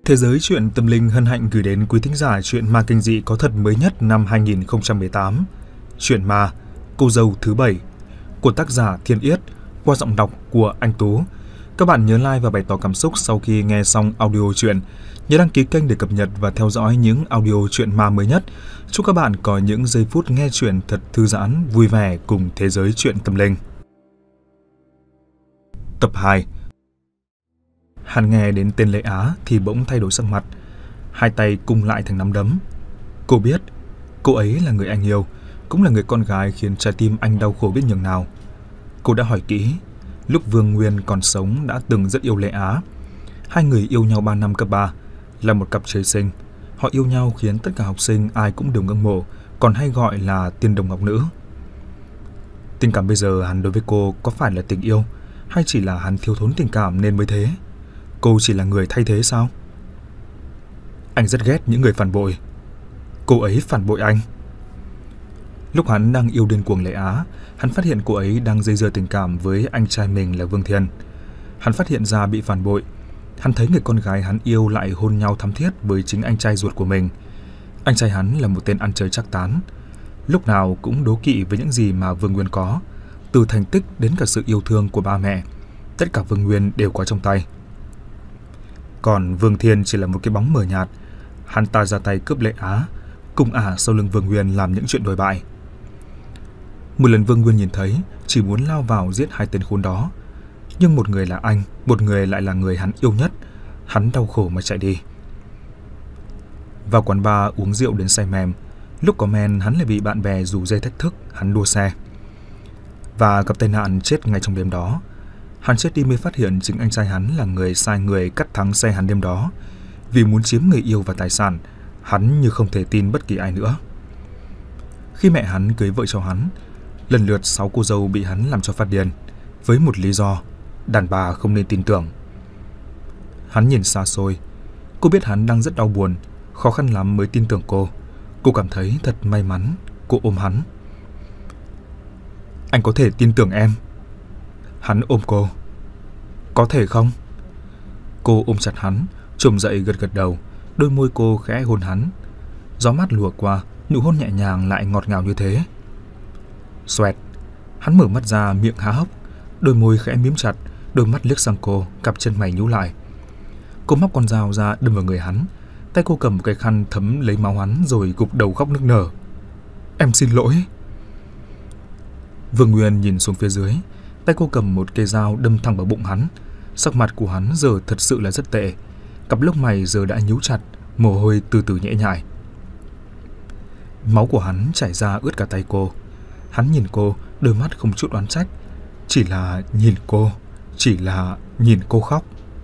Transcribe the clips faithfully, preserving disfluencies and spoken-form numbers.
Thế giới truyện tâm linh hân hạnh gửi đến quý thính giả truyện ma kinh dị có thật mới nhất năm hai nghìn không trăm mười tám. Truyện ma Cô dâu thứ bảy của tác giả Thiên Yết qua giọng đọc của anh Tú. Các bạn nhớ like và bày tỏ cảm xúc sau khi nghe xong audio truyện. Nhớ đăng ký kênh để cập nhật và theo dõi những audio truyện ma mới nhất. Chúc các bạn có những giây phút nghe truyện thật thư giãn, vui vẻ cùng thế giới truyện tâm linh. Tập hai. Hắn nghe đến tên Lệ Á thì bỗng thay đổi sắc mặt, hai tay cung lại thành nắm đấm. Cô biết, cô ấy là người anh yêu, cũng là người con gái khiến trái tim anh đau khổ biết nhường nào. Cô đã hỏi kỹ, lúc Vương Nguyên còn sống đã từng rất yêu Lệ Á. Hai người yêu nhau ba năm cấp ba, là một cặp trời sinh. Họ yêu nhau khiến tất cả học sinh ai cũng đều ngưỡng mộ, còn hay gọi là tiên đồng ngọc nữ. Tình cảm bây giờ hắn đối với cô có phải là tình yêu, hay chỉ là hắn thiếu thốn tình cảm nên mới thế? Cô chỉ là người thay thế sao? Anh rất ghét những người phản bội. Cô ấy phản bội anh. Lúc hắn đang yêu điên cuồng Lệ Á, hắn phát hiện cô ấy đang dây dưa tình cảm với anh trai mình là Vương Thiên. Hắn phát hiện ra bị phản bội. Hắn thấy người con gái hắn yêu lại hôn nhau thắm thiết với chính anh trai ruột của mình. Anh trai hắn là một tên ăn chơi trác tán, lúc nào cũng đố kỵ với những gì mà Vương Nguyên có, từ thành tích đến cả sự yêu thương của ba mẹ. Tất cả Vương Nguyên đều có trong tay. Còn Vương Thiên chỉ là một cái bóng mờ nhạt. Hắn ta ra tay cướp Lệ Á, cùng ả sau lưng Vương Nguyên làm những chuyện đồi bại. Một lần Vương Nguyên nhìn thấy, chỉ muốn lao vào giết hai tên khốn đó. Nhưng một người là anh, một người lại là người hắn yêu nhất. Hắn đau khổ mà chạy đi. Vào quán bar uống rượu đến say mềm. Lúc có men, hắn lại bị bạn bè rủ dây thách thức, hắn đua xe và gặp tai nạn chết ngay trong đêm đó. Hắn chết đi mới phát hiện chính anh trai hắn là người sai người cắt thắng xe hắn đêm đó. Vì muốn chiếm người yêu và tài sản, hắn như không thể tin bất kỳ ai nữa. Khi mẹ hắn cưới vợ cho hắn, lần lượt sáu cô dâu bị hắn làm cho phát điên, với một lý do, đàn bà không nên tin tưởng. Hắn nhìn xa xôi. Cô biết hắn đang rất đau buồn, khó khăn lắm mới tin tưởng cô. Cô cảm thấy thật may mắn. Cô ôm hắn. Anh có thể tin tưởng em. Hắn ôm cô. Có thể không? Cô ôm chặt hắn, trồm dậy gật gật đầu. Đôi môi cô khẽ hôn hắn. Gió mát lùa qua, nụ hôn nhẹ nhàng lại ngọt ngào như thế. Xoẹt. Hắn mở mắt ra, miệng há hốc, đôi môi khẽ mím chặt, đôi mắt liếc sang cô, cặp chân mày nhíu lại. Cô móc con dao ra đâm vào người hắn. Tay cô cầm một cái khăn thấm lấy máu hắn rồi gục đầu khóc nức nở. Em xin lỗi. Vương Nguyên nhìn xuống phía dưới. Tay cô cầm một cây dao đâm thẳng vào bụng hắn. Sắc mặt của hắn giờ thật sự là rất tệ. Cặp lông mày giờ đã nhíu chặt, mồ hôi từ từ nhễ nhại. Máu của hắn chảy ra ướt cả tay cô. Hắn nhìn cô, đôi mắt không chút oán trách. Chỉ là nhìn cô, chỉ là nhìn cô khóc.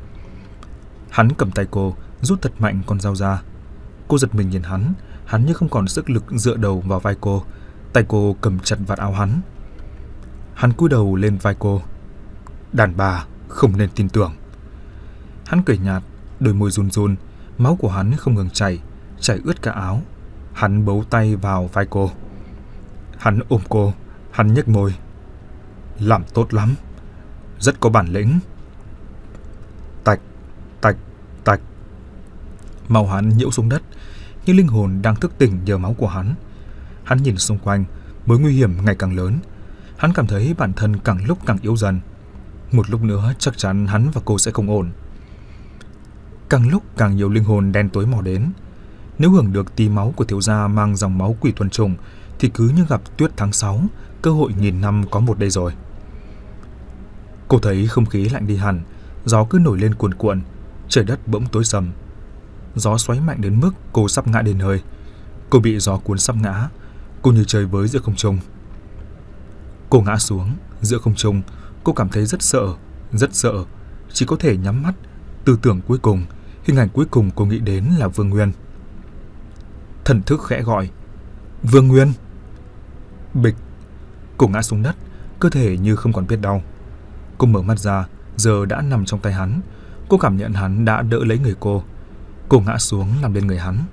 Hắn cầm tay cô, rút thật mạnh con dao ra. Cô giật mình nhìn hắn. Hắn như không còn sức lực dựa đầu vào vai cô. Tay cô cầm chặt vạt áo hắn. Hắn cúi đầu lên vai cô. Đàn bà không nên tin tưởng. Hắn cười nhạt, đôi môi run run. Máu của hắn không ngừng chảy, chảy ướt cả áo. Hắn bấu tay vào vai cô. Hắn ôm cô. Hắn nhếch môi. Làm tốt lắm. Rất có bản lĩnh. Tạch, tạch, tạch. Máu hắn nhiễu xuống đất, như linh hồn đang thức tỉnh nhờ máu của hắn. Hắn nhìn xung quanh, mối nguy hiểm ngày càng lớn. Hắn cảm thấy bản thân càng lúc càng yếu dần. Một lúc nữa chắc chắn hắn và cô sẽ không ổn. Càng lúc càng nhiều linh hồn đen tối mò đến. Nếu hưởng được tí máu của thiếu gia mang dòng máu quỷ thuần trùng thì cứ như gặp tuyết tháng sáu, cơ hội nghìn năm có một đây rồi. Cô thấy không khí lạnh đi hẳn, gió cứ nổi lên cuồn cuộn, trời đất bỗng tối sầm. Gió xoáy mạnh đến mức cô sắp ngã đến nơi. Cô bị gió cuốn sắp ngã. Cô như chơi với giữa không trung. Cô ngã xuống giữa không trung. Cô cảm thấy rất sợ, rất sợ. Chỉ có thể nhắm mắt. Tư tưởng cuối cùng, hình ảnh cuối cùng cô nghĩ đến là Vương Nguyên. Thần thức khẽ gọi. Vương Nguyên. Bịch. Cô ngã xuống đất, cơ thể như không còn biết đau. Cô mở mắt ra, giờ đã nằm trong tay hắn. Cô cảm nhận hắn đã đỡ lấy người cô. Cô ngã xuống nằm bên người hắn.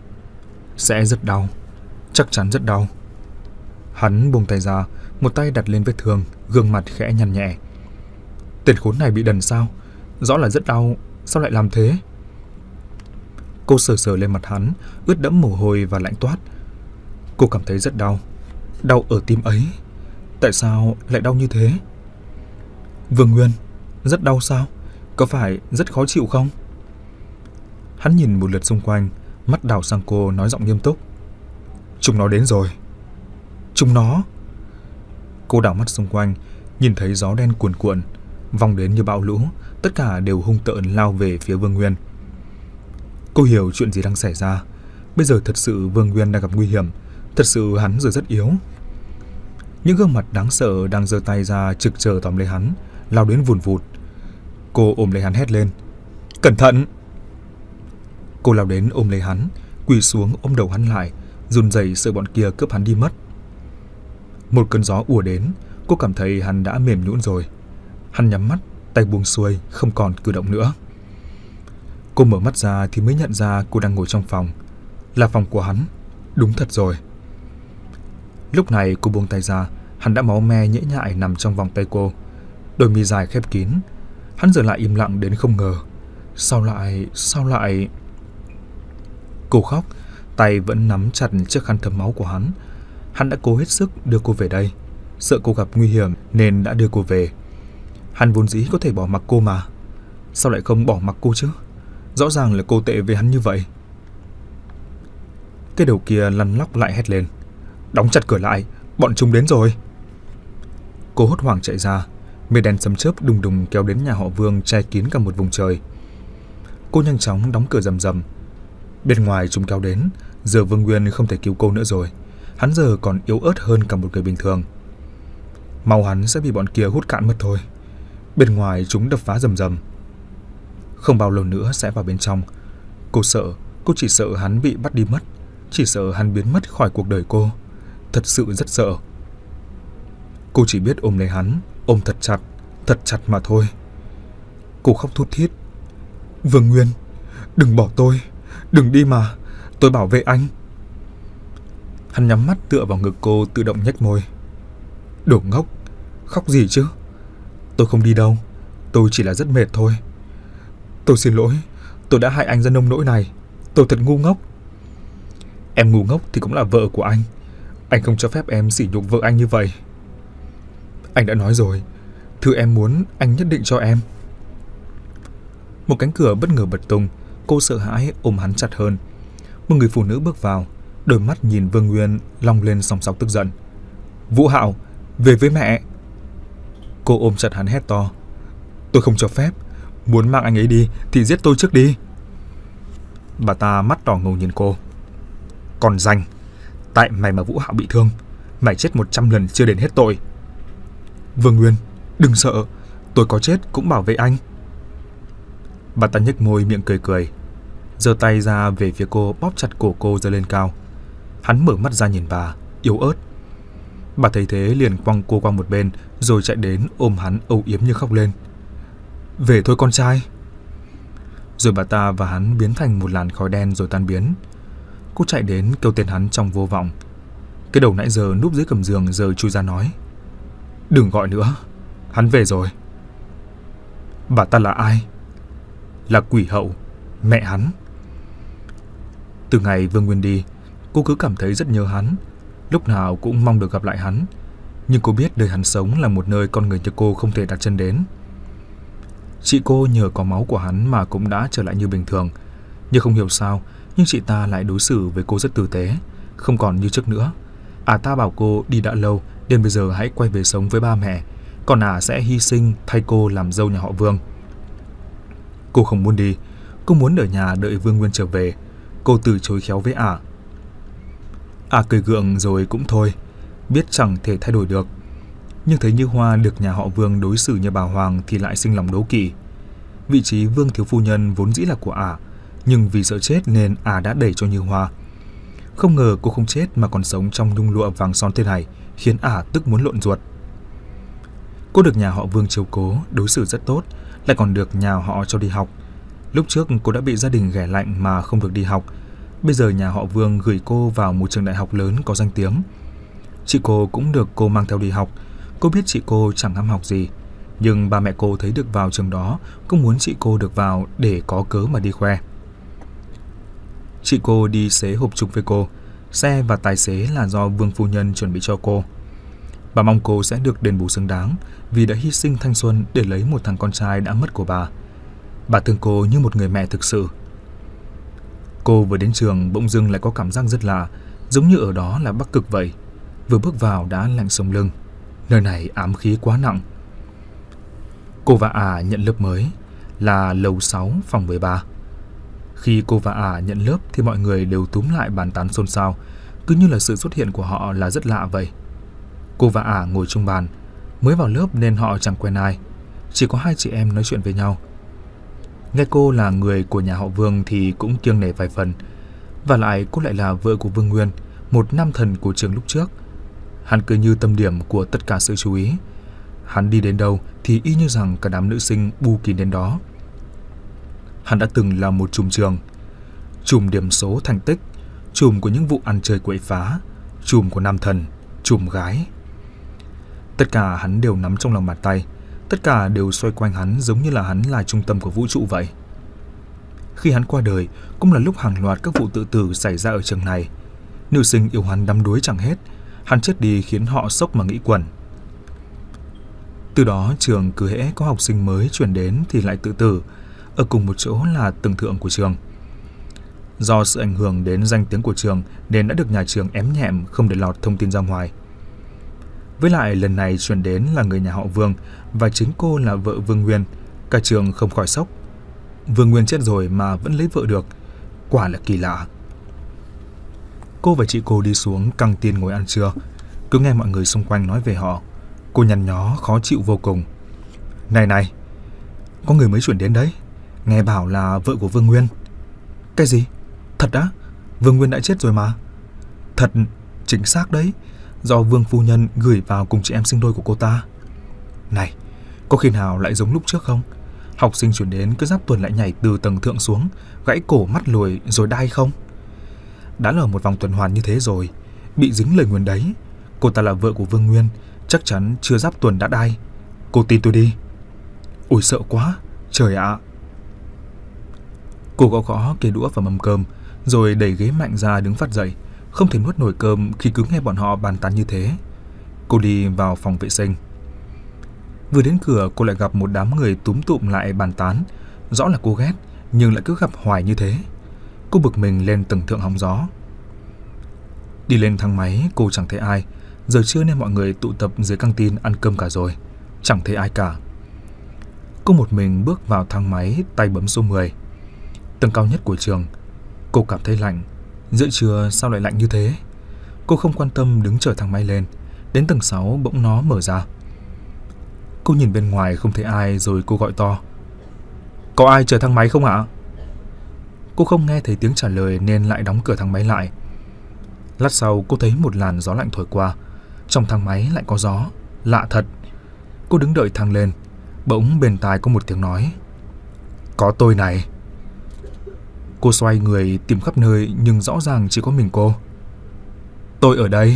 Sẽ rất đau, chắc chắn rất đau. Hắn buông tay ra, một tay đặt lên vết thương, gương mặt khẽ nhăn nhẹ. Tên khốn này bị đần sao? Rõ là rất đau, sao lại làm thế? Cô sờ sờ lên mặt hắn, ướt đẫm mồ hôi và lạnh toát. Cô cảm thấy rất đau. Đau ở tim ấy. Tại sao lại đau như thế? Vương Nguyên, rất đau sao? Có phải rất khó chịu không? Hắn nhìn một lượt xung quanh, mắt đảo sang cô, nói giọng nghiêm túc. Chúng nó đến rồi. Chúng nó? Cô đảo mắt xung quanh, nhìn thấy gió đen cuồn cuộn, vòng đến như bão lũ, tất cả đều hung tợn lao về phía Vương Nguyên. Cô hiểu chuyện gì đang xảy ra. Bây giờ thật sự Vương Nguyên đang gặp nguy hiểm. Thật sự hắn giờ rất yếu. Những gương mặt đáng sợ đang giơ tay ra trực chờ tóm lấy hắn, lao đến vùn vụt. Cô ôm lấy hắn hét lên. Cẩn thận! Cô lao đến ôm lấy hắn, quỳ xuống ôm đầu hắn lại, run rẩy sợ bọn kia cướp hắn đi mất. Một cơn gió ùa đến, cô cảm thấy hắn đã mềm nhũn rồi. Hắn nhắm mắt, tay buông xuôi, không còn cử động nữa. Cô mở mắt ra thì mới nhận ra cô đang ngồi trong phòng. Là phòng của hắn. Đúng thật rồi. Lúc này cô buông tay ra, hắn đã máu me nhễ nhại nằm trong vòng tay cô. Đôi mi dài khép kín. Hắn giờ lại im lặng đến không ngờ. Sao lại... sao lại... Cô khóc, tay vẫn nắm chặt chiếc khăn thấm máu của hắn. Hắn đã cố hết sức đưa cô về đây. Sợ cô gặp nguy hiểm nên đã đưa cô về. Hắn vốn dĩ có thể bỏ mặc cô mà. Sao lại không bỏ mặc cô chứ? Rõ ràng là cô tệ với hắn như vậy. Cái đầu kia lăn lóc lại hét lên. Đóng chặt cửa lại, bọn chúng đến rồi. Cô hốt hoảng chạy ra. Mây đen sấm chớp đùng đùng kéo đến nhà họ Vương, che kín cả một vùng trời. Cô nhanh chóng đóng cửa rầm rầm. Bên ngoài chúng kéo đến. Giờ Vương Nguyên không thể cứu cô nữa rồi. Hắn giờ còn yếu ớt hơn cả một người bình thường. Máu hắn sẽ bị bọn kia hút cạn mất thôi. Bên ngoài chúng đập phá rầm rầm. Không bao lâu nữa sẽ vào bên trong. Cô sợ, cô chỉ sợ hắn bị bắt đi mất. Chỉ sợ hắn biến mất khỏi cuộc đời cô. Thật sự rất sợ. Cô chỉ biết ôm lấy hắn, ôm thật chặt, thật chặt mà thôi. Cô khóc thút thít. Vương Nguyên, đừng bỏ tôi, đừng đi mà, tôi bảo vệ anh. Hắn nhắm mắt tựa vào ngực cô, tự động nhếch môi. Đồ ngốc, khóc gì chứ? Tôi không đi đâu, tôi chỉ là rất mệt thôi. Tôi xin lỗi, tôi đã hại anh ra nông nỗi này. Tôi thật ngu ngốc. Em ngu ngốc thì cũng là vợ của anh. Anh không cho phép em sỉ nhục vợ anh như vậy. Anh đã nói rồi, thứ em muốn anh nhất định cho em. Một cánh cửa bất ngờ bật tung. Cô sợ hãi ôm hắn chặt hơn. Một người phụ nữ bước vào, đôi mắt nhìn Vương Nguyên long lên sóng sóng tức giận. Vũ Hạo, về với mẹ. Cô ôm chặt hắn hét to. Tôi không cho phép. Muốn mang anh ấy đi thì giết tôi trước đi. Bà ta mắt đỏ ngầu nhìn cô. Còn danh, tại mày mà Vũ Hạo bị thương, mày chết một trăm lần chưa đến hết tội. Vương Nguyên, đừng sợ, tôi có chết cũng bảo vệ anh. Bà ta nhếch môi miệng cười cười, giơ tay ra về phía cô, bóp chặt cổ cô giơ lên cao. Hắn mở mắt ra nhìn bà, yếu ớt. Bà thấy thế liền quăng cô qua một bên, rồi chạy đến ôm hắn âu yếm như khóc lên. Về thôi con trai. Rồi bà ta và hắn biến thành một làn khói đen rồi tan biến. Cô chạy đến kêu tên hắn trong vô vọng. Cái đầu nãy giờ núp dưới gầm giường giờ chui ra nói. Đừng gọi nữa, hắn về rồi. Bà ta là ai? Là quỷ hậu, mẹ hắn. Từ ngày Vương Nguyên đi, cô cứ cảm thấy rất nhớ hắn. Lúc nào cũng mong được gặp lại hắn. Nhưng cô biết nơi hắn sống là một nơi con người như cô không thể đặt chân đến. Chị cô nhờ có máu của hắn mà cũng đã trở lại như bình thường. Nhưng không hiểu sao, nhưng chị ta lại đối xử với cô rất tử tế, không còn như trước nữa. À ta bảo cô đi đã lâu nên bây giờ hãy quay về sống với ba mẹ, còn à sẽ hy sinh thay cô làm dâu nhà họ Vương. Cô không muốn đi, cô muốn ở nhà đợi Vương Nguyên trở về. Cô từ chối khéo với ả. Ả cười gượng rồi cũng thôi, biết chẳng thể thay đổi được. Nhưng thấy Như Hoa được nhà họ Vương đối xử như bà hoàng thì lại sinh lòng đố kỵ. Vị trí Vương thiếu phu nhân vốn dĩ là của ả, nhưng vì sợ chết nên ả đã đẩy cho Như Hoa. Không ngờ cô không chết mà còn sống trong nhung lụa vàng son thế này, khiến ả tức muốn lộn ruột. Cô được nhà họ Vương chiếu cố, đối xử rất tốt, lại còn được nhà họ cho đi học. Lúc trước cô đã bị gia đình ghẻ lạnh mà không được đi học. Bây giờ nhà họ Vương gửi cô vào một trường đại học lớn có danh tiếng. Chị cô cũng được cô mang theo đi học. Cô biết chị cô chẳng ham học gì, nhưng ba mẹ cô thấy được vào trường đó cũng muốn chị cô được vào để có cớ mà đi khoe. Chị cô đi xế hộp chung với cô. Xe và tài xế là do Vương phu nhân chuẩn bị cho cô. Bà mong cô sẽ được đền bù xứng đáng vì đã hy sinh thanh xuân để lấy một thằng con trai đã mất của bà. Bà thương cô như một người mẹ thực sự. Cô vừa đến trường bỗng dưng lại có cảm giác rất lạ, giống như ở đó là Bắc Cực vậy. Vừa bước vào đã lạnh sống lưng. Nơi này ám khí quá nặng. Cô và ả nhận lớp mới là lầu sáu phòng mười ba. Khi cô và ả nhận lớp thì mọi người đều túm lại bàn tán xôn xao, cứ như là sự xuất hiện của họ là rất lạ vậy. Cô và ả ngồi chung bàn, mới vào lớp nên họ chẳng quen ai, chỉ có hai chị em nói chuyện với nhau. Nghe cô là người của nhà họ Vương thì cũng kiêng nể vài phần, và lại cô lại là vợ của Vương Nguyên, một nam thần của trường lúc trước. Hắn cứ như tâm điểm của tất cả sự chú ý. Hắn đi đến đâu thì y như rằng cả đám nữ sinh bu kín đến đó. Hắn đã từng là một trùm trường, trùm điểm số thành tích, trùm của những vụ ăn chơi quậy phá, trùm của nam thần, trùm gái. Tất cả hắn đều nắm trong lòng bàn tay, tất cả đều xoay quanh hắn giống như là hắn là trung tâm của vũ trụ vậy. Khi hắn qua đời, cũng là lúc hàng loạt các vụ tự tử xảy ra ở trường này. Nữ sinh yêu hắn đắm đuối chẳng hết, hắn chết đi khiến họ sốc mà nghĩ quẩn. Từ đó trường cứ hễ có học sinh mới chuyển đến thì lại tự tử, ở cùng một chỗ là tầng thượng của trường. Do sự ảnh hưởng đến danh tiếng của trường nên đã được nhà trường ém nhẹm không để lọt thông tin ra ngoài. Với lại lần này chuyển đến là người nhà họ Vương và chính cô là vợ Vương Nguyên, cả trường không khỏi sốc. Vương Nguyên chết rồi mà vẫn lấy vợ được, quả là kỳ lạ. Cô và chị cô đi xuống căng tin ngồi ăn trưa, cứ nghe mọi người xung quanh nói về họ. Cô nhăn nhó khó chịu vô cùng. Này này, có người mới chuyển đến đấy, nghe bảo là vợ của Vương Nguyên. Cái gì? Thật á? Vương Nguyên đã chết rồi mà. Thật, chính xác đấy, do Vương phu nhân gửi vào cùng chị em sinh đôi của cô ta. Này, có khi nào lại giống lúc trước không? Học sinh chuyển đến cứ giáp tuần lại nhảy từ tầng thượng xuống, gãy cổ mắt lồi rồi đai không? Đã là một vòng tuần hoàn như thế rồi, bị dính lời nguyền đấy. Cô ta là vợ của Vương Nguyên, chắc chắn chưa giáp tuần đã đai. Cô tin tôi đi. Ôi sợ quá, trời ạ. À. Cô gõ gõ cây đũa vào mâm cơm, rồi đẩy ghế mạnh ra đứng phát dậy, không thể nuốt nổi cơm khi cứ nghe bọn họ bàn tán như thế. Cô đi vào phòng vệ sinh. Vừa đến cửa cô lại gặp một đám người túm tụm lại bàn tán. Rõ là cô ghét, nhưng lại cứ gặp hoài như thế. Cô bực mình lên tầng thượng hóng gió. Đi lên thang máy cô chẳng thấy ai. Giờ trưa nên mọi người tụ tập dưới căng tin ăn cơm cả rồi, chẳng thấy ai cả. Cô một mình bước vào thang máy, tay bấm số mười, tầng cao nhất của trường. Cô cảm thấy lạnh. Giữa trưa sao lại lạnh như thế? Cô không quan tâm đứng chờ thang máy lên. Đến tầng sáu bỗng nó mở ra. Cô nhìn bên ngoài không thấy ai rồi cô gọi to. Có ai chờ thang máy không ạ? Cô không nghe thấy tiếng trả lời nên lại đóng cửa thang máy lại. Lát sau cô thấy một làn gió lạnh thổi qua. Trong thang máy lại có gió. Lạ thật. Cô đứng đợi thang lên. Bỗng bên tai có một tiếng nói. Có tôi này. Cô xoay người tìm khắp nơi nhưng rõ ràng chỉ có mình cô. Tôi ở đây.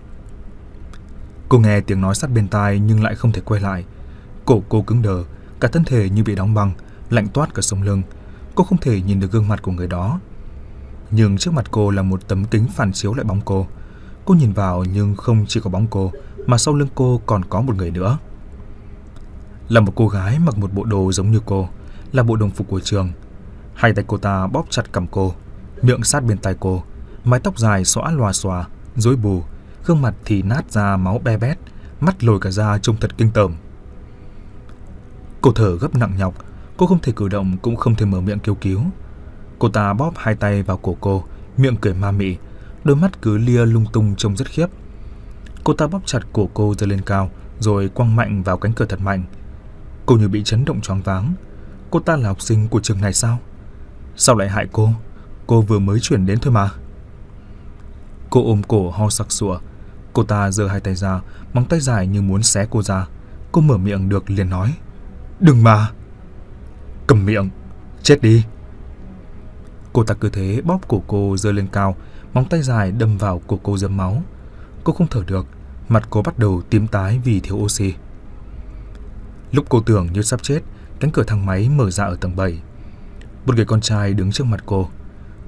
Cô nghe tiếng nói sát bên tai nhưng lại không thể quay lại. Cổ cô cứng đờ, cả thân thể như bị đóng băng, lạnh toát cả sống lưng. Cô không thể nhìn được gương mặt của người đó. Nhưng trước mặt cô là một tấm kính phản chiếu lại bóng cô. Cô nhìn vào nhưng không chỉ có bóng cô, mà sau lưng cô còn có một người nữa. Là một cô gái mặc một bộ đồ giống như cô, là bộ đồng phục của trường. Hai tay cô ta bóp chặt cằm cô, miệng sát bên tai cô, mái tóc dài xõa lòa xòa, rối bù, gương mặt thì nát ra máu be bét, mắt lồi cả ra trông thật kinh tởm. Cô thở gấp nặng nhọc, cô không thể cử động cũng không thể mở miệng kêu cứu. Cô ta bóp hai tay vào cổ cô, miệng cười ma mị, đôi mắt cứ lia lung tung trông rất khiếp. Cô ta bóp chặt cổ cô giơ lên cao, rồi quăng mạnh vào cánh cửa thật mạnh. Cô như bị chấn động choáng váng. Cô ta là học sinh của trường này sao? Sao lại hại cô? Cô vừa mới chuyển đến thôi mà. Cô ôm cổ ho sặc sụa. Cô ta giơ hai tay ra, móng tay dài như muốn xé cô ra. Cô mở miệng được liền nói. Đừng mà. Cầm miệng, chết đi. Cô ta cứ thế bóp cổ cô giơ lên cao, móng tay dài đâm vào cổ cô dấm máu. Cô không thở được, mặt cô bắt đầu tím tái vì thiếu oxy. Lúc cô tưởng như sắp chết, cánh cửa thang máy mở ra ở tầng bảy. Một người con trai đứng trước mặt cô.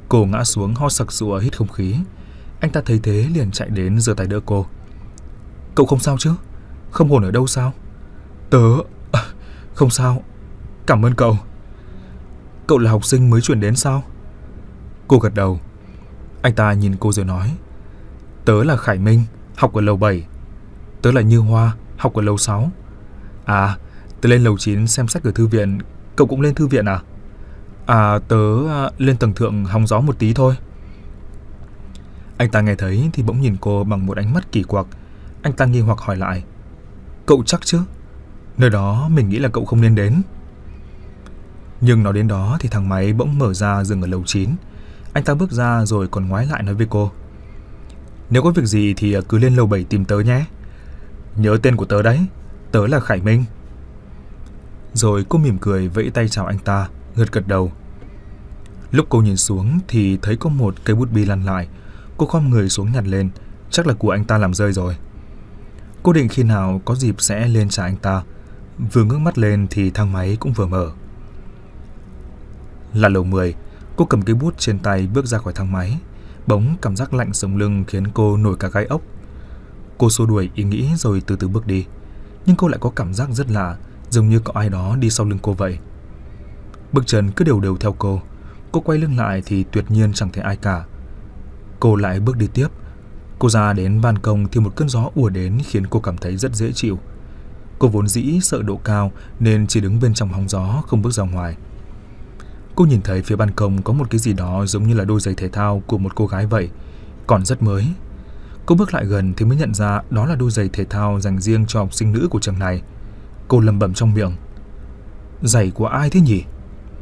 Cô ngã xuống ho sặc sụa hít không khí. Anh ta thấy thế liền chạy đến giơ tay đỡ cô. Cậu không sao chứ? Không hồn ở đâu sao? Tớ... Không sao. Cảm ơn cậu. Cậu là học sinh mới chuyển đến sao? Cô gật đầu. Anh ta nhìn cô rồi nói. Tớ là Khải Minh, học ở lầu bảy. Tớ là Như Hoa, học ở lầu sáu. À, tớ lên lầu chín xem sách ở thư viện. Cậu cũng lên thư viện à? À, tớ lên tầng thượng hóng gió một tí thôi. Anh ta nghe thấy thì bỗng nhìn cô bằng một ánh mắt kỳ quặc. Anh ta nghi hoặc hỏi lại. Cậu chắc chứ? Nơi đó mình nghĩ là cậu không nên đến. Nhưng nói đến đó thì thang máy bỗng mở ra dừng ở lầu chín. Anh ta bước ra rồi còn ngoái lại nói với cô. Nếu có việc gì thì cứ lên lầu bảy tìm tớ nhé. Nhớ tên của tớ đấy. Tớ là Khải Minh. Rồi cô mỉm cười vẫy tay chào anh ta, gật gật đầu. Lúc cô nhìn xuống thì thấy có một cây bút bi lăn lại. Cô khom người xuống nhặt lên. Chắc là của anh ta làm rơi rồi. Cô định khi nào có dịp sẽ lên trả anh ta. Vừa ngước mắt lên thì thang máy cũng vừa mở. Là lầu mười. Cô cầm cây bút trên tay bước ra khỏi thang máy. Bỗng cảm giác lạnh sống lưng khiến cô nổi cả gai ốc. Cô xua đuổi ý nghĩ rồi từ từ bước đi. Nhưng cô lại có cảm giác rất lạ, giống như có ai đó đi sau lưng cô vậy. Bước chân cứ đều đều theo cô. Cô quay lưng lại thì tuyệt nhiên chẳng thấy ai cả. Cô lại bước đi tiếp. Cô ra đến ban công thì một cơn gió ùa đến khiến cô cảm thấy rất dễ chịu. Cô vốn dĩ sợ độ cao nên chỉ đứng bên trong hóng gió không bước ra ngoài. Cô nhìn thấy phía ban công có một cái gì đó giống như là đôi giày thể thao của một cô gái vậy, còn rất mới. Cô bước lại gần thì mới nhận ra đó là đôi giày thể thao dành riêng cho học sinh nữ của trường này. Cô lẩm bẩm trong miệng. Giày của ai thế nhỉ?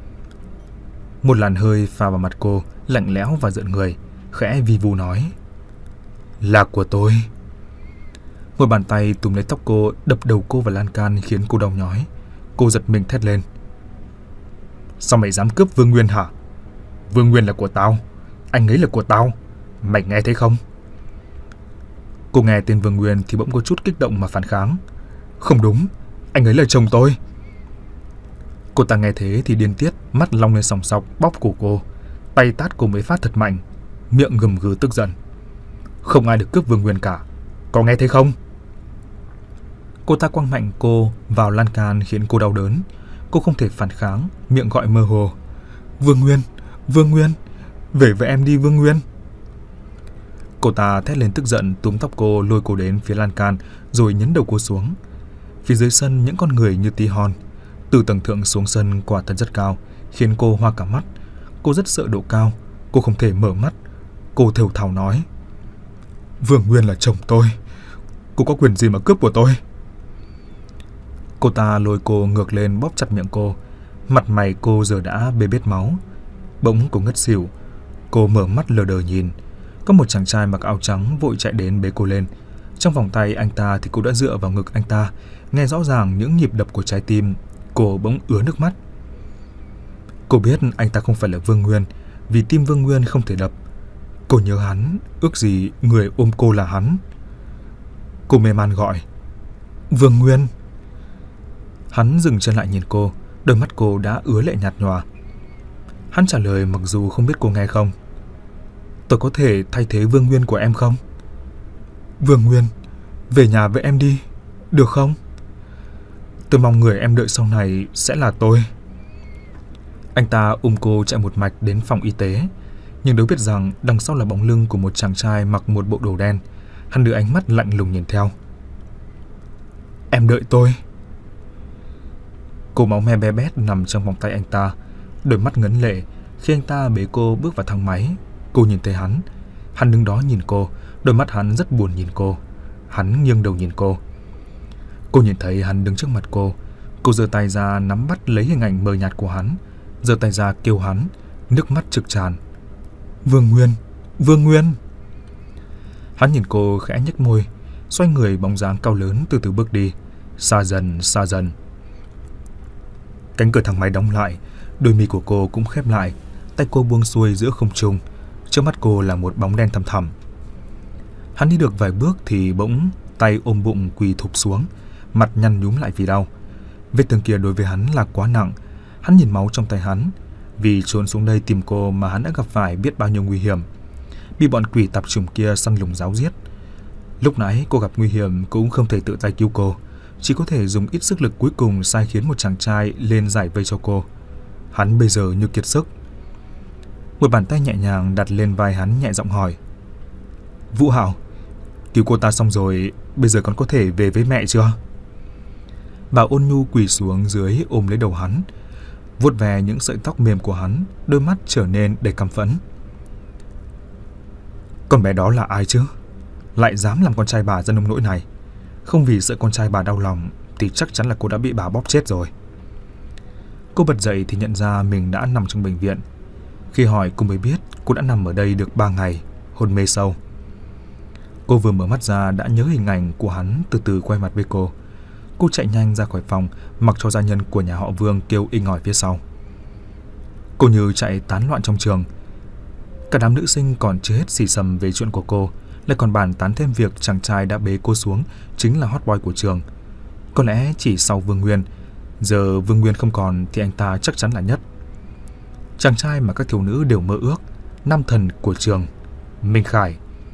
Một làn hơi phả vào mặt cô, lạnh lẽo và rợn người, khẽ vi vu nói. Là của tôi. Một bàn tay túm lấy tóc cô, đập đầu cô vào lan can khiến cô đau nhói. Cô giật mình thét lên. Sao mày dám cướp Vương Nguyên hả? Vương Nguyên là của tao. Anh ấy là của tao. Mày nghe thấy không? Cô nghe tên Vương Nguyên thì bỗng có chút kích động mà phản kháng. Không đúng, anh ấy là chồng tôi. Cô ta nghe thế thì điên tiết, mắt long lên sòng sọc, bóp cổ cô. Tay tát cô mấy phát thật mạnh, miệng gầm gừ tức giận. Không ai được cướp Vương Nguyên cả. Có nghe thấy không? Cô ta quăng mạnh cô vào lan can khiến cô đau đớn. Cô không thể phản kháng, miệng gọi mơ hồ. Vương Nguyên, Vương Nguyên, về với em đi Vương Nguyên. Cô ta thét lên tức giận, túm tóc cô lôi cô đến phía lan can rồi nhấn đầu cô xuống. Phía dưới sân những con người như tí hon. Từ tầng thượng xuống sân quả thật rất cao, khiến cô hoa cả mắt. Cô rất sợ độ cao, cô không thể mở mắt. Cô thều thào nói. Vương Nguyên là chồng tôi. Cô có quyền gì mà cướp của tôi? Cô ta lôi cô ngược lên bóp chặt miệng cô. Mặt mày cô giờ đã bê bết máu. Bỗng cô ngất xỉu. Cô mở mắt lờ đờ nhìn. Có một chàng trai mặc áo trắng vội chạy đến bế cô lên. Trong vòng tay anh ta thì cô đã dựa vào ngực anh ta, nghe rõ ràng những nhịp đập của trái tim. Cô bỗng ứa nước mắt. Cô biết anh ta không phải là Vương Nguyên, vì tim Vương Nguyên không thể đập. Cô nhớ hắn, ước gì người ôm cô là hắn. Cô mê man gọi. Vương Nguyên. Hắn dừng chân lại nhìn cô, đôi mắt cô đã ứa lệ nhạt nhòa. Hắn trả lời mặc dù không biết cô nghe không. Tôi có thể thay thế Vương Nguyên của em không? Vương Nguyên, về nhà với em đi, được không? Tôi mong người em đợi sau này sẽ là tôi. Anh ta ôm cô chạy một mạch đến phòng y tế, nhưng đâu biết rằng đằng sau là bóng lưng của một chàng trai mặc một bộ đồ đen. Hắn đưa ánh mắt lạnh lùng nhìn theo. Em đợi tôi. Cô máu me be bét nằm trong vòng tay anh ta, đôi mắt ngấn lệ. Khi anh ta bế cô bước vào thang máy, cô nhìn thấy hắn. Hắn đứng đó nhìn cô, đôi mắt hắn rất buồn nhìn cô. Hắn nghiêng đầu nhìn cô. Cô nhìn thấy hắn đứng trước mặt cô. Cô giơ tay ra nắm bắt lấy hình ảnh mờ nhạt của hắn, giơ tay ra kêu hắn, nước mắt trực tràn. Vương Nguyên, Vương Nguyên. Hắn nhìn cô khẽ nhếch môi, xoay người bóng dáng cao lớn từ từ bước đi, xa dần xa dần. Cánh cửa thang máy đóng lại, đôi mi của cô cũng khép lại, tay cô buông xuôi giữa không trung. Trước mắt cô là một bóng đen thăm thẳm. Hắn đi được vài bước thì bỗng tay ôm bụng quỳ thụp xuống, mặt nhăn nhúm lại vì đau. Vết thương kia đối với hắn là quá nặng. Hắn nhìn máu trong tay hắn, Vì trốn xuống đây tìm cô mà hắn đã gặp phải biết bao nhiêu nguy hiểm, bị bọn quỷ tạp chủng kia săn lùng giáo giết. Lúc nãy cô gặp nguy hiểm cũng không thể tự tay cứu cô, chỉ có thể dùng ít sức lực cuối cùng sai khiến một chàng trai lên giải vây cho cô. Hắn bây giờ như kiệt sức. Một bàn tay nhẹ nhàng đặt lên vai hắn, nhẹ giọng hỏi: Vũ Hạo, cứu cô ta xong rồi, bây giờ còn có thể về với mẹ chưa? Bà ôn nhu quỳ xuống dưới ôm lấy đầu hắn, vuốt ve những sợi tóc mềm của hắn, đôi mắt trở nên đầy căm phẫn. Con bé đó là ai chứ? Lại dám làm con trai bà ra nông nỗi này. Không vì sợ con trai bà đau lòng thì chắc chắn là cô đã bị bà bóp chết rồi. Cô bật dậy thì nhận ra mình đã nằm trong bệnh viện. Khi hỏi cô mới biết cô đã nằm ở đây được ba ngày, hôn mê sâu. Cô vừa mở mắt ra đã nhớ hình ảnh của hắn từ từ quay mặt với cô. Cô chạy nhanh ra khỏi phòng, mặc cho gia nhân của nhà họ Vương kêu inh ỏi phía sau. Cô như chạy tán loạn trong trường. Cả đám nữ sinh còn chưa hết xì xầm về chuyện của cô, lại còn bàn tán thêm việc chàng trai đã bế cô xuống chính là hot boy của trường. Có lẽ chỉ sau Vương Nguyên, giờ Vương Nguyên không còn thì anh ta chắc chắn là nhất. Chàng trai mà các thiếu nữ đều mơ ước, nam thần của trường, Minh Khải.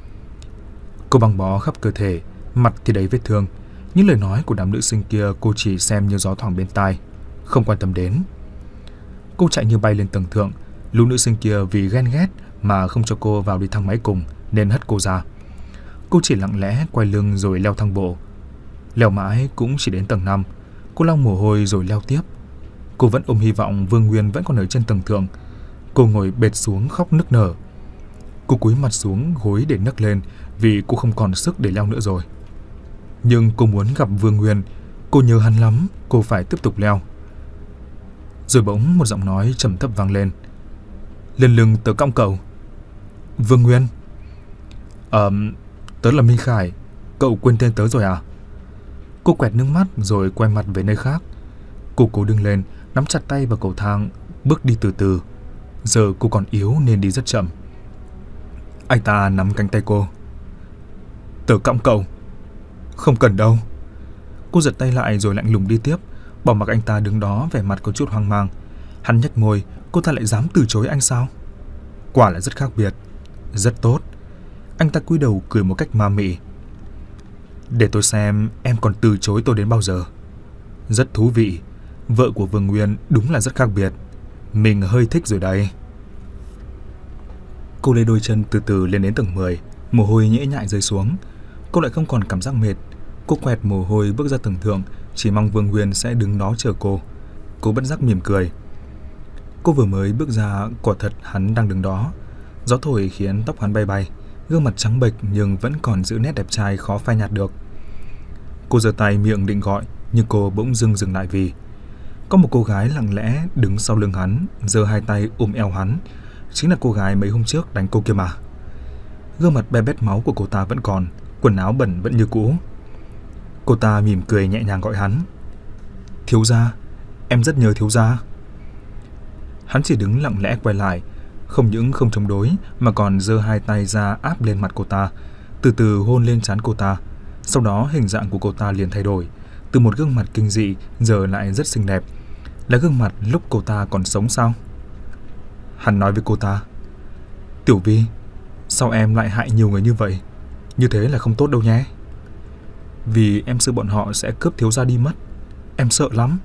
Cô băng bó khắp cơ thể, mặt thì đầy vết thương. Những lời nói của đám nữ sinh kia cô chỉ xem như gió thoảng bên tai, không quan tâm đến. Cô chạy như bay lên tầng thượng. Lũ nữ sinh kia vì ghen ghét mà không cho cô vào đi thang máy cùng nên hất cô ra. Cô chỉ lặng lẽ quay lưng rồi leo thang bộ. Leo mãi cũng chỉ đến tầng năm. Cô lau mồ hôi rồi leo tiếp. Cô vẫn ôm hy vọng Vương Nguyên vẫn còn ở trên tầng thượng. Cô ngồi bệt xuống khóc nức nở. Cô cúi mặt xuống gối để nấc lên vì cô không còn sức để leo nữa rồi. Nhưng cô muốn gặp Vương Nguyên. Cô nhớ hắn lắm. Cô phải tiếp tục leo. Rồi bỗng một giọng nói trầm thấp vang lên: Lên lưng tớ cong cậu. Vương Nguyên. Ờ, tớ là Minh Khải. Cậu quên tên tớ rồi à? Cô quẹt nước mắt rồi quay mặt về nơi khác. Cô cố đứng lên, nắm chặt tay vào cầu thang, bước đi từ từ. Giờ cô còn yếu nên đi rất chậm. Anh ta nắm cánh tay cô. Tớ cõng cậu. Không cần đâu. Cô giật tay lại rồi lạnh lùng đi tiếp, bỏ mặc anh ta đứng đó vẻ mặt có chút hoang mang. Hắn nhếch môi, cô ta lại dám từ chối anh sao? Quả là rất khác biệt. Rất tốt. Anh ta cúi đầu cười một cách ma mị. Để tôi xem em còn từ chối tôi đến bao giờ. Rất thú vị. Vợ của Vương Nguyên đúng là rất khác biệt. Mình hơi thích rồi đây. Cô lấy đôi chân từ từ lên đến tầng mười. Mồ hôi nhễ nhại rơi xuống. Cô lại không còn cảm giác mệt. Cô quẹt mồ hôi bước ra tầng thượng, chỉ mong Vương Nguyên sẽ đứng đó chờ cô. Cô bất giác mỉm cười. Cô vừa mới bước ra, quả thật hắn đang đứng đó. Gió thổi khiến tóc hắn bay bay, gương mặt trắng bệch nhưng vẫn còn giữ nét đẹp trai khó phai nhạt được. Cô giơ tay miệng định gọi, nhưng cô bỗng dưng dừng lại vì có một cô gái lặng lẽ đứng sau lưng hắn, giơ hai tay ôm eo hắn. Chính là cô gái mấy hôm trước đánh cô kia mà. Gương mặt be bét máu của cô ta vẫn còn, quần áo bẩn vẫn như cũ. Cô ta mỉm cười nhẹ nhàng gọi hắn. Thiếu gia, em rất nhớ thiếu gia. Hắn chỉ đứng lặng lẽ quay lại, không những không chống đối mà còn giơ hai tay ra áp lên mặt cô ta, từ từ hôn lên trán cô ta. Sau đó hình dạng của cô ta liền thay đổi, từ một gương mặt kinh dị giờ lại rất xinh đẹp. Là gương mặt lúc cô ta còn sống sao? Hắn nói với cô ta: Tiểu Vi, sao em lại hại nhiều người như vậy? Như thế là không tốt đâu nhé. Vì em sợ bọn họ sẽ cướp thiếu gia đi mất. Em sợ lắm.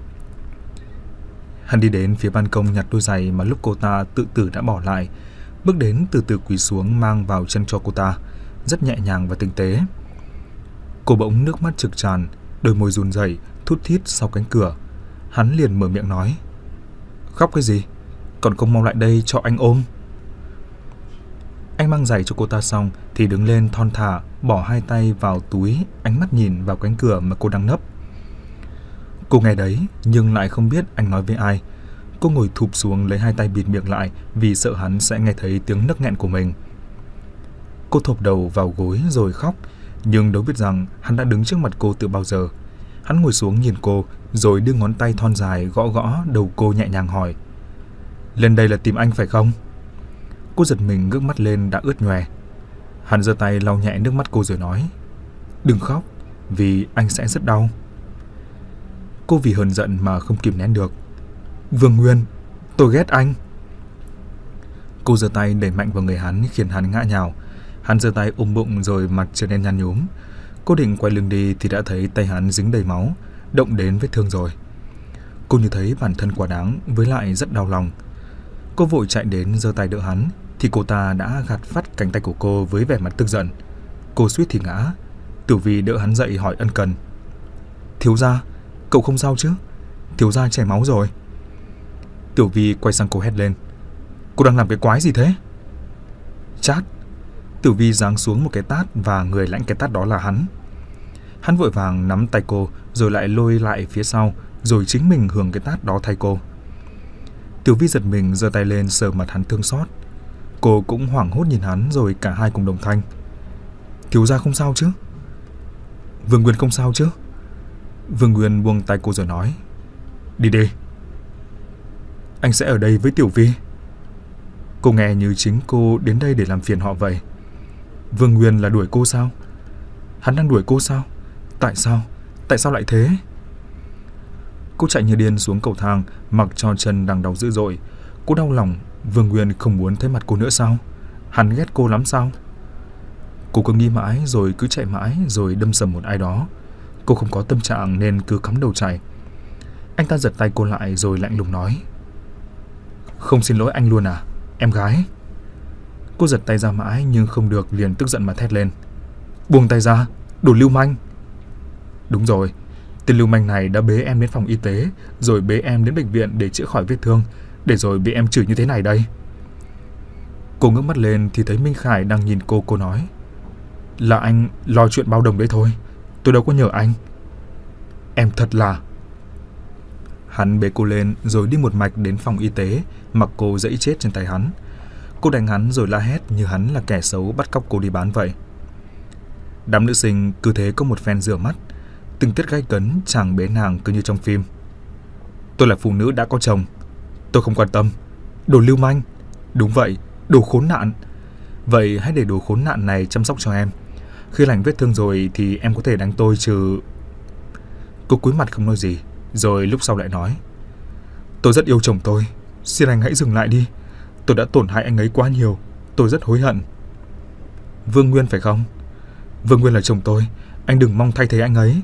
Hắn đi đến phía ban công nhặt đôi giày mà lúc cô ta tự tử đã bỏ lại, bước đến từ từ quỳ xuống mang vào chân cho cô ta, rất nhẹ nhàng và tinh tế. Cô bỗng nước mắt trực tràn, đôi môi run rẩy, thút thít sau cánh cửa. Hắn liền mở miệng nói: Khóc cái gì? Còn không mau lại đây cho anh ôm. Anh mang giày cho cô ta xong thì đứng lên thon thả, bỏ hai tay vào túi, ánh mắt nhìn vào cánh cửa mà cô đang nấp. Cô nghe đấy nhưng lại không biết anh nói với ai. Cô ngồi thụp xuống lấy hai tay bịt miệng lại vì sợ hắn sẽ nghe thấy tiếng nấc nghẹn của mình. Cô thộp đầu vào gối rồi khóc, nhưng đâu biết rằng hắn đã đứng trước mặt cô từ bao giờ. Hắn ngồi xuống nhìn cô rồi đưa ngón tay thon dài gõ gõ đầu cô nhẹ nhàng hỏi: Lên đây là tìm anh phải không? Cô giật mình ngước mắt lên đã ướt nhòe. Hắn giơ tay lau nhẹ nước mắt cô rồi nói: Đừng khóc, vì anh sẽ rất đau. Cô vì hờn giận mà không kìm nén được. Vương Nguyên, Tôi ghét anh. Cô giơ tay đẩy mạnh vào người hắn khiến hắn ngã nhào. Hắn giơ tay ôm bụng rồi mặt trở nên nhăn nhúm. Cô định quay lưng đi thì đã thấy tay hắn dính đầy máu, động đến vết thương rồi. Cô như thấy bản thân quá đáng, với lại rất đau lòng. Cô vội chạy đến giơ tay đỡ hắn thì cô ta đã gạt phắt cánh tay của cô với vẻ mặt tức giận. Cô suýt thì ngã. Tiểu Vi đỡ hắn dậy hỏi ân cần: Thiếu gia, cậu không sao chứ? Thiếu gia chảy máu rồi. Tiểu Vi quay sang cô hét lên: Cô đang làm cái quái gì thế? Chát. Tiểu Vi giáng xuống một cái tát và người lãnh cái tát đó là hắn. Hắn vội vàng nắm tay cô rồi lại lôi lại phía sau, rồi chính mình hưởng cái tát đó thay cô. Tiểu Vi giật mình giơ tay lên sờ mặt hắn thương xót. Cô cũng hoảng hốt nhìn hắn rồi cả hai cùng đồng thanh: Thiếu gia không sao chứ? Vương Nguyên không sao chứ? Vương Nguyên buông tay cô rồi nói: Đi đi. Anh sẽ ở đây với Tiểu Vi. Cô nghe như chính cô đến đây để làm phiền họ vậy. Vương Nguyên là đuổi cô sao? Hắn đang đuổi cô sao? Tại sao? Tại sao lại thế? Cô chạy như điên xuống cầu thang, mặc cho chân đang đau dữ dội. Cô đau lòng. Vương Nguyên không muốn thấy mặt cô nữa sao? Hắn ghét cô lắm sao? Cô cứ nghĩ mãi rồi cứ chạy mãi rồi đâm sầm một ai đó. Cô không có tâm trạng nên cứ cắm đầu chạy. Anh ta giật tay cô lại rồi lạnh lùng nói: Không xin lỗi anh luôn à, em gái? Cô giật tay ra mãi nhưng không được, liền tức giận mà thét lên: Buông tay ra, đồ lưu manh! Đúng rồi, tên lưu manh này đã bế em đến phòng y tế, rồi bế em đến bệnh viện để chữa khỏi vết thương, để rồi bị em chửi như thế này đây. Cô ngước mắt lên thì thấy Minh Khải đang nhìn cô. Cô nói: Là anh lo chuyện bao đồng đấy thôi, tôi đâu có nhờ anh. Em thật là... Hắn bế cô lên rồi đi một mạch đến phòng y tế, mặc cô dẫy chết trên tay hắn. Cô đánh hắn rồi la hét như hắn là kẻ xấu bắt cóc cô đi bán vậy. Đám nữ sinh cứ thế có một phen rửa mắt. Tình tiết gay cấn chàng bế nàng cứ như trong phim. Tôi là phụ nữ đã có chồng, tôi không quan tâm. Đồ lưu manh. Đúng vậy, đồ khốn nạn. Vậy hãy để đồ khốn nạn này chăm sóc cho em. Khi lành vết thương rồi thì em có thể đánh tôi chứ. Cô cúi mặt không nói gì, rồi lúc sau lại nói: Tôi rất yêu chồng tôi, xin anh hãy dừng lại đi. Tôi đã tổn hại anh ấy quá nhiều, tôi rất hối hận. Vương Nguyên phải không? Vương Nguyên là chồng tôi, anh đừng mong thay thế anh ấy.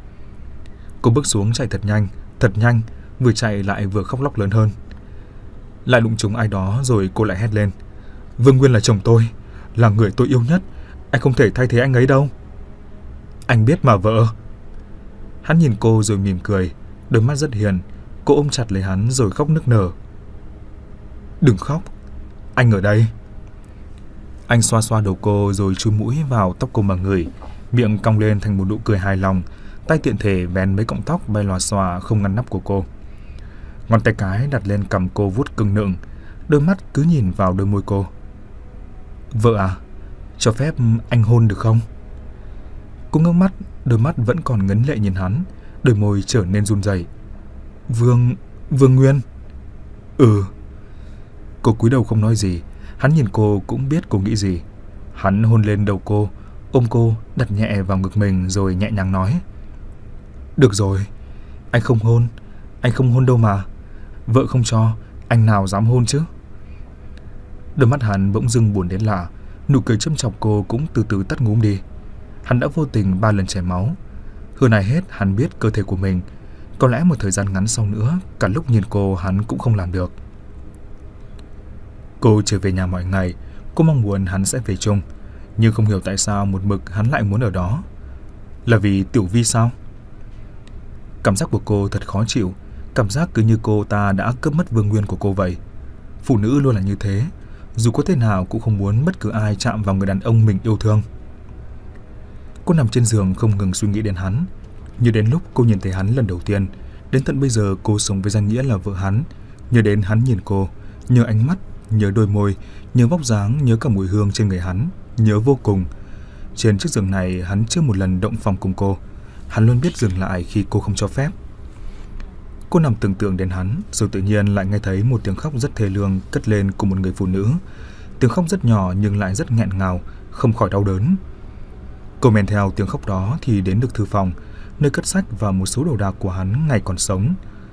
Cô bước xuống chạy thật nhanh, thật nhanh, vừa chạy lại vừa khóc lóc lớn hơn. Lại đụng trúng ai đó rồi cô lại hét lên: Vương Nguyên là chồng tôi, là người tôi yêu nhất, anh không thể thay thế anh ấy đâu. Anh biết mà vợ. Hắn nhìn cô rồi mỉm cười, đôi mắt rất hiền. Cô ôm chặt lấy hắn rồi khóc nức nở. Đừng khóc, anh ở đây. Anh xoa xoa đầu cô rồi chui mũi vào tóc cô mà ngửi, miệng cong lên thành một nụ cười hài lòng, tay tiện thể vén mấy cọng tóc bay lòa xòa không ngăn nắp của cô. Ngón tay cái đặt lên cằm cô vuốt cưng nựng, đôi mắt cứ nhìn vào đôi môi cô. Vợ à, cho phép anh hôn được không? Cô ngước mắt, đôi mắt vẫn còn ngấn lệ nhìn hắn, đôi môi trở nên run rẩy. Vương... Vương Nguyên. Ừ. Cô cúi đầu không nói gì. Hắn nhìn cô cũng biết cô nghĩ gì. Hắn hôn lên đầu cô, ôm cô, đặt nhẹ vào ngực mình rồi nhẹ nhàng nói: Được rồi, anh không hôn. Anh không hôn đâu mà. Vợ không cho, anh nào dám hôn chứ? Đôi mắt hắn bỗng dưng buồn đến lạ. Nụ cười châm chọc cô cũng từ từ tắt ngúm đi. Hắn đã vô tình ba lần chảy máu. Hơn ai hết hắn biết cơ thể của mình. Có lẽ một thời gian ngắn sau nữa, cả lúc nhìn cô hắn cũng không làm được. Cô trở về nhà mọi ngày. Cô mong muốn hắn sẽ về chung, nhưng không hiểu tại sao một mực hắn lại muốn ở đó. Là vì Tiểu Vi sao? Cảm giác của cô thật khó chịu. Cảm giác cứ như cô ta đã cướp mất Vương Nguyên của cô vậy. Phụ nữ luôn là như thế, dù có thế nào cũng không muốn bất cứ ai chạm vào người đàn ông mình yêu thương. Cô nằm trên giường không ngừng suy nghĩ đến hắn. Như đến lúc cô nhìn thấy hắn lần đầu tiên, đến tận bây giờ cô sống với danh nghĩa là vợ hắn. Nhớ đến hắn nhìn cô, nhớ ánh mắt, nhớ đôi môi, nhớ vóc dáng, nhớ cả mùi hương trên người hắn, nhớ vô cùng. Trên chiếc giường này hắn chưa một lần động phòng cùng cô. Hắn luôn biết dừng lại khi cô không cho phép. Cô nằm tưởng tượng đến hắn, rồi tự nhiên lại nghe thấy một tiếng khóc rất thê lương cất lên của một người phụ nữ. Tiếng khóc rất nhỏ nhưng lại rất nghẹn ngào, không khỏi đau đớn. Cô men theo tiếng khóc đó thì đến được thư phòng, nơi cất sách và một số đồ đạc của hắn ngày còn sống.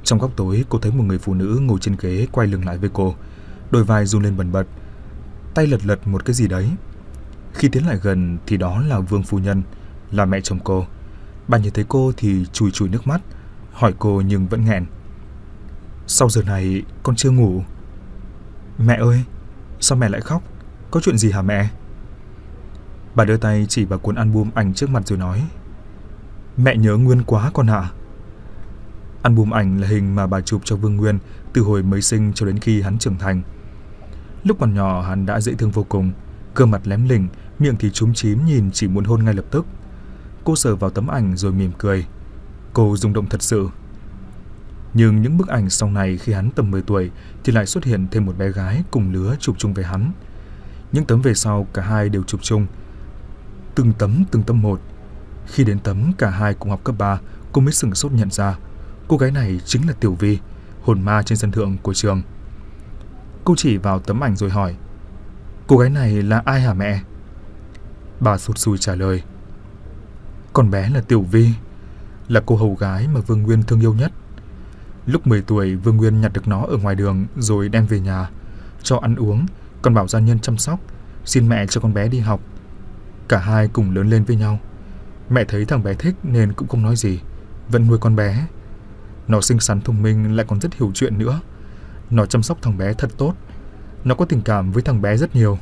Trong góc tối, cô thấy một người phụ nữ ngồi trên ghế quay lưng lại với cô, đôi vai run lên bần bật, tay lật lật một cái gì đấy. Khi tiến lại gần thì đó là Vương phu nhân, là mẹ chồng cô. Bà nhìn thấy cô thì chùi chùi nước mắt, hỏi cô nhưng vẫn nghẹn. Sau giờ này con chưa ngủ. Mẹ ơi, sao mẹ lại khóc? Có chuyện gì hả mẹ? Bà đưa tay chỉ vào cuốn album ảnh trước mặt rồi nói: Mẹ nhớ Nguyên quá con ạ. Album ảnh là hình mà bà chụp cho Vương Nguyên từ hồi mới sinh cho đến khi hắn trưởng thành. Lúc còn nhỏ hắn đã dễ thương vô cùng, cơ mặt lém lỉnh, miệng thì chúm chím nhìn chỉ muốn hôn ngay lập tức. Cô sờ vào tấm ảnh rồi mỉm cười. Cô rung động thật sự. Nhưng những bức ảnh sau này khi hắn tầm mười tuổi thì lại xuất hiện thêm một bé gái cùng lứa chụp chung với hắn. Những tấm về sau cả hai đều chụp chung, từng tấm từng tấm một. Khi đến tấm cả hai cùng học cấp ba, cô mới sửng sốt nhận ra cô gái này chính là Tiểu Vi, hồn ma trên sân thượng của trường. Cô chỉ vào tấm ảnh rồi hỏi: Cô gái này là ai hả mẹ? Bà sụt sùi trả lời: Con bé là Tiểu Vi, là cô hầu gái mà Vương Nguyên thương yêu nhất. Lúc mười tuổi, Vương Nguyên nhặt được nó ở ngoài đường rồi đem về nhà, cho ăn uống, còn bảo gia nhân chăm sóc, xin mẹ cho con bé đi học. Cả hai cùng lớn lên với nhau. Mẹ thấy thằng bé thích nên cũng không nói gì, vẫn nuôi con bé. Nó xinh xắn thông minh lại còn rất hiểu chuyện nữa. Nó chăm sóc thằng bé thật tốt. Nó có tình cảm với thằng bé rất nhiều.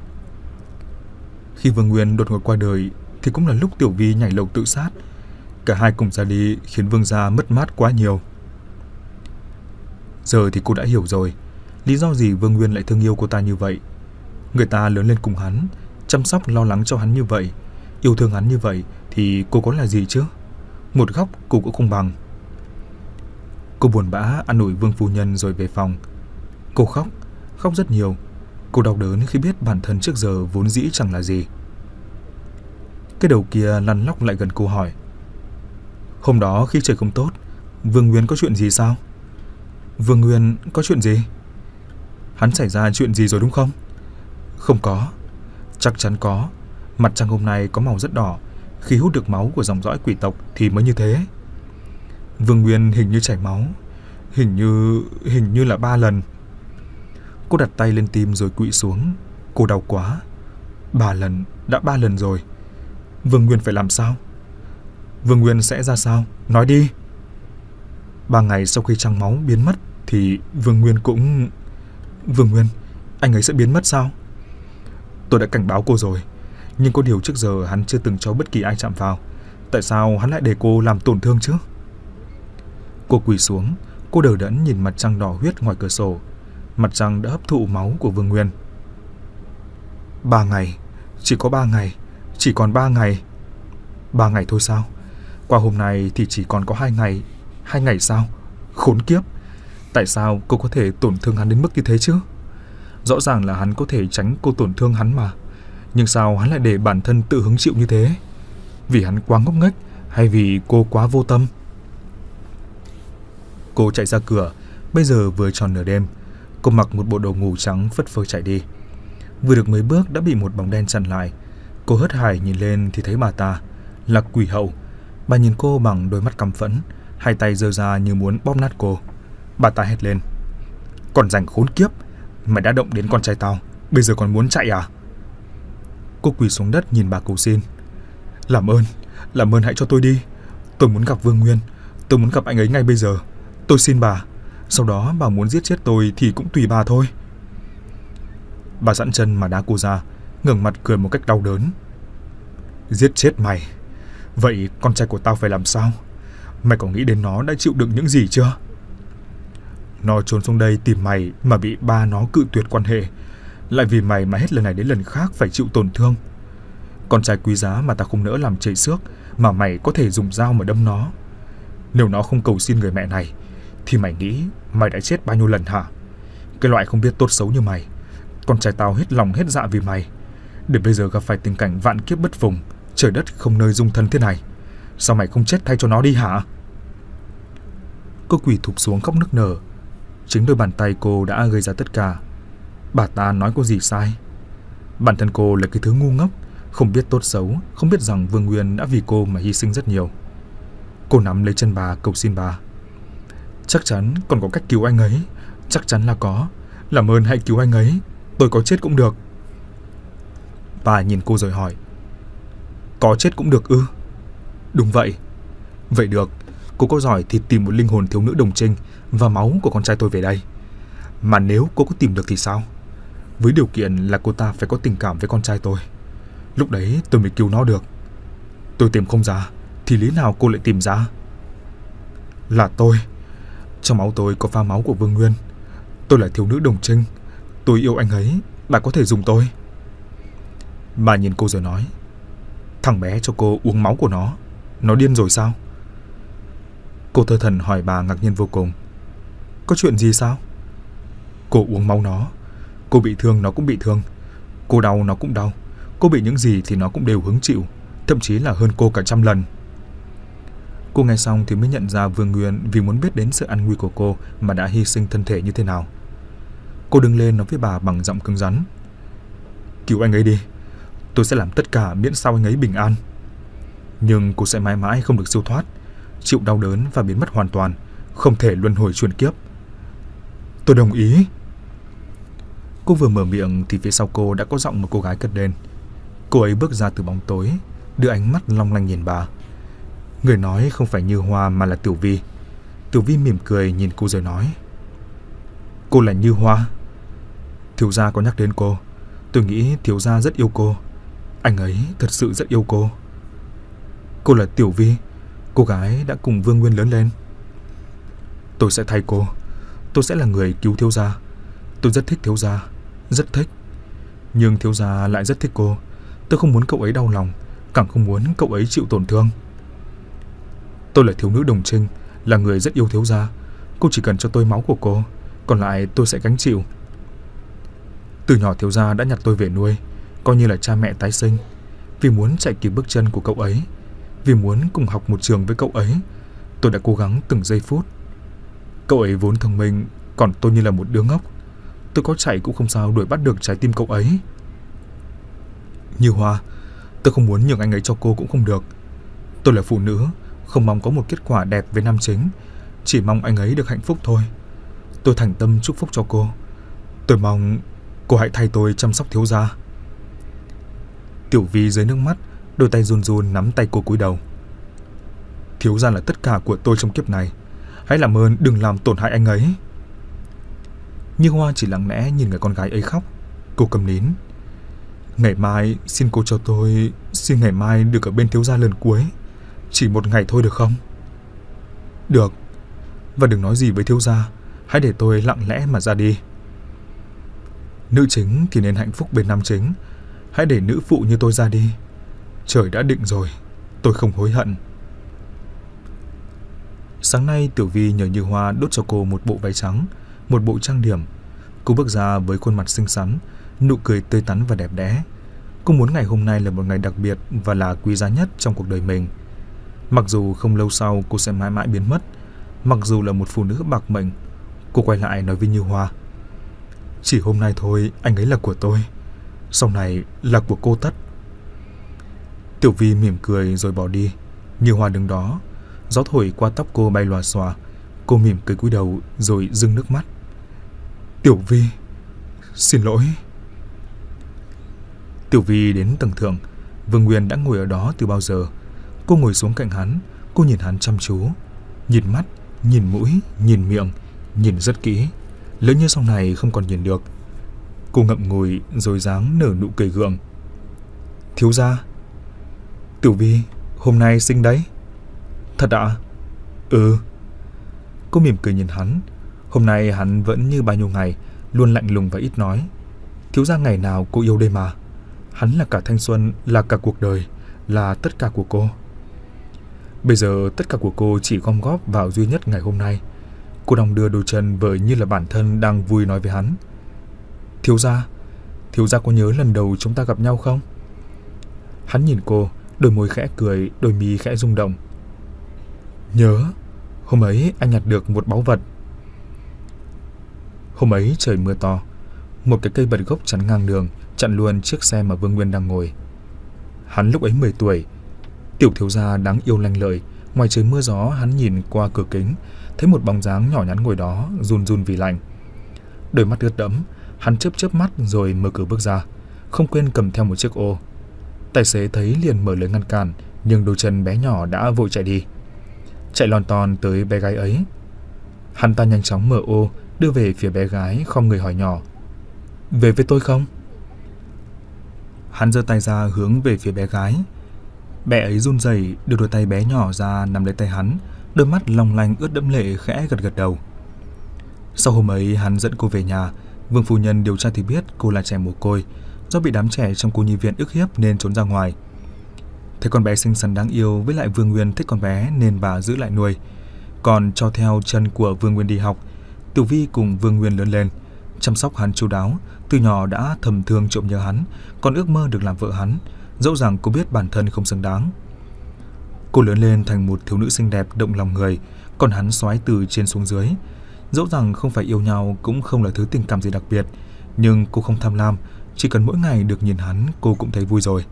Khi Vương Nguyên đột ngột qua đời thì cũng là lúc Tiểu Vi nhảy lầu tự sát. Cả hai cùng ra đi khiến Vương gia mất mát quá nhiều. Giờ thì cô đã hiểu rồi, lý do gì Vương Nguyên lại thương yêu cô ta như vậy. Người ta lớn lên cùng hắn, chăm sóc lo lắng cho hắn như vậy, yêu thương hắn như vậy thì cô có là gì chứ? Một góc cô cũng không bằng. Cô buồn bã an ủi Vương phu nhân rồi về phòng. Cô khóc, khóc rất nhiều. Cô đau đớn khi biết bản thân trước giờ vốn dĩ chẳng là gì. Cái đầu kia lăn lóc lại gần cô hỏi: Hôm đó khi trời không tốt, Vương Nguyên có chuyện gì sao? Vương Nguyên có chuyện gì? Hắn xảy ra chuyện gì rồi đúng không? Không có. Chắc chắn có. Mặt trăng hôm nay có màu rất đỏ, khi hút được máu của dòng dõi quỷ tộc thì mới như thế. Vương Nguyên hình như chảy máu, Hình như... hình như là ba lần. Cô đặt tay lên tim rồi quỵ xuống. Cô đau quá. Ba lần, đã ba lần rồi. Vương Nguyên phải làm sao? Vương Nguyên sẽ ra sao? Nói đi. Ba ngày sau khi trăng máu biến mất thì Vương Nguyên cũng... Vương Nguyên, anh ấy sẽ biến mất sao? Tôi đã cảnh báo cô rồi, nhưng có điều trước giờ hắn chưa từng cho bất kỳ ai chạm vào. Tại sao hắn lại để cô làm tổn thương chứ? Cô quỳ xuống, cô đờ đẫn nhìn mặt trăng đỏ huyết ngoài cửa sổ. Mặt trăng đã hấp thụ máu của Vương Nguyên. Ba ngày, chỉ có ba ngày, chỉ còn ba ngày. Ba ngày thôi sao? Qua hôm nay thì chỉ còn có hai ngày. Hai ngày sao? Khốn kiếp! Tại sao cô có thể tổn thương hắn đến mức như thế chứ? Rõ ràng là hắn có thể tránh cô tổn thương hắn mà. Nhưng sao hắn lại để bản thân tự hứng chịu như thế? Vì hắn quá ngốc nghếch hay vì cô quá vô tâm? Cô chạy ra cửa. Bây giờ vừa tròn nửa đêm. Cô mặc một bộ đồ ngủ trắng phất phơ chạy đi. Vừa được mấy bước đã bị một bóng đen chặn lại. Cô hớt hải nhìn lên thì thấy bà ta là Quỷ Hậu. Bà nhìn cô bằng đôi mắt căm phẫn, hai tay giơ ra như muốn bóp nát cô. Bà ta hét lên: Còn rảnh khốn kiếp! Mày đã động đến con trai tao, bây giờ còn muốn chạy à? Cô quỳ xuống đất nhìn bà cầu xin: Làm ơn, làm ơn hãy cho tôi đi. Tôi muốn gặp Vương Nguyên. Tôi muốn gặp anh ấy ngay bây giờ. Tôi xin bà. Sau đó bà muốn giết chết tôi thì cũng tùy bà thôi. Bà giãn chân mà đá cô ra, ngẩng mặt cười một cách đau đớn. Giết chết mày? Vậy con trai của tao phải làm sao? Mày có nghĩ đến nó đã chịu đựng những gì chưa? Nó trốn xuống đây tìm mày mà bị ba nó cự tuyệt quan hệ, lại vì mày mà hết lần này đến lần khác phải chịu tổn thương. Con trai quý giá mà ta không nỡ làm chảy xước, mà mày có thể dùng dao mà đâm nó. Nếu nó không cầu xin người mẹ này thì mày nghĩ mày đã chết bao nhiêu lần hả? Cái loại không biết tốt xấu như mày. Con trai tao hết lòng hết dạ vì mày, để bây giờ gặp phải tình cảnh vạn kiếp bất phùng, trời đất không nơi dung thân thế này. Sao mày không chết thay cho nó đi hả? Cô quỳ thụp xuống khóc nức nở. Chính đôi bàn tay cô đã gây ra tất cả. Bà ta nói có gì sai? Bản thân cô là cái thứ ngu ngốc, không biết tốt xấu, không biết rằng Vương Nguyên đã vì cô mà hy sinh rất nhiều. Cô nắm lấy chân bà cầu xin bà: Chắc chắn còn có cách cứu anh ấy. Chắc chắn là có. Làm ơn hãy cứu anh ấy. Tôi có chết cũng được. Bà nhìn cô rồi hỏi: Có chết cũng được ư? Đúng vậy. Vậy được. Cô có giỏi thì tìm một linh hồn thiếu nữ đồng trinh và máu của con trai tôi về đây. Mà nếu cô có tìm được thì sao? Với điều kiện là cô ta phải có tình cảm với con trai tôi. Lúc đấy tôi mới cứu nó được. Tôi tìm không ra thì lý nào cô lại tìm ra? Là tôi. Trong máu tôi có pha máu của Vương Nguyên. Tôi là thiếu nữ đồng trinh. Tôi yêu anh ấy. Bà có thể dùng tôi. Bà nhìn cô rồi nói: Thằng bé cho cô uống máu của nó. Nó điên rồi sao? Cô thơ thần hỏi bà ngạc nhiên vô cùng: Có chuyện gì sao? Cô uống máu nó. Cô bị thương nó cũng bị thương. Cô đau nó cũng đau. Cô bị những gì thì nó cũng đều hứng chịu. Thậm chí là hơn cô cả trăm lần. Cô nghe xong thì mới nhận ra Vương Nguyên vì muốn biết đến sự an nguy của cô mà đã hy sinh thân thể như thế nào. Cô đứng lên nói với bà bằng giọng cứng rắn: Cứu anh ấy đi. Tôi sẽ làm tất cả miễn sao anh ấy bình an. Nhưng cô sẽ mãi mãi không được siêu thoát, chịu đau đớn và biến mất hoàn toàn, không thể luân hồi chuyển kiếp. Tôi đồng ý. Cô vừa mở miệng thì phía sau cô đã có giọng một cô gái cất lên. Cô ấy bước ra từ bóng tối, đưa ánh mắt long lanh nhìn bà. Người nói không phải Như Hoa mà là Tiểu Vi. Tiểu Vi mỉm cười nhìn cô rồi nói: Cô là Như Hoa. Thiếu gia có nhắc đến cô. Tôi nghĩ thiếu gia rất yêu cô. Anh ấy thật sự rất yêu cô. Cô là Tiểu Vi, cô gái đã cùng Vương Nguyên lớn lên. Tôi sẽ thay cô. Tôi sẽ là người cứu thiếu gia. Tôi rất thích thiếu gia, rất thích. Nhưng thiếu gia lại rất thích cô. Tôi không muốn cậu ấy đau lòng, càng không muốn cậu ấy chịu tổn thương. Tôi là thiếu nữ đồng trinh, là người rất yêu thiếu gia. Cô chỉ cần cho tôi máu của cô, còn lại tôi sẽ gánh chịu. Từ nhỏ thiếu gia đã nhặt tôi về nuôi, coi như là cha mẹ tái sinh. Vì muốn chạy kịp bước chân của cậu ấy, vì muốn cùng học một trường với cậu ấy, tôi đã cố gắng từng giây phút. Cậu ấy vốn thông minh, còn tôi như là một đứa ngốc. Tôi có chạy cũng không sao đuổi bắt được trái tim cậu ấy. Như Hoa, tôi không muốn nhường anh ấy cho cô cũng không được. Tôi là phụ nữ, không mong có một kết quả đẹp với nam chính, chỉ mong anh ấy được hạnh phúc thôi. Tôi thành tâm chúc phúc cho cô. Tôi mong cô hãy thay tôi chăm sóc thiếu gia. Tiểu Vi dưới nước mắt, đôi tay run run nắm tay cô cúi đầu. Thiếu gia là tất cả của tôi trong kiếp này. Hãy làm ơn đừng làm tổn hại anh ấy. Như Hoa chỉ lặng lẽ nhìn người con gái ấy khóc. Cô cầm nín. Ngày mai xin cô cho tôi, xin ngày mai được ở bên thiếu gia lần cuối. Chỉ một ngày thôi được không? Được. Và đừng nói gì với thiếu gia. Hãy để tôi lặng lẽ mà ra đi. Nữ chính thì nên hạnh phúc bên nam chính. Hãy để nữ phụ như tôi ra đi. Trời đã định rồi, tôi không hối hận. Sáng nay Tiểu Vi nhờ Như Hoa đốt cho cô một bộ váy trắng, một bộ trang điểm. Cô bước ra với khuôn mặt xinh xắn, nụ cười tươi tắn và đẹp đẽ. Cô muốn ngày hôm nay là một ngày đặc biệt và là quý giá nhất trong cuộc đời mình. Mặc dù không lâu sau cô sẽ mãi mãi biến mất, mặc dù là một phụ nữ bạc mệnh, cô quay lại nói với Như Hoa: Chỉ hôm nay thôi anh ấy là của tôi, sau này là của cô tất. Tiểu Vi mỉm cười rồi bỏ đi. Như Hoa đứng đó, gió thổi qua tóc cô bay lòa xòa. Cô mỉm cười cúi đầu rồi rưng nước mắt. Tiểu Vi, xin lỗi. Tiểu Vi đến tầng thượng. Vương Nguyên đã ngồi ở đó từ bao giờ. Cô ngồi xuống cạnh hắn. Cô nhìn hắn chăm chú, nhìn mắt, nhìn mũi, nhìn miệng, nhìn rất kỹ, lỡ như sau này không còn nhìn được. Cô ngậm ngùi rồi dáng nở nụ cười gượng. Thiếu gia. Tiểu Vi, hôm nay sinh đấy. Thật ạ? Ừ. Cô mỉm cười nhìn hắn. Hôm nay hắn vẫn như bao nhiêu ngày, luôn lạnh lùng và ít nói. Thiếu gia ngày nào cô yêu đây mà. Hắn là cả thanh xuân, là cả cuộc đời, là tất cả của cô. Bây giờ tất cả của cô chỉ gom góp vào duy nhất ngày hôm nay. Cô đong đưa đôi chân vời như là bản thân đang vui nói với hắn. Thiếu gia, thiếu gia có nhớ lần đầu chúng ta gặp nhau không? Hắn nhìn cô, đôi môi khẽ cười, đôi mi khẽ rung động. Nhớ, hôm ấy anh nhặt được một báu vật. Hôm ấy trời mưa to, một cái cây bật gốc chắn ngang đường, chặn luôn chiếc xe mà Vương Nguyên đang ngồi. Hắn lúc ấy mười tuổi, tiểu thiếu gia đáng yêu lanh lợi, Ngoài trời mưa gió, hắn nhìn qua cửa kính, thấy một bóng dáng nhỏ nhắn ngồi đó, run run vì lạnh. Đôi mắt ướt đẫm, hắn chớp chớp mắt rồi mở cửa bước ra, không quên cầm theo một chiếc ô. Tài xế thấy liền mở lời ngăn cản, nhưng đôi chân bé nhỏ đã vội chạy đi. Chạy lon ton tới bé gái ấy. Hắn ta nhanh chóng mở ô, đưa về phía bé gái, khom người hỏi nhỏ: "Về với tôi không?" Hắn giơ tay ra hướng về phía bé gái. Bé ấy run rẩy đưa đôi tay bé nhỏ ra nắm lấy tay hắn, đôi mắt long lanh ướt đẫm lệ khẽ gật gật đầu. Sau hôm ấy, hắn dẫn cô về nhà. Vương phu nhân điều tra thì biết cô là trẻ mồ côi, do bị đám trẻ trong cô nhi viện ức hiếp nên trốn ra ngoài. Thấy con bé xinh xắn đáng yêu, với lại Vương Nguyên thích con bé nên bà giữ lại nuôi, còn cho theo chân của Vương Nguyên đi học. Tiểu Vi cùng Vương Nguyên lớn lên, chăm sóc hắn chu đáo, từ nhỏ đã thầm thương trộm nhớ hắn, còn ước mơ được làm vợ hắn, dẫu rằng cô biết bản thân không xứng đáng. Cô lớn lên thành một thiếu nữ xinh đẹp động lòng người, còn hắn xoáy từ trên xuống dưới. Dẫu rằng không phải yêu nhau, cũng không là thứ tình cảm gì đặc biệt, nhưng cô không tham lam, chỉ cần mỗi ngày được nhìn hắn cô cũng thấy vui rồi.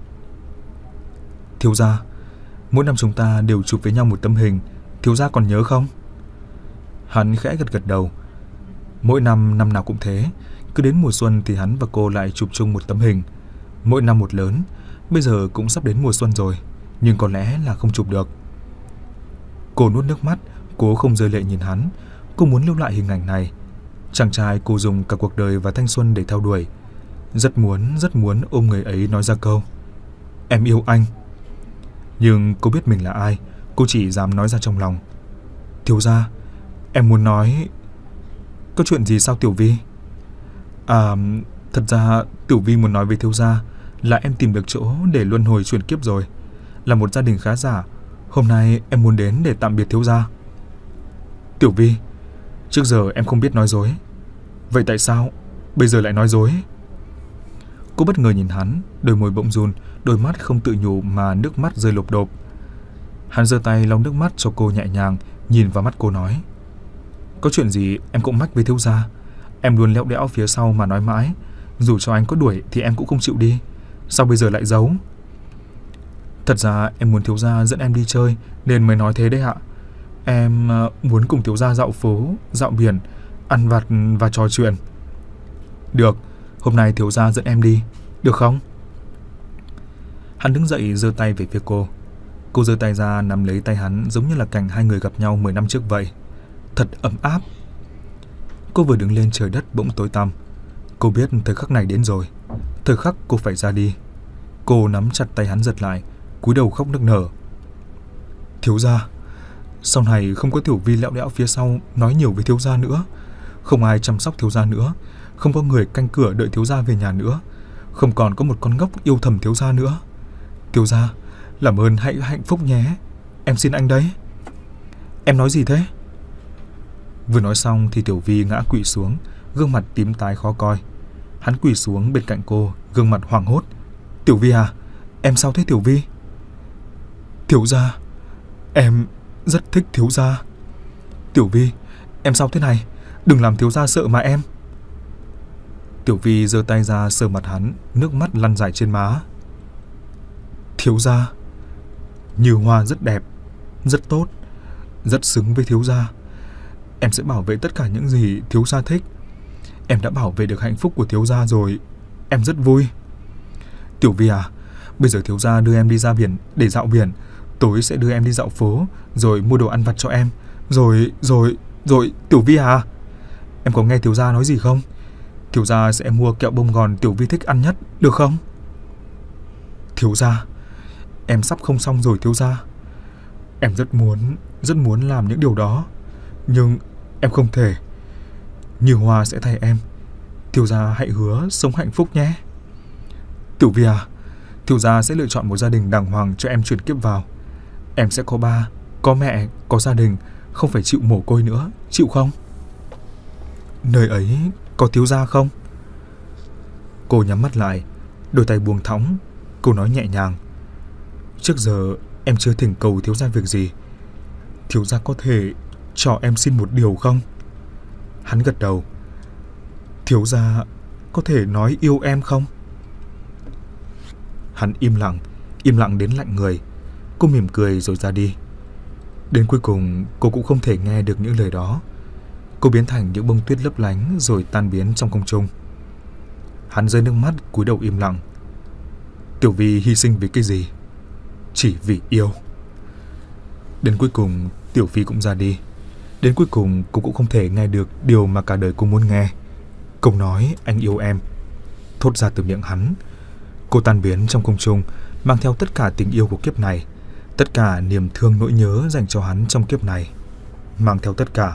"Thiếu gia, mỗi năm chúng ta đều chụp với nhau một tấm hình, thiếu gia còn nhớ không?" Hắn khẽ gật gật đầu. Mỗi năm năm nào cũng thế, cứ đến mùa xuân thì hắn và cô lại chụp chung một tấm hình. Mỗi năm một lớn, bây giờ cũng sắp đến mùa xuân rồi, nhưng có lẽ là không chụp được. Cô nuốt nước mắt, cố không rơi lệ nhìn hắn. Cô muốn lưu lại hình ảnh này. Chàng trai cô dùng cả cuộc đời và thanh xuân để theo đuổi. Rất muốn, rất muốn ôm người ấy nói ra câu "Em yêu anh." Nhưng cô biết mình là ai, cô chỉ dám nói ra trong lòng: "Thiếu gia, em muốn nói..." "Có chuyện gì sao Tiểu Vi?" "À, thật ra Tiểu Vi muốn nói với thiếu gia là em tìm được chỗ để luân hồi chuyển kiếp rồi, là một gia đình khá giả. Hôm nay em muốn đến để tạm biệt thiếu gia." "Tiểu Vi, trước giờ em không biết nói dối. Vậy tại sao bây giờ lại nói dối?" Cô bất ngờ nhìn hắn, đôi môi bỗng run, đôi mắt không tự nhủ mà nước mắt rơi lộp độp. Hắn giơ tay lau nước mắt cho cô nhẹ nhàng, nhìn vào mắt cô nói: "Có chuyện gì em cũng mách với thiếu gia. Em luôn lẽo đẽo phía sau mà nói mãi, dù cho anh có đuổi thì em cũng không chịu đi. Sao bây giờ lại giấu?" "Thật ra em muốn thiếu gia dẫn em đi chơi nên mới nói thế đấy ạ. Em muốn cùng thiếu gia dạo phố, dạo biển, ăn vặt và trò chuyện." "Được, hôm nay thiếu gia dẫn em đi, được không?" Hắn đứng dậy giơ tay về phía cô. Cô giơ tay ra nắm lấy tay hắn giống như là cảnh hai người gặp nhau mười năm trước vậy. Thật ấm áp. Cô vừa đứng lên trời đất bỗng tối tăm. Cô biết thời khắc này đến rồi, thời khắc cô phải ra đi. Cô nắm chặt tay hắn giật lại, cúi đầu khóc nức nở. "Thiếu gia, sau này không có Tiểu Vi lẹo đẽo phía sau nói nhiều với thiếu gia nữa, không ai chăm sóc thiếu gia nữa, không có người canh cửa đợi thiếu gia về nhà nữa, không còn có một con ngốc yêu thầm thiếu gia nữa. Thiếu gia, làm ơn hãy hạnh phúc nhé, em xin anh đấy." "Em nói gì thế?" Vừa nói xong thì Tiểu Vi ngã quỵ xuống, gương mặt tím tái khó coi. Hắn quỳ xuống bên cạnh cô, gương mặt hoảng hốt. "Tiểu Vi à, em sao thế Tiểu Vi?" "Thiếu gia, em rất thích thiếu gia." "Tiểu Vi, em sao thế này? Đừng làm thiếu gia sợ mà em." Tiểu Vi giơ tay ra sờ mặt hắn, nước mắt lăn dài trên má. "Thiếu gia, Như Hoa rất đẹp, rất tốt, rất xứng với thiếu gia. Em sẽ bảo vệ tất cả những gì thiếu gia thích. Em đã bảo vệ được hạnh phúc của thiếu gia rồi, em rất vui. Tiểu Vi à, bây giờ thiếu gia đưa em đi ra biển để dạo biển, tối sẽ đưa em đi dạo phố, rồi mua đồ ăn vặt cho em, rồi, rồi, rồi, Tiểu Vi à, em có nghe thiếu gia nói gì không? Thiếu gia sẽ mua kẹo bông gòn Tiểu Vi thích ăn nhất, được không? Thiếu gia, em sắp không xong rồi thiếu gia. Em rất muốn, rất muốn làm những điều đó, nhưng em không thể. Như Hoa sẽ thay em. Thiếu gia hãy hứa sống hạnh phúc nhé. Tiểu Vi à, thiếu gia sẽ lựa chọn một gia đình đàng hoàng cho em chuyển kiếp vào. Em sẽ có ba, có mẹ, có gia đình, không phải chịu mồ côi nữa, chịu không? Nơi ấy có thiếu gia không? Cô nhắm mắt lại, đôi tay buông thõng. Cô nói nhẹ nhàng. Trước giờ em chưa thỉnh cầu thiếu gia việc gì. Thiếu gia có thể cho em xin một điều không? Hắn gật đầu. Thiếu gia có thể nói yêu em không? Hắn im lặng, im lặng đến lạnh người. Cô mỉm cười rồi ra đi. Đến cuối cùng cô cũng không thể nghe được những lời đó. Cô biến thành những bông tuyết lấp lánh rồi tan biến trong không trung. Hắn rơi nước mắt cúi đầu im lặng. Tiểu Vi hy sinh vì cái gì? Chỉ vì yêu. Đến cuối cùng Tiểu Phi cũng ra đi. Đến cuối cùng cô cũng không thể nghe được điều mà cả đời cô muốn nghe. Câu nói anh yêu em thốt ra từ miệng hắn. Cô tan biến trong không trung, mang theo tất cả tình yêu của kiếp này, tất cả niềm thương nỗi nhớ dành cho hắn trong kiếp này, mang theo tất cả.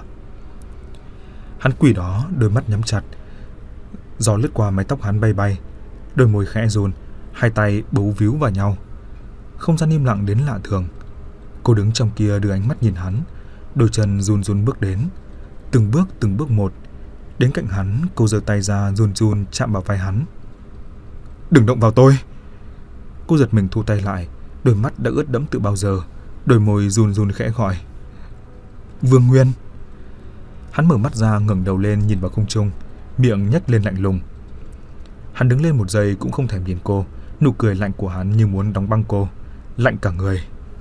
Hắn quỳ đó, đôi mắt nhắm chặt. Gió lướt qua mái tóc hắn bay bay, đôi môi khẽ run, hai tay bấu víu vào nhau. Không gian im lặng đến lạ thường. Cô đứng trong kia đưa ánh mắt nhìn hắn, đôi chân run run bước đến, từng bước từng bước một. Đến cạnh hắn, cô giơ tay ra run run chạm vào vai hắn. Đừng động vào tôi. Cô giật mình thu tay lại, đôi mắt đã ướt đẫm từ bao giờ, đôi môi run run khẽ gọi. Vương Nguyên. Hắn mở mắt ra, ngẩng đầu lên nhìn vào không trung, miệng nhếch lên lạnh lùng. Hắn đứng lên một giây cũng không thèm nhìn cô, nụ cười lạnh của hắn như muốn đóng băng cô, lạnh cả người.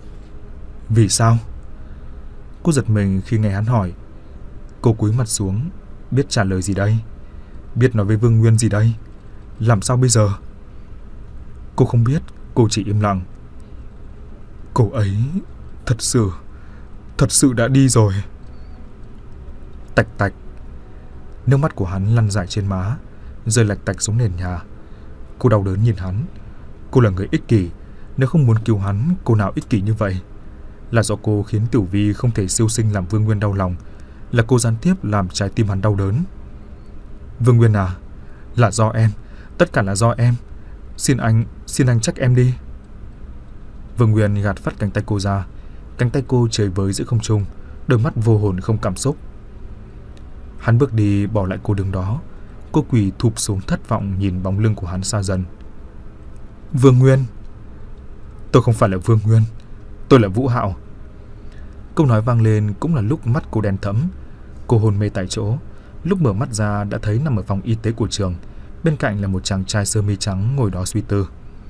Vì sao? Cô giật mình khi nghe hắn hỏi. Cô cúi mặt xuống, biết trả lời gì đây? Biết nói với Vương Nguyên gì đây? Làm sao bây giờ? Cô không biết, cô chỉ im lặng. Cô ấy thật sự, thật sự đã đi rồi. Tạch tạch. Nước mắt của hắn lăn dài trên má, rơi lạch tạch xuống nền nhà. Cô đau đớn nhìn hắn. Cô là người ích kỷ. Nếu không muốn cứu hắn, cô nào ích kỷ như vậy? Là do cô khiến Tiểu Vi không thể siêu sinh làm Vương Nguyên đau lòng. Là cô gián tiếp làm trái tim hắn đau đớn. Vương Nguyên à, là do em. Tất cả là do em. Xin anh, xin anh trách em đi. Vương Nguyên gạt phát cánh tay cô ra. Cánh tay cô chơi với giữa không trung, đôi mắt vô hồn không cảm xúc. Hắn bước đi bỏ lại cô đứng đó. Cô quỳ thụp xuống thất vọng nhìn bóng lưng của hắn xa dần. Vương Nguyên. Tôi không phải là Vương Nguyên, tôi là Vũ Hạo. Câu nói vang lên cũng là lúc mắt cô đen thẫm. Cô hôn mê tại chỗ. Lúc mở mắt ra đã thấy nằm ở phòng y tế của trường, bên cạnh là một chàng trai sơ mi trắng ngồi đó suy tư.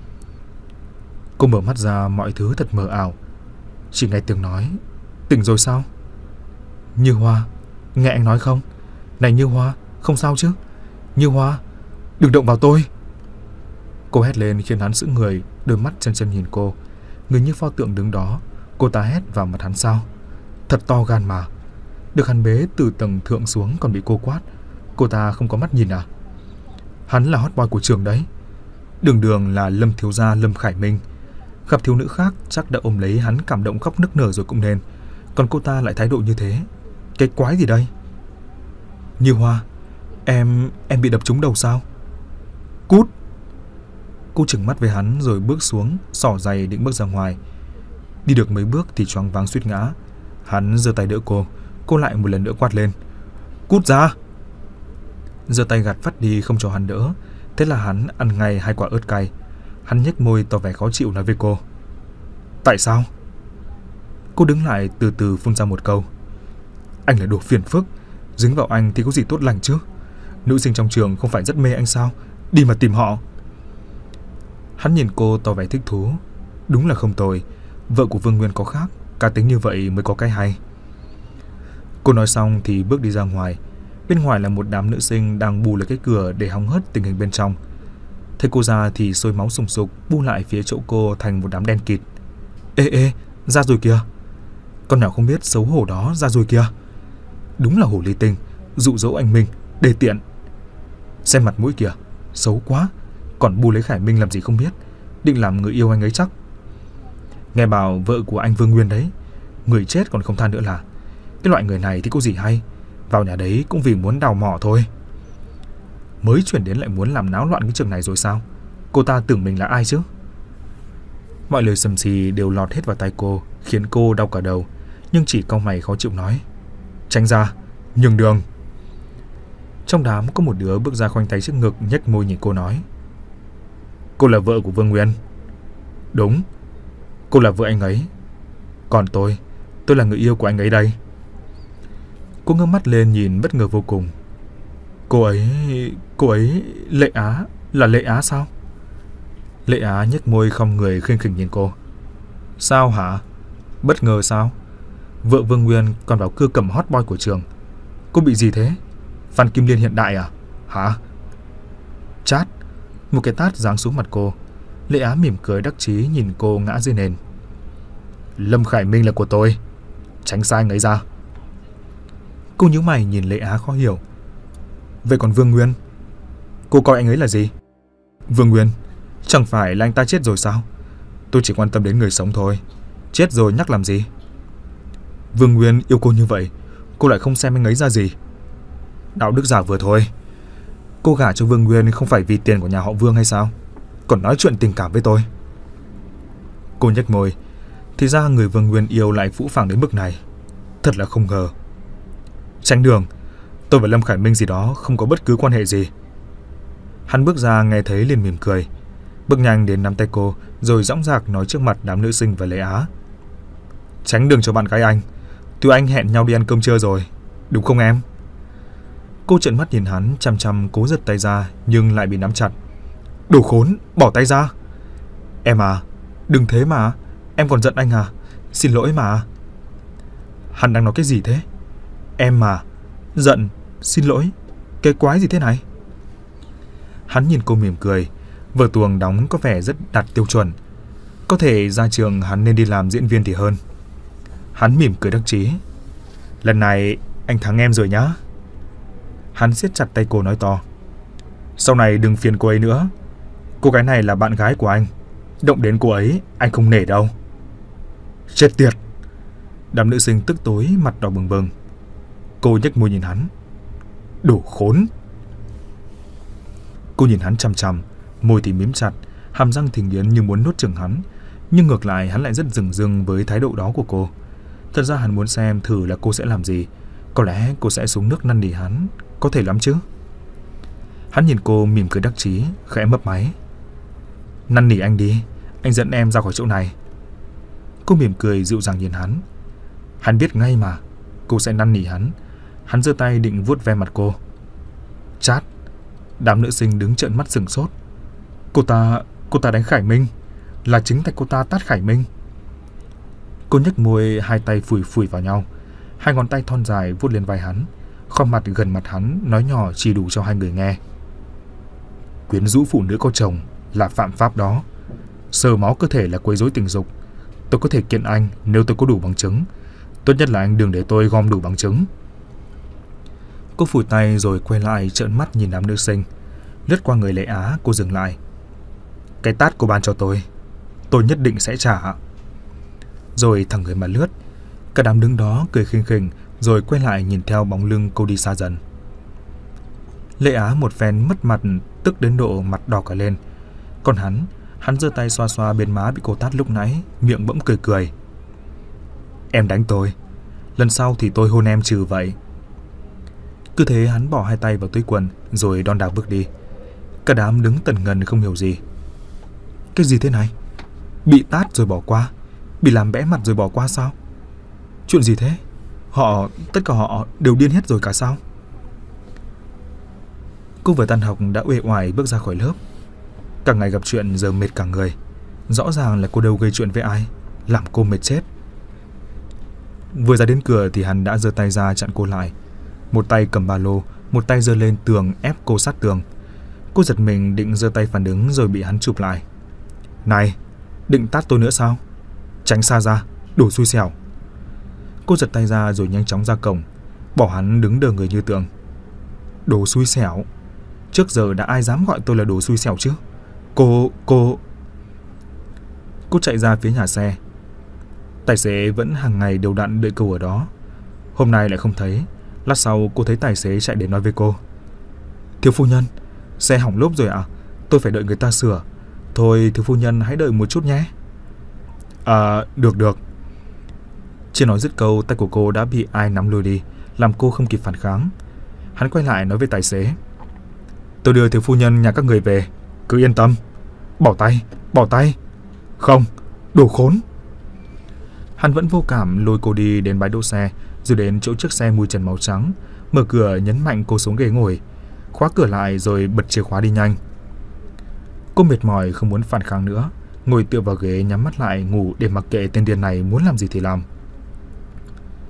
Cô mở mắt ra, mọi thứ thật mờ ảo. Chỉ nghe tiếng nói. Tỉnh rồi sao? Như Hoa, nghe anh nói không? Này Như Hoa, không sao chứ? Như Hoa, đừng động vào tôi. Cô hét lên khiến hắn sững người, đôi mắt chân chân nhìn cô. Người như pho tượng đứng đó. Cô ta hét vào mặt hắn sao? Thật to gan mà. Được hắn bế từ tầng thượng xuống còn bị cô quát. Cô ta không có mắt nhìn à? Hắn là hot boy của trường đấy. Đường đường là Lâm thiếu gia Lâm Khải Minh. Gặp thiếu nữ khác chắc đã ôm lấy hắn cảm động khóc nức nở rồi cũng nên. Còn cô ta lại thái độ như thế. Cái quái gì đây? Như Hoa, Em, em bị đập trúng đầu sao? Cút. Cô trừng mắt với hắn rồi bước xuống, xỏ giày định bước ra ngoài. Đi được mấy bước thì choáng váng suýt ngã. Hắn giơ tay đỡ cô. Cô lại một lần nữa quát lên. Cút ra. Giơ tay gạt vắt đi không cho hắn đỡ. Thế là hắn ăn ngay hai quả ớt cay. Hắn nhếch môi tỏ vẻ khó chịu nói với cô. Tại sao? Cô đứng lại từ từ phun ra một câu. Anh là đồ phiền phức. Dính vào anh thì có gì tốt lành chứ? Nữ sinh trong trường không phải rất mê anh sao? Đi mà tìm họ. Hắn nhìn cô tỏ vẻ thích thú. Đúng là không tồi. Vợ của Vương Nguyên có khác. Cá tính như vậy mới có cái hay. Cô nói xong thì bước đi ra ngoài. Bên ngoài là một đám nữ sinh đang bù lấy cái cửa để hóng hớt tình hình bên trong. Thấy cô ra thì sôi máu sùng sục, bu lại phía chỗ cô thành một đám đen kịt. Ê ê, ra rồi kìa. Con nào không biết xấu hổ đó ra rồi kìa. Đúng là hồ ly tinh, dụ dỗ anh Minh, đề tiện. Xem mặt mũi kìa, xấu quá. Còn bu lấy Khải Minh làm gì không biết. Định làm người yêu anh ấy chắc. Nghe bảo vợ của anh Vương Nguyên đấy. Người chết còn không than nữa là. Cái loại người này thì có gì hay. Vào nhà đấy cũng vì muốn đào mỏ thôi. Mới chuyển đến lại muốn làm náo loạn cái trường này rồi sao? Cô ta tưởng mình là ai chứ? Mọi lời sầm xì đều lọt hết vào tai cô, khiến cô đau cả đầu. Nhưng chỉ cau mày khó chịu nói. Tránh ra, nhường đường. Trong đám có một đứa bước ra khoanh tay trước ngực, nhếch môi nhìn cô nói. Cô là vợ của Vương Nguyên. Đúng, cô là vợ anh ấy. Còn tôi, tôi là người yêu của anh ấy đây. Cô ngước mắt lên nhìn bất ngờ vô cùng. Cô ấy, cô ấy, Lệ Á, là Lệ Á sao? Lệ Á nhếch môi khom người khinh khỉnh nhìn cô. Sao hả? Bất ngờ sao? Vợ Vương Nguyên còn vào cưa cầm hot boy của trường. Cô bị gì thế? Phan Kim Liên hiện đại à? Hả? Chát. Một cái tát giáng xuống mặt cô. Lệ Á mỉm cười đắc chí nhìn cô ngã dưới nền. Lâm Khải Minh là của tôi. Tránh xa anh ấy ra. Cô nhíu mày nhìn Lệ Á khó hiểu. Vậy còn Vương Nguyên? Cô coi anh ấy là gì? Vương Nguyên? Chẳng phải là anh ta chết rồi sao? Tôi chỉ quan tâm đến người sống thôi. Chết rồi nhắc làm gì? Vương Nguyên yêu cô như vậy, cô lại không xem anh ấy ra gì? Đạo đức giả vừa thôi. Cô gả cho Vương Nguyên không phải vì tiền của nhà họ Vương hay sao? Còn nói chuyện tình cảm với tôi. Cô nhếch môi. Thì ra người Vương Nguyên yêu lại phũ phàng đến mức này. Thật là không ngờ. Tránh đường. Tôi và Lâm Khải Minh gì đó không có bất cứ quan hệ gì. Hắn bước ra nghe thấy liền mỉm cười. Bước nhanh đến nắm tay cô, rồi dõng dạc nói trước mặt đám nữ sinh và Lệ Á. Tránh đường cho bạn gái anh. Tụi anh hẹn nhau đi ăn cơm trưa rồi. Đúng không em? Cô trợn mắt nhìn hắn, chăm chăm cố giật tay ra, nhưng lại bị nắm chặt. Đồ khốn, bỏ tay ra. Em à, đừng thế mà. Em còn giận anh à? Xin lỗi mà. Hắn đang nói cái gì thế? Em mà. Giận, xin lỗi. Cái quái gì thế này? Hắn nhìn cô mỉm cười. Vở tuồng đóng có vẻ rất đạt tiêu chuẩn. Có thể ra trường hắn nên đi làm diễn viên thì hơn. Hắn mỉm cười đắc chí. Lần này anh thắng em rồi nhá. Hắn siết chặt tay cô nói to. Sau này đừng phiền cô ấy nữa. Cô gái này là bạn gái của anh. Động đến cô ấy anh không nể đâu. Chết tiệt. Đám nữ sinh tức tối mặt đỏ bừng bừng. Cô nhếch môi nhìn hắn. Đồ khốn. Cô nhìn hắn chằm chằm, môi thì mím chặt, hàm răng thì nghiến như muốn nuốt chửng hắn. Nhưng ngược lại hắn lại rất dửng dưng với thái độ đó của cô. Thật ra hắn muốn xem thử là cô sẽ làm gì. Có lẽ cô sẽ xuống nước năn nỉ hắn. Có thể lắm chứ. Hắn nhìn cô mỉm cười đắc chí, khẽ mấp máy. Năn nỉ anh đi. Anh dẫn em ra khỏi chỗ này. Cô mỉm cười dịu dàng nhìn hắn. Hắn biết ngay mà cô sẽ năn nỉ hắn. Hắn giơ tay định vuốt ve mặt cô. Chát. Đám nữ sinh đứng trợn mắt sửng sốt. Cô ta, cô ta đánh Khải Minh. Là chính tay cô ta tát Khải Minh. Cô nhếch môi, hai tay phủi phủi vào nhau. Hai ngón tay thon dài vuốt lên vai hắn, khom mặt gần mặt hắn, nói nhỏ chỉ đủ cho hai người nghe. Quyến rũ phụ nữ có chồng là phạm pháp đó. Sờ máu cơ thể là quấy rối tình dục. Tôi có thể kiện anh nếu tôi có đủ bằng chứng. Tốt nhất là anh đừng để tôi gom đủ bằng chứng. Cô phủi tay rồi quay lại trợn mắt nhìn đám nữ sinh. Lướt qua người Lệ Á, cô dừng lại. Cái tát cô ban cho tôi, tôi nhất định sẽ trả. Rồi thẳng người mà lướt. Cả đám đứng đó cười khinh khỉnh, rồi quay lại nhìn theo bóng lưng cô đi xa dần. Lệ Á một phen mất mặt, tức đến độ mặt đỏ cả lên. Còn hắn, hắn giơ tay xoa xoa bên má bị cô tát lúc nãy, miệng bỗng cười cười. Em đánh tôi, lần sau thì tôi hôn em trừ vậy. Cứ thế hắn bỏ hai tay vào túi quần, rồi đon đạc bước đi. Cả đám đứng tần ngần không hiểu gì. Cái gì thế này? Bị tát rồi bỏ qua? Bị làm bẽ mặt rồi bỏ qua sao? Chuyện gì thế? Họ, tất cả họ đều điên hết rồi cả sao? Cô vừa tan học đã uể oải bước ra khỏi lớp. Cả ngày gặp chuyện giờ mệt cả người. Rõ ràng là cô đâu gây chuyện với ai, làm cô mệt chết. Vừa ra đến cửa thì hắn đã giơ tay ra chặn cô lại. Một tay cầm ba lô, một tay giơ lên tường ép cô sát tường. Cô giật mình định giơ tay phản ứng rồi bị hắn chụp lại. Này, định tát tôi nữa sao? Tránh xa ra, đồ xui xẻo. Cô giật tay ra rồi nhanh chóng ra cổng, bỏ hắn đứng đờ người như tượng. Đồ xui xẻo? Trước giờ đã ai dám gọi tôi là đồ xui xẻo chứ? Cô, cô... Cô chạy ra phía nhà xe. Tài xế vẫn hàng ngày đều đặn đợi cô ở đó. Hôm nay lại không thấy. Lát sau cô thấy tài xế chạy đến nói với cô. Thiếu phu nhân, xe hỏng lốp rồi ạ. À? Tôi phải đợi người ta sửa. Thôi thiếu phu nhân hãy đợi một chút nhé. À, được được. Chưa nói dứt câu, tay của cô đã bị ai nắm lùi đi, làm cô không kịp phản kháng. Hắn quay lại nói với tài xế. Tôi đưa thiếu phu nhân nhà các người về, cứ yên tâm. Bỏ tay, bỏ tay. Không, đồ khốn. Hắn vẫn vô cảm lôi cô đi đến bãi đỗ xe, rồi đến chỗ chiếc xe mui trần màu trắng, mở cửa nhấn mạnh cô xuống ghế ngồi, khóa cửa lại rồi bật chìa khóa đi nhanh. Cô mệt mỏi không muốn phản kháng nữa, ngồi tựa vào ghế nhắm mắt lại ngủ để mặc kệ tên điên này muốn làm gì thì làm.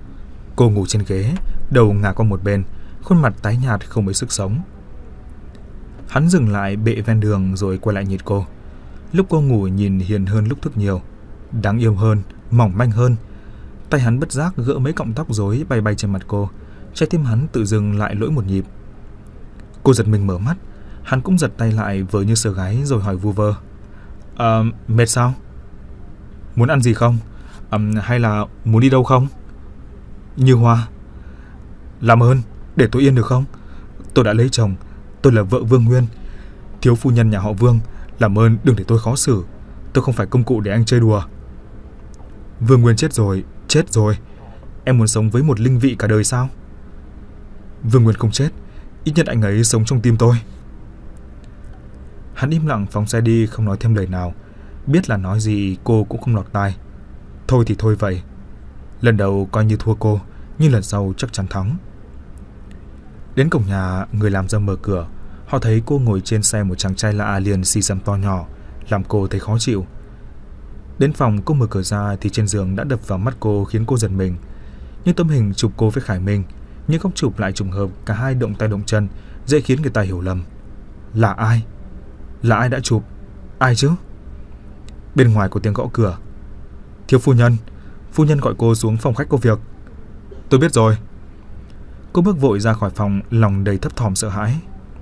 Cô ngủ trên ghế, đầu ngả qua một bên, khuôn mặt tái nhạt không mấy sức sống. Hắn dừng lại bệ ven đường rồi quay lại nhìn cô. Lúc cô ngủ nhìn hiền hơn lúc thức nhiều, đáng yêu hơn, mỏng manh hơn. Tay hắn bất giác gỡ mấy cọng tóc rối bay bay trên mặt cô. Trái tim hắn tự dưng lại lỗi một nhịp. Cô giật mình mở mắt. Hắn cũng giật tay lại vờ như sờ gáy rồi hỏi vu vơ: À, mệt sao? Muốn ăn gì không? À, hay là muốn đi đâu không? Như Hoa: Làm ơn, để tôi yên được không? Tôi đã lấy chồng, tôi là vợ Vương Nguyên, thiếu phu nhân nhà họ Vương. Làm ơn đừng để tôi khó xử. Tôi không phải công cụ để anh chơi đùa. Vương Nguyên chết rồi, chết rồi. Em muốn sống với một linh vị cả đời sao? Vương Nguyên không chết, ít nhất anh ấy sống trong tim tôi. Hắn im lặng phóng xe đi, không nói thêm lời nào. Biết là nói gì cô cũng không lọt tai. Thôi thì thôi vậy. Lần đầu coi như thua cô, nhưng lần sau chắc chắn thắng. Đến cổng nhà, người làm ra mở cửa. Họ thấy cô ngồi trên xe một chàng trai lạ liền xì xầm to nhỏ, làm cô thấy khó chịu. Đến phòng, cô mở cửa ra thì trên giường đã đập vào mắt cô khiến cô giật mình. Nhưng tấm hình chụp cô với Khải Minh, nhưng góc chụp lại trùng hợp, cả hai động tay động chân, dễ khiến người ta hiểu lầm. Là ai? Là ai đã chụp? Ai chứ? Bên ngoài có tiếng gõ cửa. Thiếu phu nhân, phu nhân gọi cô xuống phòng khách có việc. Tôi biết rồi. Cô bước vội ra khỏi phòng, lòng đầy thấp thỏm sợ hãi.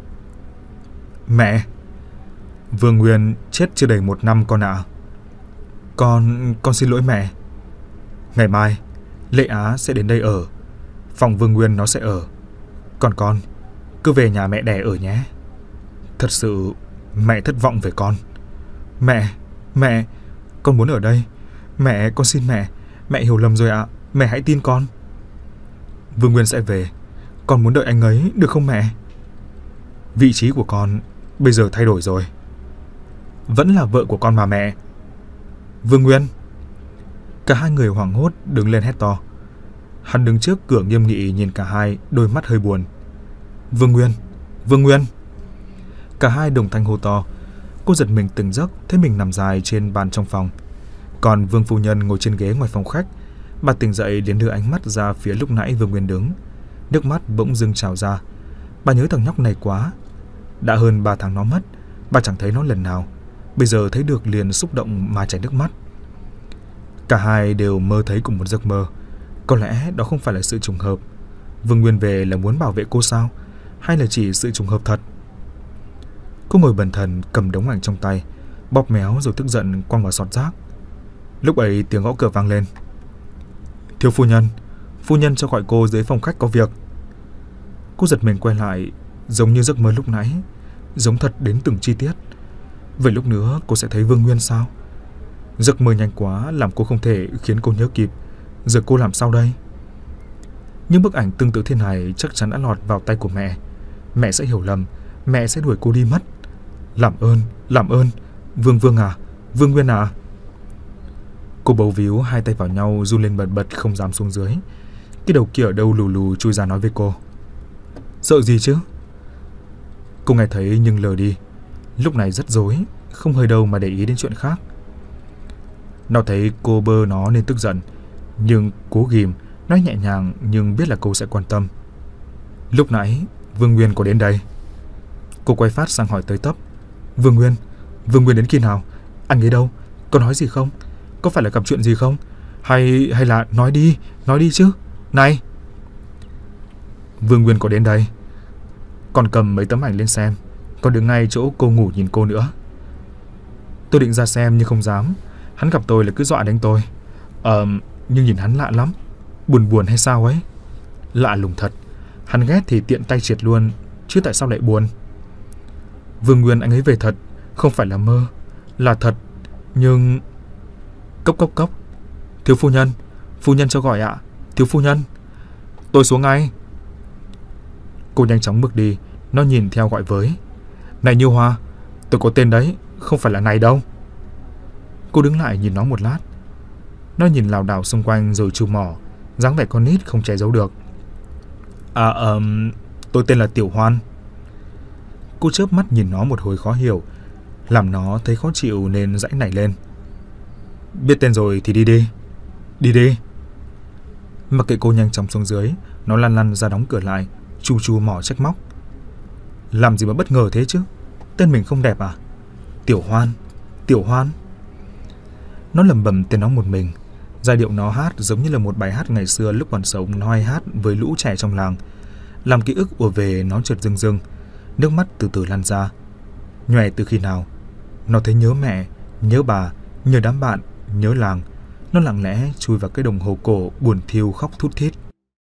Mẹ! Vương Nguyên chết chưa đầy một năm con ạ. À. Con... con xin lỗi mẹ. Ngày mai Lệ Á sẽ đến đây ở. Phòng Vương Nguyên nó sẽ ở. Còn con cứ về nhà mẹ đẻ ở nhé. Thật sự mẹ thất vọng về con. Mẹ, mẹ, con muốn ở đây. Mẹ, con xin mẹ. Mẹ hiểu lầm rồi ạ. À. Mẹ hãy tin con. Vương Nguyên sẽ về. Con muốn đợi anh ấy được không mẹ? Vị trí của con bây giờ thay đổi rồi. Vẫn là vợ của con mà mẹ. Vương Nguyên! Cả hai người hoảng hốt đứng lên hét to. Hắn đứng trước cửa nghiêm nghị nhìn cả hai, đôi mắt hơi buồn. Vương Nguyên! Vương Nguyên! Cả hai đồng thanh hô to. Cô giật mình tỉnh giấc, thấy mình nằm dài trên bàn trong phòng. Còn Vương phu nhân ngồi trên ghế ngoài phòng khách. Bà tỉnh dậy đến đưa ánh mắt ra phía lúc nãy Vương Nguyên đứng. Nước mắt bỗng dưng trào ra. Bà nhớ thằng nhóc này quá. Đã hơn ba tháng nó mất, bà chẳng thấy nó lần nào. Bây giờ thấy được liền xúc động mà chảy nước mắt. Cả hai đều mơ thấy cùng một giấc mơ. Có lẽ đó không phải là sự trùng hợp. Vương Nguyên về là muốn bảo vệ cô sao? Hay là chỉ sự trùng hợp thật? Cô ngồi bần thần cầm đống ảnh trong tay, bóp méo rồi tức giận quăng vào xọt rác. Lúc ấy tiếng gõ cửa vang lên. Thiếu phu nhân, phu nhân cho gọi cô dưới phòng khách có việc. Cô giật mình quay lại, giống như giấc mơ lúc nãy, giống thật đến từng chi tiết. Vậy lúc nữa cô sẽ thấy Vương Nguyên sao? Giấc mơ nhanh quá làm cô không thể khiến cô nhớ kịp. Giờ cô làm sao đây? Những bức ảnh tương tự thế này chắc chắn đã lọt vào tay của mẹ. Mẹ sẽ hiểu lầm, mẹ sẽ đuổi cô đi mất. Làm ơn, làm ơn, Vương Vương à, Vương Nguyên à. Cô bấu víu hai tay vào nhau, run lên bật bật không dám xuống dưới. Cái đầu kia ở đâu lù lù chui ra nói với cô. Sợ gì chứ? Cô nghe thấy nhưng lờ đi. Lúc này rất rối, không hơi đâu mà để ý đến chuyện khác. Nó thấy cô bơ nó nên tức giận, nhưng cố ghìm, nói nhẹ nhàng nhưng biết là cô sẽ quan tâm. Lúc nãy Vương Nguyên có đến đây. Cô quay phát sang hỏi tới tấp. Vương Nguyên, Vương Nguyên đến khi nào? Anh ấy đâu? Có nói gì không? Có phải là gặp chuyện gì không? Hay hay là nói đi, nói đi chứ. Này! Vương Nguyên có đến đây. Còn cầm mấy tấm ảnh lên xem. Còn đứng ngay chỗ cô ngủ nhìn cô nữa. Tôi định ra xem nhưng không dám. Hắn gặp tôi là cứ dọa đánh tôi. Ờ, nhưng nhìn hắn lạ lắm. Buồn buồn hay sao ấy? Lạ lùng thật. Hắn ghét thì tiện tay triệt luôn. Chứ tại sao lại buồn? Vương Nguyên anh ấy về thật. Không phải là mơ. Là thật. Nhưng... Cốc cốc cốc. Thiếu phu nhân. Phu nhân cho gọi ạ. Thiếu phu nhân. Tôi xuống ngay. Cô nhanh chóng bước đi. Nó nhìn theo gọi với. Này Như Hoa, tôi có tên đấy. Không phải là này đâu. Cô đứng lại nhìn nó một lát. Nó nhìn lảo đảo xung quanh rồi chu mỏ, dáng vẻ con nít không che giấu được. À um, tôi tên là Tiểu Hoan. Cô chớp mắt nhìn nó một hồi khó hiểu, làm nó thấy khó chịu nên giãy nảy lên. Biết tên rồi thì đi đi. Đi đi. Mặc kệ cô nhanh chóng xuống dưới, nó lăn lăn ra đóng cửa lại, chu chu mỏ trách móc. Làm gì mà bất ngờ thế chứ? Tên mình không đẹp à? Tiểu Hoan, Tiểu Hoan. Nó lẩm bẩm tên nó một mình. Giai điệu nó hát giống như là một bài hát ngày xưa lúc còn sống nó hay hát với lũ trẻ trong làng. Làm ký ức ùa về nó chợt rưng rưng, nước mắt từ từ lan ra. Nhòe từ khi nào? Nó thấy nhớ mẹ, nhớ bà, nhớ đám bạn, nhớ làng. Nó lặng lẽ chui vào cái đồng hồ cổ buồn thiu khóc thút thít.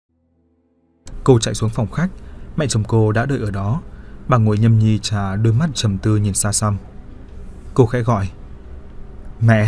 Cô chạy xuống phòng khách. Mẹ chồng cô đã đợi ở đó. Bà ngồi nhâm nhi trà, đôi mắt trầm tư nhìn xa xăm. Cô khẽ gọi: Mẹ.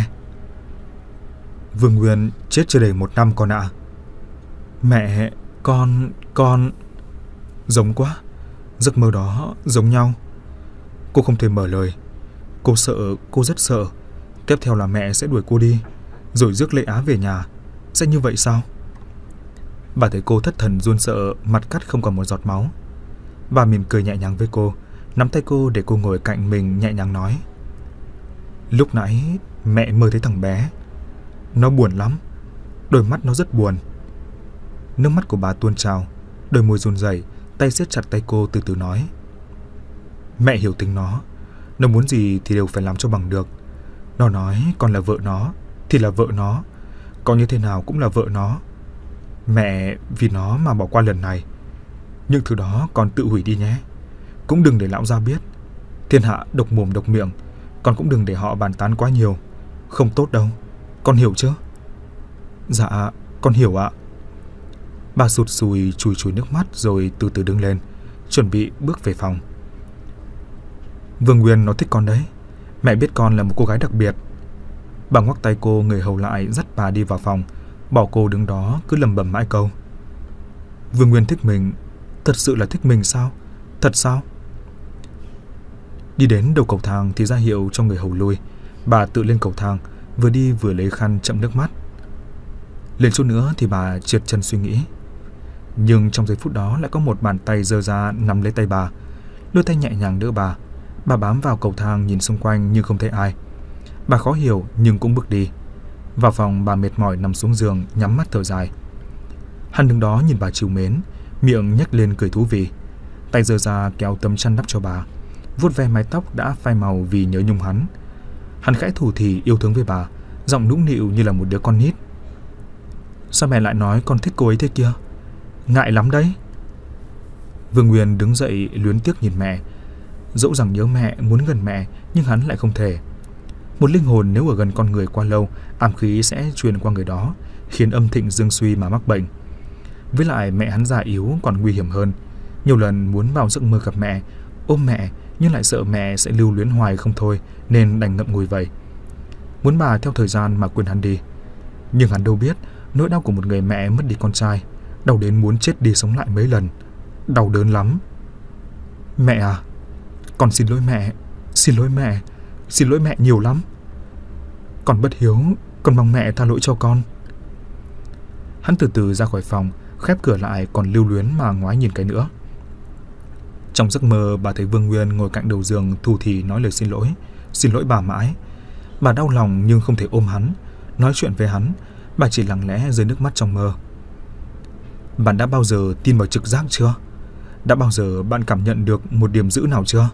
Vương Nguyên chết chưa đầy một năm con ạ. À. Mẹ, con, con... Giống quá. Giấc mơ đó giống nhau. Cô không thể mở lời. Cô sợ, cô rất sợ. Tiếp theo là mẹ sẽ đuổi cô đi, rồi rước Lệ Á về nhà. Sẽ như vậy sao? Bà thấy cô thất thần run sợ, mặt cắt không còn một giọt máu. Bà mỉm cười nhẹ nhàng với cô, nắm tay cô để cô ngồi cạnh mình, nhẹ nhàng nói: Lúc nãy mẹ mơ thấy thằng bé. Nó buồn lắm. Đôi mắt nó rất buồn. Nước mắt của bà tuôn trào, đôi môi run rẩy, tay siết chặt tay cô, từ từ nói: Mẹ hiểu tính nó. Nó muốn gì thì đều phải làm cho bằng được. Nó nói con là vợ nó thì là vợ nó, có như thế nào cũng là vợ nó. Mẹ vì nó mà bỏ qua lần này. Những thứ đó con tự hủy đi nhé. Cũng đừng để lão gia biết. Thiên hạ độc mồm độc miệng, con cũng đừng để họ bàn tán quá nhiều. Không tốt đâu. Con hiểu chứ? Dạ, con hiểu ạ. Bà sụt sùi chùi chùi nước mắt rồi từ từ đứng lên, chuẩn bị bước về phòng. Vương Nguyên nó thích con đấy. Mẹ biết con là một cô gái đặc biệt. Bà ngoắc tay cô, người hầu lại dắt bà đi vào phòng, bỏ cô đứng đó cứ lẩm bẩm mãi câu: Vương Nguyên thích mình. Thật sự là thích mình sao? Thật sao? Đi đến đầu cầu thang thì ra hiệu cho người hầu lui. Bà tự lên cầu thang, vừa đi vừa lấy khăn chậm nước mắt. Lên chút nữa thì bà trượt chân suy nghĩ. Nhưng trong giây phút đó lại có một bàn tay giơ ra nắm lấy tay bà, đôi tay nhẹ nhàng đỡ bà. Bà bám vào cầu thang nhìn xung quanh nhưng không thấy ai. Bà khó hiểu nhưng cũng bước đi. Vào phòng, bà mệt mỏi nằm xuống giường, nhắm mắt thở dài. Hắn đứng đó nhìn bà trìu mến, miệng nhếch lên cười thú vị, tay giơ ra kéo tấm chăn đắp cho bà, vuốt ve mái tóc đã phai màu vì nhớ nhung hắn. Hắn khẽ thủ thỉ yêu thương với bà, giọng nũng nịu như là một đứa con nít. Sao mẹ lại nói con thích cô ấy thế kia? Ngại lắm đấy. Vương Nguyên đứng dậy luyến tiếc nhìn mẹ. Dẫu rằng nhớ mẹ, muốn gần mẹ, nhưng hắn lại không thể. Một linh hồn nếu ở gần con người quá lâu, ám khí sẽ truyền qua người đó, khiến âm thịnh dương suy mà mắc bệnh. Với lại mẹ hắn già yếu còn nguy hiểm hơn. Nhiều lần muốn vào giấc mơ gặp mẹ, ôm mẹ, nhưng lại sợ mẹ sẽ lưu luyến hoài không thôi, nên đành ngậm ngùi vậy. Muốn bà theo thời gian mà quên hắn đi. Nhưng hắn đâu biết nỗi đau của một người mẹ mất đi con trai, đau đến muốn chết đi sống lại mấy lần. Đau đớn lắm. Mẹ à, con xin lỗi mẹ. Xin lỗi mẹ. Xin lỗi mẹ nhiều lắm. Con bất hiếu, con mong mẹ tha lỗi cho con. Hắn từ từ ra khỏi phòng, khép cửa lại, còn lưu luyến mà ngoái nhìn cái nữa. Trong giấc mơ, bà thấy Vương Nguyên ngồi cạnh đầu giường thủ thỉ nói lời xin lỗi. Xin lỗi bà mãi. Bà đau lòng nhưng không thể ôm hắn, nói chuyện với hắn. Bà chỉ lặng lẽ rơi nước mắt trong mơ. Bạn đã bao giờ tin vào trực giác chưa? Đã bao giờ bạn cảm nhận được một điểm dữ nào chưa?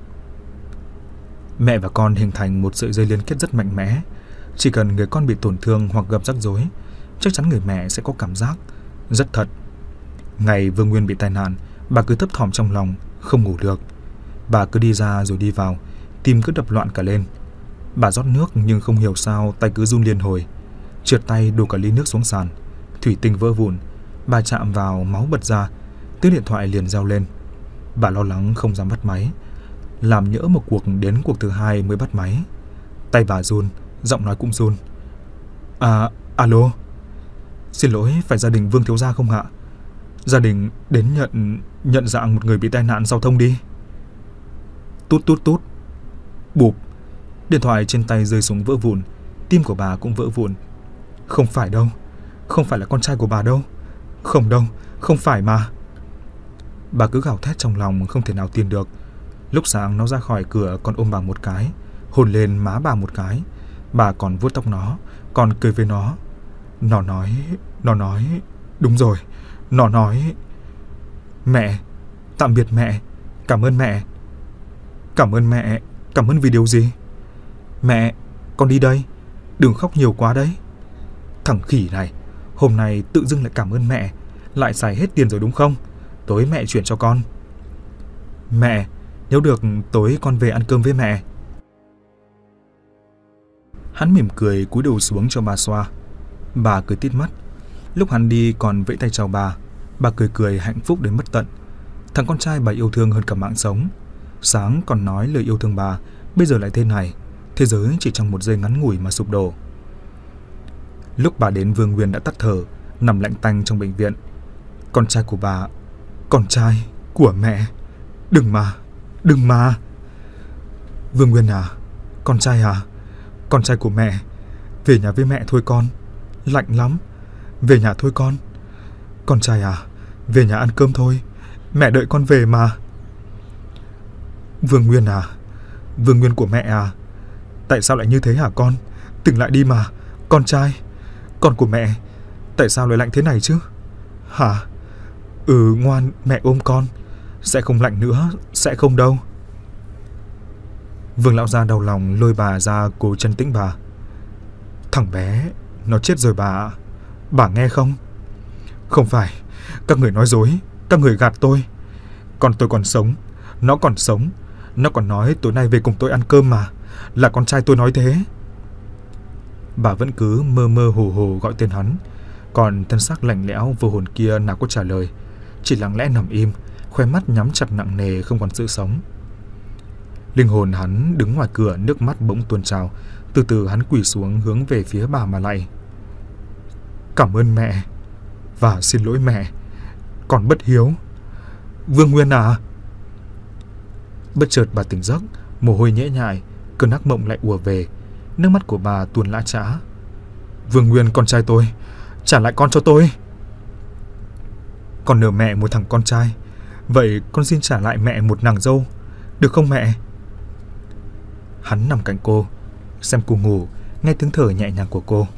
Mẹ và con hình thành một sợi dây liên kết rất mạnh mẽ. Chỉ cần người con bị tổn thương hoặc gặp rắc rối, chắc chắn người mẹ sẽ có cảm giác. Rất thật. Ngày Vương Nguyên bị tai nạn, bà cứ thấp thỏm trong lòng, không ngủ được. Bà cứ đi ra rồi đi vào, tim cứ đập loạn cả lên. Bà rót nước nhưng không hiểu sao tay cứ run liên hồi. Trượt tay đổ cả ly nước xuống sàn, thủy tinh vỡ vụn. Bà chạm vào, máu bật ra, tiếng điện thoại liền reo lên. Bà lo lắng không dám bắt máy, làm nhỡ một cuộc đến cuộc thứ hai mới bắt máy. Tay bà run, giọng nói cũng run. À, alo. Xin lỗi, phải gia đình Vương thiếu gia không ạ? Gia đình đến nhận nhận dạng một người bị tai nạn giao thông đi. Tút tút tút. Bụp. Điện thoại trên tay rơi xuống vỡ vụn. Tim của bà cũng vỡ vụn. Không phải đâu. Không phải là con trai của bà đâu. Không đâu, không phải mà. Bà cứ gào thét trong lòng không thể nào tin được. Lúc sáng nó ra khỏi cửa còn ôm bà một cái, hôn lên má bà một cái. Bà còn vuốt tóc nó, còn cười với nó. Nó nói, nó nói Đúng rồi, nó nói... Mẹ, tạm biệt mẹ, cảm ơn mẹ. Cảm ơn mẹ, cảm ơn vì điều gì? Mẹ, con đi đây, đừng khóc nhiều quá đấy. Thằng khỉ này, hôm nay tự dưng lại cảm ơn mẹ, lại xài hết tiền rồi đúng không? Tối mẹ chuyển cho con. Mẹ, nếu được tối con về ăn cơm với mẹ. Hắn mỉm cười cúi đầu xuống cho bà xoa. Bà cười tít mắt. Lúc hắn đi còn vẫy tay chào bà. Bà cười cười hạnh phúc đến mất tận. Thằng con trai bà yêu thương hơn cả mạng sống. Sáng còn nói lời yêu thương bà, bây giờ lại thế này. Thế giới chỉ trong một giây ngắn ngủi mà sụp đổ. Lúc bà đến, Vương Nguyên đã tắt thở, nằm lạnh tanh trong bệnh viện. Con trai của bà, con trai của mẹ, đừng mà, đừng mà. Vương Nguyên à, con trai à, con trai của mẹ, về nhà với mẹ thôi con, lạnh lắm, về nhà thôi con. Con trai à, về nhà ăn cơm thôi, mẹ đợi con về mà. Vương Nguyên à, Vương Nguyên của mẹ à, tại sao lại như thế hả con? Tỉnh lại đi mà, con trai, con của mẹ, tại sao lại lạnh thế này chứ? Hả? Ừ, ngoan, mẹ ôm con, sẽ không lạnh nữa, sẽ không đâu. Vương lão gia đau lòng lôi bà ra cố chân tĩnh bà. Thằng bé, nó chết rồi bà ạ. Bà nghe không? Không phải, các người nói dối, các người gạt tôi. Con tôi còn sống, nó còn sống. Nó còn nói tối nay về cùng tôi ăn cơm mà. Là con trai tôi nói thế. Bà vẫn cứ mơ mơ hồ hồ gọi tên hắn. Còn thân xác lạnh lẽo vô hồn kia nào có trả lời, chỉ lặng lẽ nằm im, khóe mắt nhắm chặt nặng nề không còn sự sống. Linh hồn hắn đứng ngoài cửa, nước mắt bỗng tuôn trào. Từ từ hắn quỳ xuống hướng về phía bà mà lạy. Cảm ơn mẹ, và xin lỗi mẹ, con bất hiếu. Vương Nguyên à. Bất chợt bà tỉnh giấc, mồ hôi nhễ nhại, cơn ác mộng lại ùa về. Nước mắt của bà tuôn lã chã. Vương Nguyên con trai tôi, trả lại con cho tôi. Con nợ mẹ một thằng con trai, vậy con xin trả lại mẹ một nàng dâu, được không mẹ? Hắn nằm cạnh cô, xem cô ngủ, nghe tiếng thở nhẹ nhàng của cô.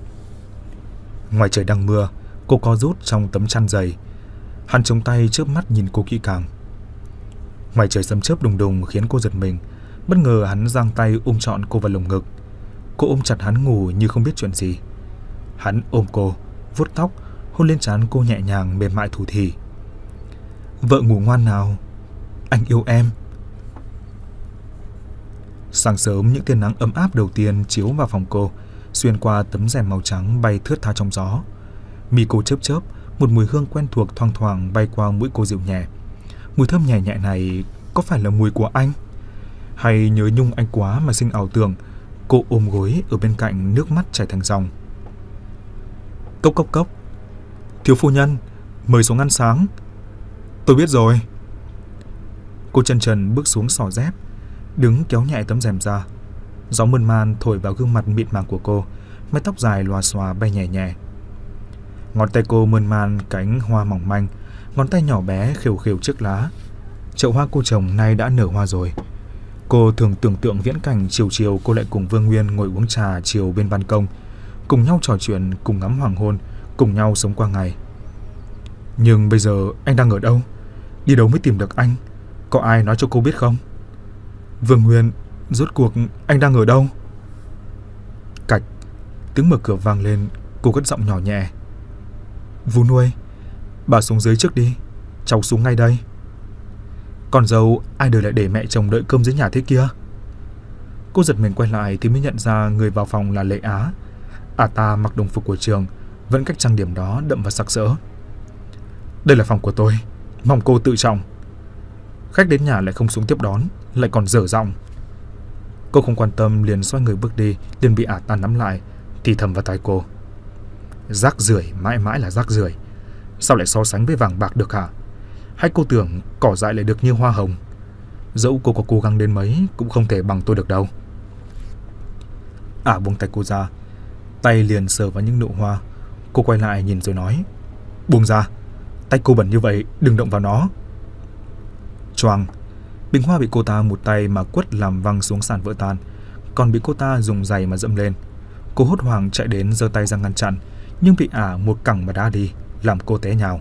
Ngoài trời đang mưa, cô co rút trong tấm chăn dày. Hắn chống tay chớp mắt nhìn cô kỹ càng. Ngoài trời sấm chớp đùng đùng khiến cô giật mình. Bất ngờ hắn giang tay ôm trọn cô vào lồng ngực. Cô ôm chặt hắn ngủ như không biết chuyện gì. Hắn ôm cô, vuốt tóc, hôn lên trán cô nhẹ nhàng mềm mại thủ thỉ. Vợ ngủ ngoan nào, anh yêu em. Sáng sớm, những tia nắng ấm áp đầu tiên chiếu vào phòng cô, xuyên qua tấm rèm màu trắng bay thướt tha trong gió. Mi cô chớp chớp, một mùi hương quen thuộc thoang thoảng bay qua mũi cô dịu nhẹ. Mùi thơm nhẹ nhẹ này có phải là mùi của anh? Hay nhớ nhung anh quá mà sinh ảo tưởng? Cô ôm gối ở bên cạnh, nước mắt chảy thành dòng. Cốc cốc cốc. Thiếu phu nhân, mời xuống ăn sáng. Tôi biết rồi. Cô chân trần bước xuống xỏ dép, đứng kéo nhẹ tấm rèm ra. Gió mơn man thổi vào gương mặt mịn màng của cô, mái tóc dài lòa xòa bay nhẹ nhẹ. Ngón tay cô mơn man cánh hoa mỏng manh, ngón tay nhỏ bé khều khều chiếc lá. Chậu hoa cô trồng nay đã nở hoa rồi. Cô thường tưởng tượng viễn cảnh chiều chiều cô lại cùng Vương Nguyên ngồi uống trà chiều bên ban công, cùng nhau trò chuyện, cùng ngắm hoàng hôn, cùng nhau sống qua ngày. Nhưng bây giờ anh đang ở đâu? Đi đâu mới tìm được anh? Có ai nói cho cô biết không? Vương Nguyên, rốt cuộc anh đang ở đâu? Cạch, tiếng mở cửa vang lên. Cô cất giọng nhỏ nhẹ. Vú nuôi, bà xuống dưới trước đi, cháu xuống ngay đây. Con dâu, ai đời lại để mẹ chồng đợi cơm dưới nhà thế kia? Cô giật mình quay lại thì mới nhận ra người vào phòng là Lệ Á. À ta mặc đồng phục của trường, vẫn cách trang điểm đó đậm và sặc sỡ. Đây là phòng của tôi, mong cô tự trọng. Khách đến nhà lại không xuống tiếp đón, lại còn dở giọng. Cô không quan tâm, liền xoay người bước đi, liền bị Ả ta nắm lại, thì thầm vào tai cô. Rác rưởi, mãi mãi là rác rưởi. Sao lại so sánh với vàng bạc được hả? Hay cô tưởng cỏ dại lại được như hoa hồng? Dẫu cô có cố gắng đến mấy cũng không thể bằng tôi được đâu. Ả buông tay cô ra, tay liền sờ vào những nụ hoa. Cô quay lại nhìn rồi nói. Buông ra, tay cô bẩn như vậy, đừng động vào nó. Choàng, bình hoa bị cô ta một tay mà quất làm văng xuống sàn vỡ tan, còn bị cô ta dùng giày mà dẫm lên. Cô hốt hoảng chạy đến giơ tay ra ngăn chặn, nhưng bị Ả một cẳng mà đá đi, làm cô té nhào.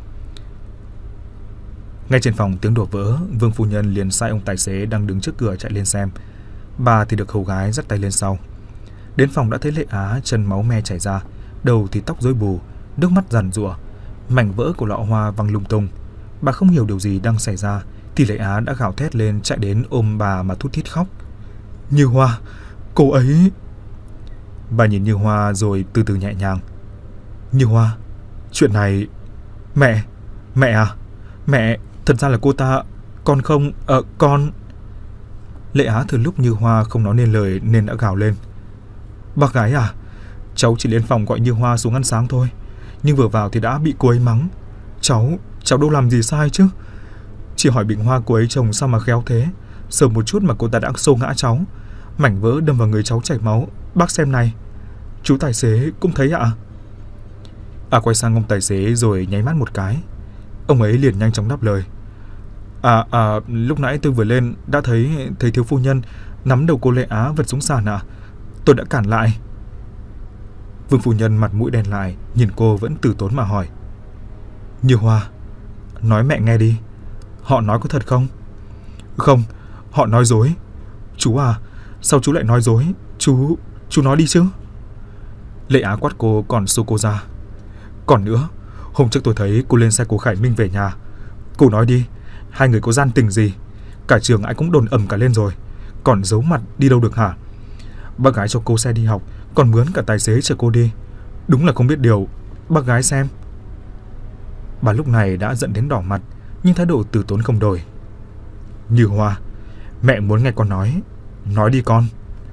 Ngay trên phòng tiếng đổ vỡ, Vương phu nhân liền sai ông tài xế đang đứng trước cửa chạy lên xem. Bà thì được hầu gái dắt tay lên sau. Đến phòng đã thấy Lệ Á chân máu me chảy ra, đầu thì tóc rối bù, nước mắt giàn giụa, mảnh vỡ của lọ hoa văng lung tung. Bà không hiểu điều gì đang xảy ra thì Lệ Á đã gào thét lên chạy đến ôm bà mà thút thít khóc. Như Hoa, cô ấy... Bà nhìn Như Hoa rồi từ từ nhẹ nhàng. Như Hoa, chuyện này... Mẹ, mẹ à, mẹ, thật ra là cô ta... Con không, ờ, con... Lệ Á từ lúc Như Hoa không nói nên lời nên đã gào lên. Bác gái à, cháu chỉ lên phòng gọi Như Hoa xuống ăn sáng thôi, nhưng vừa vào thì đã bị cô ấy mắng. Cháu, cháu đâu làm gì sai chứ. Chỉ hỏi bình hoa cô ấy trồng sao mà khéo thế, sờ một chút mà cô ta đã xô ngã cháu, mảnh vỡ đâm vào người cháu chảy máu. Bác xem này. Chú tài xế cũng thấy ạ. À quay sang ông tài xế rồi nháy mắt một cái. Ông ấy liền nhanh chóng đáp lời. À, à, lúc nãy tôi vừa lên đã thấy thấy thiếu phu nhân nắm đầu cô Lệ Á vật xuống sàn ạ. Tôi đã cản lại. Vương phu nhân mặt mũi đen lại, nhìn cô vẫn từ tốn mà hỏi. Như Hoa, nói mẹ nghe đi. Họ nói có thật không? Không, họ nói dối. Chú à, sao chú lại nói dối? Chú, chú nói đi chứ. Lệ Á quát cô còn xô cô ra. Còn nữa, hôm trước tôi thấy cô lên xe của Khải Minh về nhà. Cô nói đi, hai người có gian tình gì? Cả trường ai cũng đồn ầm cả lên rồi, còn giấu mặt đi đâu được hả? Bác gái cho cô xe đi học, còn mướn cả tài xế chở cô đi. Đúng là không biết điều. Bác gái xem. Bà lúc này đã giận đến đỏ mặt, nhưng thái độ từ tốn không đổi. Như Hoa, mẹ muốn nghe con nói. Nói đi con.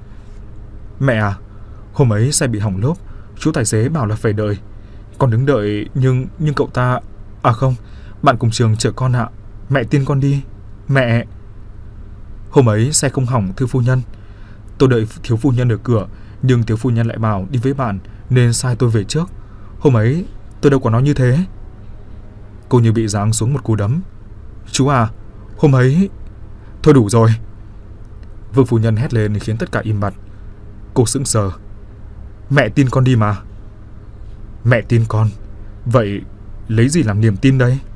Mẹ à, hôm ấy xe bị hỏng lốp, chú tài xế bảo là phải đợi. Con đứng đợi nhưng nhưng cậu ta... À không, bạn cùng trường chở con ạ. Mẹ tin con đi. Mẹ... Hôm ấy xe không hỏng thưa phu nhân. Tôi đợi thiếu phu nhân ở cửa, nhưng thiếu phu nhân lại bảo đi với bạn nên sai tôi về trước. Hôm ấy tôi đâu có nói như thế. Cô như bị giáng xuống một cú đấm. Chú à, hôm ấy... Thôi đủ rồi. Vương phu nhân hét lên khiến tất cả im bặt. Cô sững sờ. Mẹ tin con đi mà. Mẹ tin con. Vậy lấy gì làm niềm tin đây?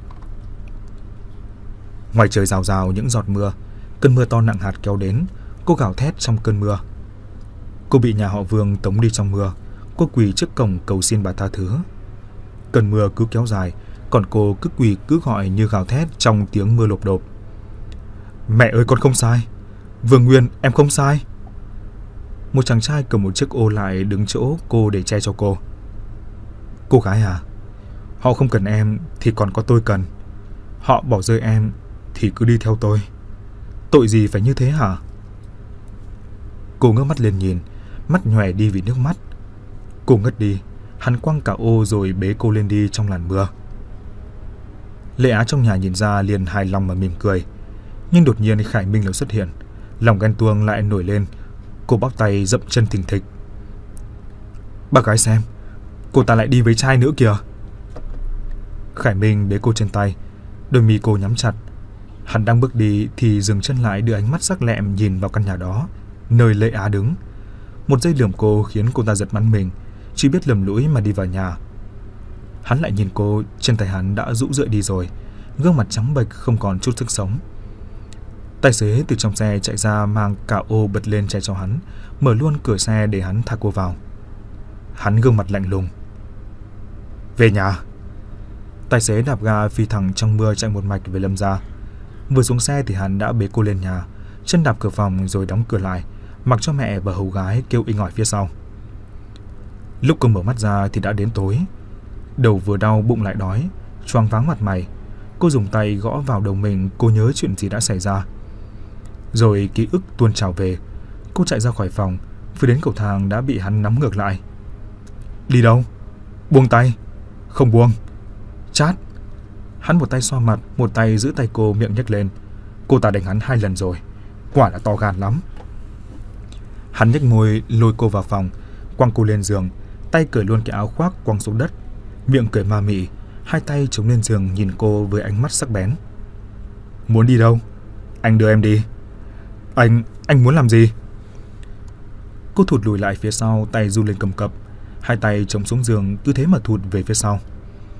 Ngoài trời rào rào những giọt mưa. Cơn mưa to nặng hạt kéo đến. Cô gào thét trong cơn mưa. Cô bị nhà họ Vương tống đi trong mưa. Cô quỳ trước cổng cầu xin bà tha thứ. Cơn mưa cứ kéo dài, còn cô cứ quỳ cứ gọi như gào thét trong tiếng mưa lộp độp. Mẹ ơi, con không sai. Vương Nguyên, em không sai. Một chàng trai cầm một chiếc ô lại đứng chỗ cô để che cho cô. Cô gái à, họ không cần em thì còn có tôi cần. Họ bỏ rơi em thì cứ đi theo tôi. Tội gì phải như thế hả? Cô ngước mắt lên nhìn, mắt nhòe đi vì nước mắt. Cô ngất đi, hắn quăng cả ô rồi bế cô lên đi trong làn mưa. Lệ Á trong nhà nhìn ra liền hài lòng mà mỉm cười. Nhưng đột nhiên Khải Minh lại xuất hiện, lòng ghen tuông lại nổi lên. Cô bóp tay dậm chân thình thịch. Bác gái xem, cô ta lại đi với trai nữa kìa. Khải Minh bế cô trên tay, đôi mi cô nhắm chặt. Hắn đang bước đi thì dừng chân lại, đưa ánh mắt sắc lẹm nhìn vào căn nhà đó, nơi Lệ Á đứng. Một giây lườm cô khiến cô ta giật bắn mình, chỉ biết lầm lũi mà đi vào nhà. Hắn lại nhìn cô, trên tay hắn đã rũ rượi đi rồi, gương mặt trắng bệch không còn chút sức sống. Tài xế từ trong xe chạy ra mang cả ô bật lên che cho hắn, mở luôn cửa xe để hắn thả cô vào. Hắn gương mặt lạnh lùng. Về nhà. Tài xế đạp ga phi thẳng trong mưa chạy một mạch về Lâm gia. Vừa xuống xe thì hắn đã bế cô lên nhà, chân đạp cửa phòng rồi đóng cửa lại, mặc cho mẹ và hầu gái kêu inh ỏi phía sau. Lúc cô mở mắt ra thì đã đến tối. Đầu vừa đau bụng lại đói, choáng váng mặt mày. Cô dùng tay gõ vào đầu mình, cô nhớ chuyện gì đã xảy ra. Rồi ký ức tuôn trào về. Cô chạy ra khỏi phòng, vừa đến cầu thang đã bị hắn nắm ngược lại. Đi đâu? Buông tay. Không buông. Chát. Hắn một tay xoa mặt, một tay giữ tay cô, miệng nhếch lên. Cô ta đánh hắn hai lần rồi, quả là to gan lắm. Hắn nhếch môi lôi cô vào phòng, quăng cô lên giường, tay cởi luôn cái áo khoác quăng xuống đất, miệng cười ma mị, hai tay chống lên giường nhìn cô với ánh mắt sắc bén. Muốn đi đâu? Anh đưa em đi. Anh, anh muốn làm gì? Cô thụt lùi lại phía sau, tay du lên cầm cập, hai tay chống xuống giường, cứ thế mà thụt về phía sau.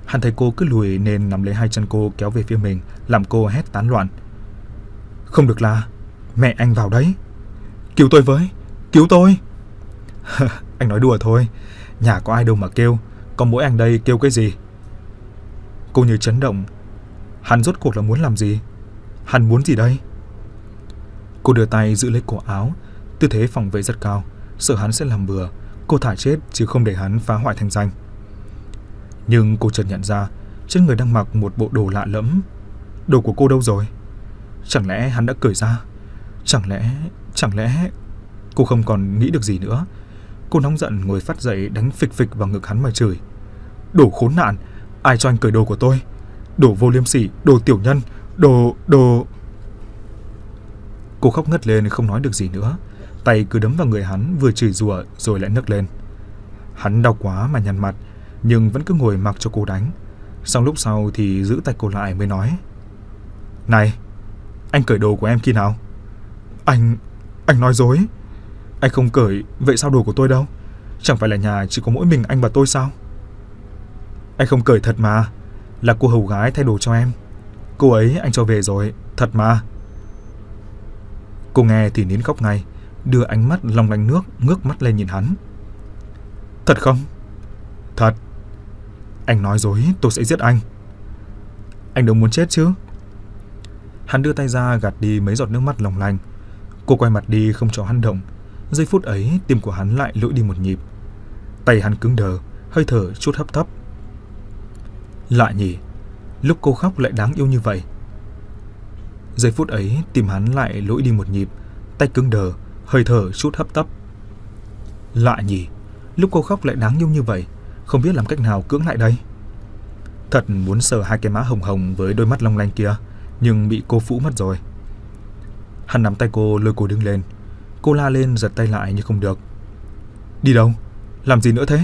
Hắn thấy cô cứ lùi nên nắm lấy hai chân cô kéo về phía mình, làm cô hét tán loạn. Không được La, mẹ anh vào đấy. Cứu tôi với, cứu tôi. Anh nói đùa thôi, nhà có ai đâu mà kêu, có mỗi anh đây kêu cái gì. Cô như chấn động. Hắn rốt cuộc là muốn làm gì? Hắn muốn gì đây? Cô đưa tay giữ lấy cổ áo, tư thế phòng vệ rất cao, sợ hắn sẽ làm bừa. Cô thả chết chứ không để hắn phá hoại thanh danh. Nhưng cô chợt nhận ra trên người đang mặc một bộ đồ lạ lẫm. Đồ của cô đâu rồi? Chẳng lẽ hắn đã cởi ra? Chẳng lẽ... Chẳng lẽ... Cô không còn nghĩ được gì nữa. Cô nóng giận ngồi phát dậy, đánh phịch phịch vào ngực hắn mà chửi. Đồ khốn nạn! Ai cho anh cởi đồ của tôi? Đồ vô liêm sỉ! Đồ tiểu nhân! Đồ... Đồ... Cô khóc ngất lên không nói được gì nữa. Tay cứ đấm vào người hắn, vừa chửi rủa rồi lại nấc lên. Hắn đau quá mà nhăn mặt, nhưng vẫn cứ ngồi mặc cho cô đánh. Xong lúc sau thì giữ tay cô lại mới nói. Này, anh cởi đồ của em khi nào? Anh... anh nói dối. Anh không cởi, vậy sao đồ của tôi đâu? Chẳng phải là nhà chỉ có mỗi mình anh và tôi sao? Anh không cởi thật mà. Là cô hầu gái thay đồ cho em. Cô ấy anh cho về rồi, thật mà. Cô nghe thì nín khóc ngay, đưa ánh mắt long lanh nước, ngước mắt lên nhìn hắn. Thật không? Thật. Anh nói dối, tôi sẽ giết anh. Anh đâu muốn chết chứ? Hắn đưa tay ra gạt đi mấy giọt nước mắt long lanh. Cô quay mặt đi không cho hắn động. Giây phút ấy tim của hắn lại lỗi đi một nhịp. Tay hắn cứng đờ, hơi thở chút hấp tấp. Lạ nhỉ, lúc cô khóc lại đáng yêu như vậy. Giây phút ấy tim hắn lại lỗi đi một nhịp, tay cứng đờ, hơi thở chút hấp tấp. Lạ nhỉ, lúc cô khóc lại đáng yêu như vậy, không biết làm cách nào cưỡng lại đây. Thật muốn sờ hai cái má hồng hồng với đôi mắt long lanh kia, nhưng bị cô phũ mất rồi. Hắn nắm tay cô lôi cô đứng lên. Cô la lên giật tay lại nhưng không được. Đi đâu? Làm gì nữa thế?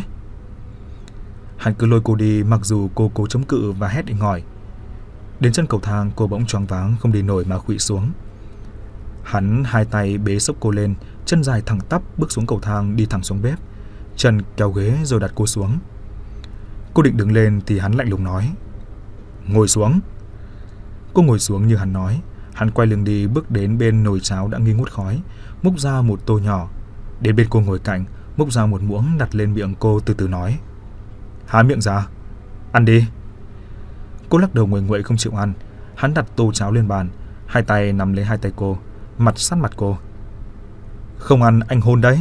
Hắn cứ lôi cô đi mặc dù cô cố chống cự và hét inh ỏi. Đến chân cầu thang cô bỗng choáng váng không đi nổi mà khuỵu xuống. Hắn hai tay bế xốc cô lên, chân dài thẳng tắp bước xuống cầu thang đi thẳng xuống bếp. Chân kéo ghế rồi đặt cô xuống. Cô định đứng lên thì hắn lạnh lùng nói. Ngồi xuống. Cô ngồi xuống như hắn nói. Hắn quay lưng đi bước đến bên nồi cháo đã nghi ngút khói, múc ra một tô nhỏ. Đến bên cô ngồi cạnh, múc ra một muỗng đặt lên miệng cô từ từ nói. Há miệng ra, ăn đi. Cô lắc đầu nguội nguội không chịu ăn. Hắn đặt tô cháo lên bàn, hai tay nắm lấy hai tay cô, mặt sát mặt cô. Không ăn anh hôn đấy.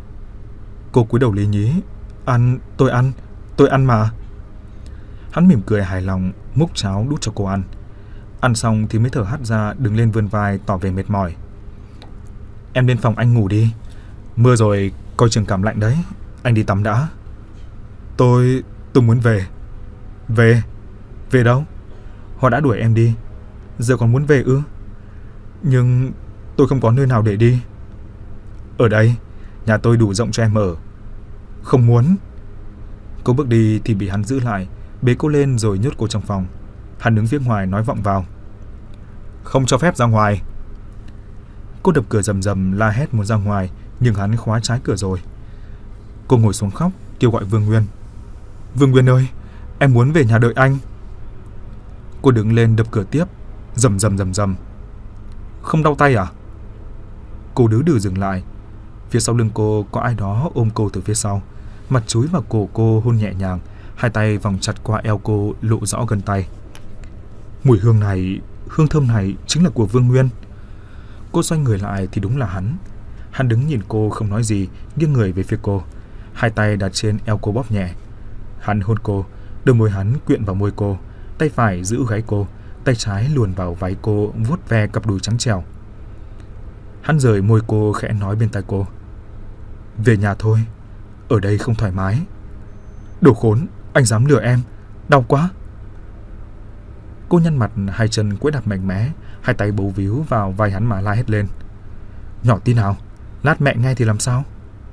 Cô cúi đầu lý nhí. Ăn, tôi ăn, tôi ăn mà. Hắn mỉm cười hài lòng, múc cháo đút cho cô ăn. Ăn xong thì mới thở hắt ra, đứng lên vươn vai tỏ vẻ mệt mỏi. Em lên phòng anh ngủ đi. Mưa rồi, coi chừng cảm lạnh đấy. Anh đi tắm đã. Tôi... tôi muốn về. Về? Về đâu? Họ đã đuổi em đi. Giờ còn muốn về ư? Nhưng tôi không có nơi nào để đi. Ở đây, nhà tôi đủ rộng cho em ở. Không muốn. Cô bước đi thì bị hắn giữ lại, bế cô lên rồi nhốt cô trong phòng. Hắn đứng phía ngoài nói vọng vào. Không cho phép ra ngoài. Cô đập cửa rầm rầm la hét muốn ra ngoài, nhưng hắn khóa trái cửa rồi. Cô ngồi xuống khóc, kêu gọi Vương Nguyên. Vương Nguyên ơi, em muốn về nhà đợi anh. Cô đứng lên đập cửa tiếp, rầm rầm rầm rầm. Không đau tay à? Cô đứ đừ dừng lại. Phía sau lưng cô có ai đó ôm cô từ phía sau, mặt chúi vào cổ cô hôn nhẹ nhàng, hai tay vòng chặt qua eo cô lộ rõ gân tay. Mùi hương này, hương thơm này chính là của Vương Nguyên. Cô xoay người lại thì đúng là hắn. Hắn đứng nhìn cô không nói gì, nghiêng người về phía cô, hai tay đặt trên eo cô bóp nhẹ. Hắn hôn cô, đôi môi hắn quyện vào môi cô, tay phải giữ gáy cô, tay trái luồn vào váy cô vuốt ve cặp đùi trắng trẻo. Hắn rời môi cô khẽ nói bên tai cô. Về nhà thôi, ở đây không thoải mái. Đồ khốn, anh dám lừa em, đau quá. Cô nhăn mặt, hai chân quẫy đạp mạnh mẽ, hai tay bấu víu vào vai hắn mà la hét lên. Nhỏ tí nào, lát mẹ nghe thì làm sao?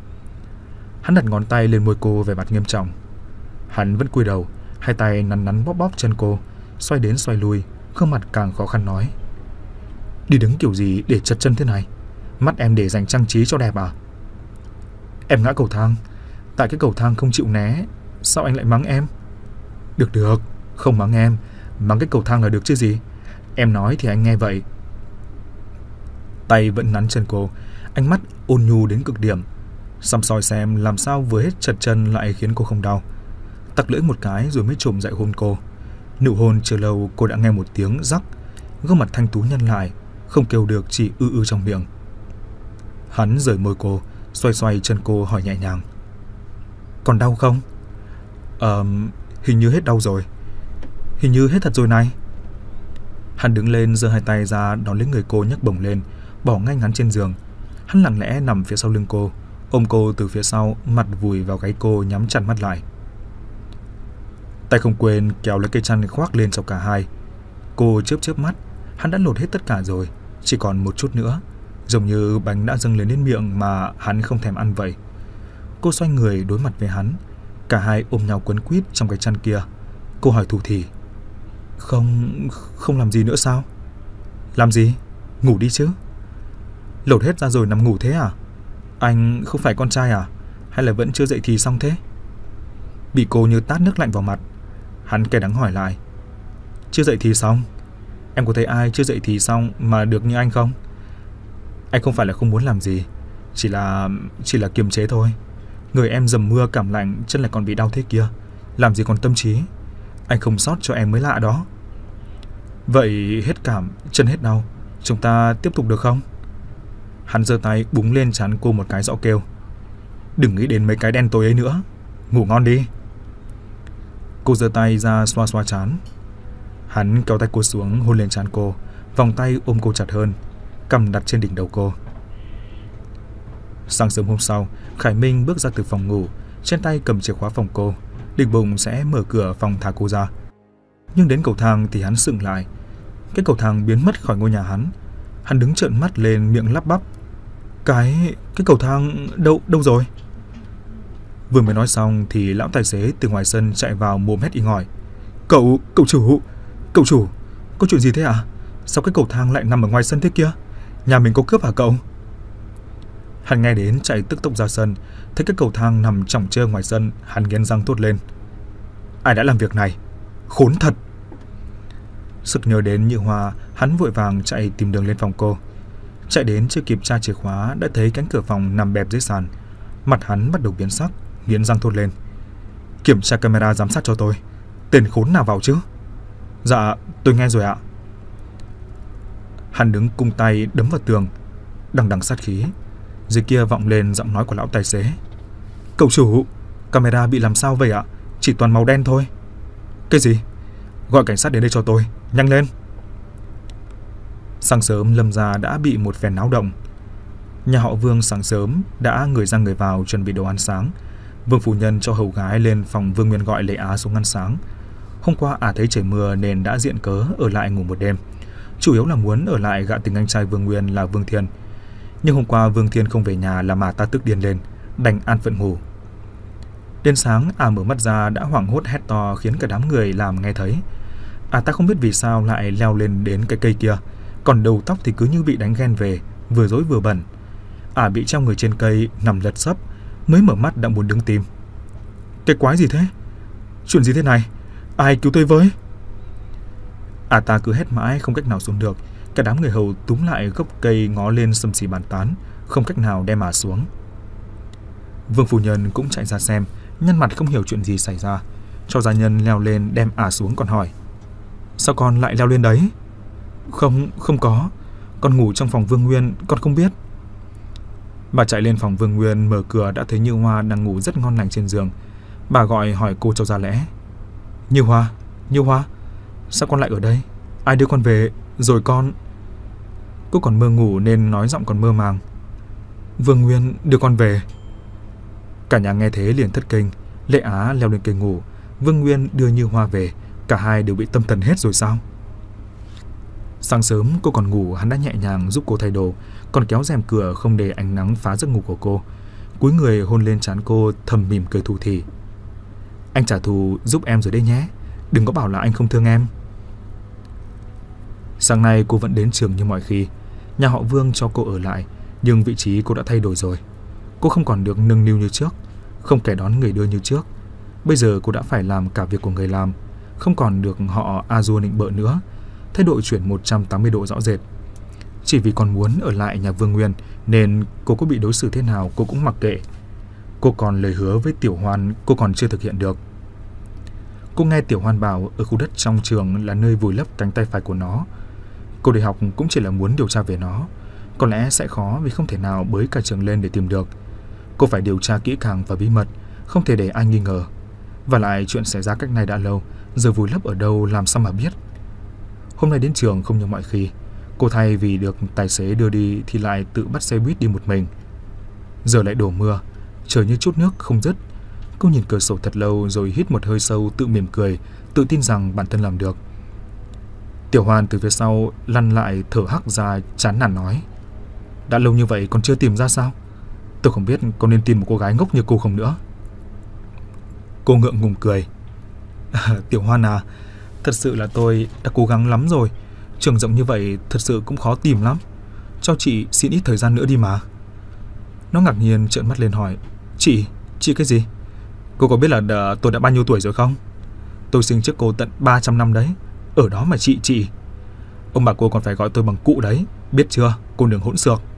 Hắn đặt ngón tay lên môi cô về mặt nghiêm trọng. Hắn vẫn cúi đầu, hai tay nắn nắn bóp bóp chân cô, xoay đến xoay lui, gương mặt càng khó khăn nói. Đi đứng kiểu gì để chật chân thế này? Mắt em để dành trang trí cho đẹp à? Em ngã cầu thang, tại cái cầu thang không chịu né, sao anh lại mắng em? Được được, Không mắng em, mắng cái cầu thang là được chứ gì. Em nói thì anh nghe vậy. Tay vẫn nắn chân cô, ánh mắt ôn nhu đến cực điểm, săm soi xem làm sao vừa hết chật chân lại khiến cô không đau. Tặc lưỡi một cái rồi mới trồm dậy hôn cô. Nụ hôn chưa lâu cô đã nghe một tiếng rắc, gương mặt thanh tú nhăn lại, không kêu được chỉ ư ư trong miệng. Hắn rời môi cô, xoay xoay chân cô hỏi nhẹ nhàng: Còn đau không? Ờ, hình như hết đau rồi. Hình như hết thật rồi này. Hắn đứng lên giơ hai tay ra đón lấy người cô nhấc bổng lên, bỏ ngay ngắn trên giường. Hắn lặng lẽ nằm phía sau lưng cô, ôm cô từ phía sau, mặt vùi vào gáy cô, nhắm chặt mắt lại. Tay không quên kéo lấy cây chăn khoác lên cho cả hai. Cô chớp chớp mắt, hắn đã lột hết tất cả rồi, chỉ còn một chút nữa, giống như bánh đã dâng lên đến miệng mà hắn không thèm ăn vậy. Cô xoay người đối mặt với hắn, cả hai ôm nhau quấn quýt trong cái chăn kia. Cô hỏi thủ thỉ: Không, không làm gì nữa sao? Làm gì? Ngủ đi chứ. Lột hết ra rồi nằm ngủ thế à? Anh không phải con trai à? Hay là vẫn chưa dậy thì xong thế? Bị cô như tát nước lạnh vào mặt. Hắn cay đắng hỏi lại: Chưa dậy thì xong? Em có thấy ai chưa dậy thì xong mà được như anh không? Anh không phải là không muốn làm gì, Chỉ là... chỉ là kiềm chế thôi. Người em dầm mưa cảm lạnh, chân lại còn bị đau thế kia, làm gì còn tâm trí. Anh không sót cho em mới lạ đó. Vậy hết cảm, chân hết đau, chúng ta tiếp tục được không? Hắn giơ tay búng lên trán cô một cái rõ kêu: Đừng nghĩ đến mấy cái đen tối ấy nữa, ngủ ngon đi. Cô giơ tay ra xoa xoa trán. Hắn kéo tay cô xuống, hôn lên trán cô, vòng tay ôm cô chặt hơn, cằm đặt trên đỉnh đầu cô. Sáng sớm hôm sau, Khải Minh bước ra từ phòng ngủ, trên tay cầm chìa khóa phòng cô, định bụng sẽ mở cửa phòng thả cô ra. Nhưng đến cầu thang thì hắn sững lại. Cái cầu thang biến mất khỏi ngôi nhà hắn. Hắn đứng trợn mắt lên, miệng lắp bắp: Cái... cái cầu thang đâu... đâu rồi? Vừa mới nói xong thì lão tài xế từ ngoài sân chạy vào mồm hét inh ỏi: Cậu... cậu chủ... cậu chủ... có chuyện gì thế à? Sao cái cầu thang lại nằm ở ngoài sân thế kia? Nhà mình có cướp hả cậu? Hắn nghe đến chạy tức tốc ra sân, thấy cái cầu thang nằm chỏng trơ ngoài sân, hắn nghiến răng thốt lên: Ai đã làm việc này? Khốn thật! Sực nhớ đến Như Hoa, hắn vội vàng chạy tìm đường lên phòng cô. Chạy đến chưa kịp tra chìa khóa đã thấy cánh cửa phòng nằm bẹp dưới sàn. Mặt hắn bắt đầu biến sắc, nghiến răng thốt lên: Kiểm tra camera giám sát cho tôi, tên khốn nào vào chứ? Dạ, tôi nghe rồi ạ. Hắn đứng cung tay đấm vào tường, đằng đằng sát khí. Dưới kia vọng lên giọng nói của lão tài xế: Cậu chủ, camera bị làm sao vậy ạ? Chỉ toàn màu đen thôi. Cái gì? Gọi cảnh sát đến đây cho tôi, nhanh lên. Sáng sớm Lâm gia đã bị một phen náo động. Nhà họ Vương sáng sớm đã người ra người vào chuẩn bị đồ ăn sáng. Vương phu nhân cho hầu gái lên phòng Vương Nguyên gọi Lệ Á xuống ăn sáng. Hôm qua ả thấy trời mưa nên đã diện cớ ở lại ngủ một đêm, chủ yếu là muốn ở lại gạ tình anh trai Vương Nguyên là Vương Thiên. Nhưng hôm qua Vương Thiên không về nhà làm ả ta tức điên lên, đành an phận ngủ. Đến sáng ả mở mắt ra đã hoảng hốt hét to khiến cả đám người làm nghe thấy. Ả ta không biết vì sao lại leo lên đến cái cây kia, còn đầu tóc thì cứ như bị đánh ghen về, vừa rối vừa bẩn. Ả bị treo người trên cây nằm lật sấp, mới mở mắt đã muốn đứng tim. Cái quái gì thế? Chuyện gì thế này? Ai cứu tôi với? Ả ta cứ hét mãi không cách nào xuống được. Cả đám người hầu túm lại gốc cây ngó lên xầm xì bàn tán, không cách nào đem ả xuống. Vương phu nhân cũng chạy ra xem, nhăn mặt không hiểu chuyện gì xảy ra, cho gia nhân leo lên đem ả xuống còn hỏi: Sao con lại leo lên đấy? Không, không có, con ngủ trong phòng Vương Nguyên, con không biết. Bà chạy lên phòng Vương Nguyên, mở cửa đã thấy Như Hoa đang ngủ rất ngon lành trên giường. Bà gọi hỏi cô cho ra lẽ: Như Hoa, Như Hoa, sao con lại ở đây? Ai đưa con về? Rồi con... Cô còn mơ ngủ nên nói giọng còn mơ màng: Vương Nguyên đưa con về. Cả nhà nghe thế liền thất kinh. Lệ Á leo lên cây ngủ, Vương Nguyên đưa Như Hoa về. Cả hai đều bị tâm thần hết rồi sao? Sáng sớm cô còn ngủ, hắn đã nhẹ nhàng giúp cô thay đồ, còn kéo rèm cửa không để ánh nắng phá giấc ngủ của cô. Cúi người hôn lên trán cô, thầm mỉm cười thủ thỉ: Anh trả thù giúp em rồi đấy nhé, đừng có bảo là anh không thương em. Sáng nay cô vẫn đến trường như mọi khi. Nhà họ Vương cho cô ở lại, nhưng vị trí cô đã thay đổi rồi. Cô không còn được nâng niu như trước, không kẻ đón người đưa như trước. Bây giờ cô đã phải làm cả việc của người làm, không còn được họ A-dua nịnh bợ nữa, thái độ chuyển một trăm tám mươi độ rõ rệt. Chỉ vì còn muốn ở lại nhà Vương Nguyên nên cô có bị đối xử thế nào cô cũng mặc kệ. Cô còn lời hứa với Tiểu Hoan cô còn chưa thực hiện được. Cô nghe Tiểu Hoan bảo ở khu đất trong trường là nơi vùi lấp cánh tay phải của nó. Cô đi học cũng chỉ là muốn điều tra về nó. Có lẽ sẽ khó vì không thể nào bới cả trường lên để tìm được. Cô phải điều tra kỹ càng và bí mật, không thể để ai nghi ngờ. Và lại chuyện xảy ra cách này đã lâu, giờ vùi lấp ở đâu làm sao mà biết. Hôm nay đến trường không như mọi khi. Cô thay vì được tài xế đưa đi thì lại tự bắt xe buýt đi một mình. Giờ lại đổ mưa, trời như chút nước không dứt. Cô nhìn cửa sổ thật lâu rồi hít một hơi sâu, tự mỉm cười, tự tin rằng bản thân làm được. Tiểu Hoan từ phía sau lăn lại thở hắt ra, chán nản nói: đã lâu như vậy còn chưa tìm ra sao? Tôi không biết có nên tìm một cô gái ngốc như cô không nữa. Cô ngượng ngùng cười. À, Tiểu Hoan à, thật sự là tôi đã cố gắng lắm rồi. Trường rộng như vậy thật sự cũng khó tìm lắm. Cho chị xin ít thời gian nữa đi mà. Nó ngạc nhiên trợn mắt lên hỏi: Chị? Chị cái gì? Cô có biết là đ- tôi đã bao nhiêu tuổi rồi không? Tôi sinh trước cô tận ba trăm năm đấy. Ở đó mà chị chị Ông bà cô còn phải gọi tôi bằng cụ đấy. Biết chưa, cô đừng hỗn xược.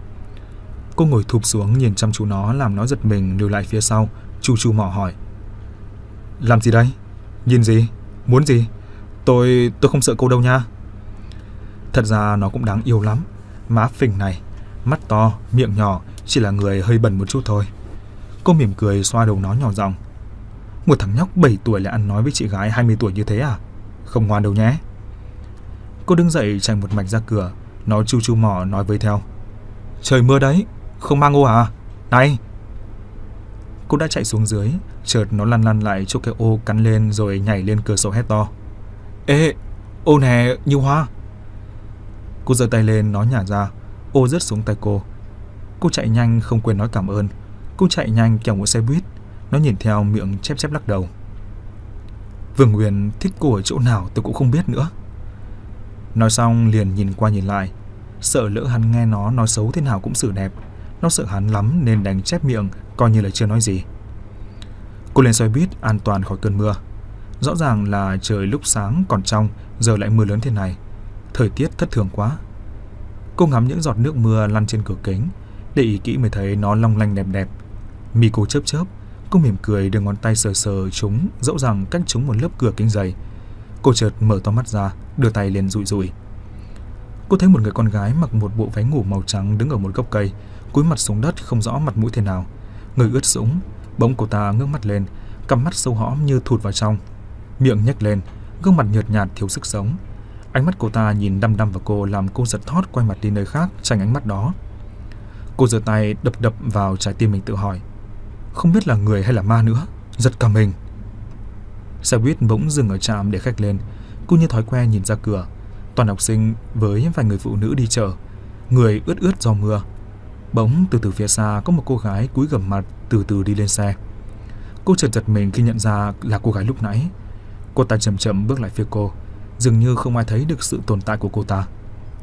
Cô ngồi thụp xuống nhìn chăm chú nó, làm nó giật mình lùi lại phía sau, chu chu mỏ hỏi: làm gì đây? Nhìn gì? Muốn gì? Tôi... tôi không sợ cô đâu nha. Thật ra nó cũng đáng yêu lắm. Má phình này, mắt to, miệng nhỏ, chỉ là người hơi bẩn một chút thôi. Cô mỉm cười xoa đầu nó nhỏ giọng: một thằng nhóc bảy tuổi lại ăn nói với chị gái hai mươi tuổi như thế à? Không ngoan đâu nhé. Cô đứng dậy chạy một mạch ra cửa. Nó chu chu mỏ nói với theo: trời mưa đấy, không mang ô à? Này! Cô đã chạy xuống dưới, chợt nó lăn lăn lại chỗ cái ô cắn lên rồi nhảy lên cửa sổ hét to: ê, ô nè, Như Hoa! Cô giơ tay lên, nó nhả ra, ô rớt xuống tay cô. Cô chạy nhanh không quên nói cảm ơn. Cô chạy nhanh kèo một xe buýt. Nó nhìn theo miệng chép chép lắc đầu. Vương Nguyên thích cô ở chỗ nào tôi cũng không biết nữa. Nói xong liền nhìn qua nhìn lại, sợ lỡ hắn nghe nó nói xấu thế nào cũng xử đẹp. Nó sợ hắn lắm nên đành chép miệng, coi như là chưa nói gì. Cô lên xe buýt an toàn khỏi cơn mưa. Rõ ràng là trời lúc sáng còn trong, giờ lại mưa lớn thế này. Thời tiết thất thường quá. Cô ngắm những giọt nước mưa lăn trên cửa kính, để ý kỹ mới thấy nó long lanh đẹp đẹp. Mi cô chớp chớp. Cô mỉm cười đưa ngón tay sờ sờ chúng, dẫu rằng cách chúng một lớp cửa kính dày. Cô chợt mở to mắt ra, đưa tay lên dụi dụi. Cô thấy một người con gái mặc một bộ váy ngủ màu trắng đứng ở một gốc cây, cúi mặt xuống đất không rõ mặt mũi thế nào, người ướt sũng. Bỗng cô ta ngước mắt lên, cặp mắt sâu hõm như thụt vào trong, miệng nhếch lên, gương mặt nhợt nhạt thiếu sức sống. Ánh mắt cô ta nhìn đăm đăm vào cô làm cô giật thót quay mặt đi nơi khác tránh ánh mắt đó. Cô giơ tay đập đập vào trái tim mình tự hỏi: không biết là người hay là ma nữa, giật cả mình. Xe buýt bỗng dừng ở trạm để khách lên. Cô như thói quen nhìn ra cửa, toàn học sinh với vài người phụ nữ đi chợ, người ướt ướt do mưa. Bỗng từ từ phía xa có một cô gái cúi gằm mặt từ từ đi lên xe. Cô chợt giật mình khi nhận ra là cô gái lúc nãy. Cô ta chậm chậm bước lại phía cô, dường như không ai thấy được sự tồn tại của cô ta.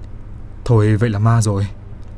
Thôi vậy là ma rồi.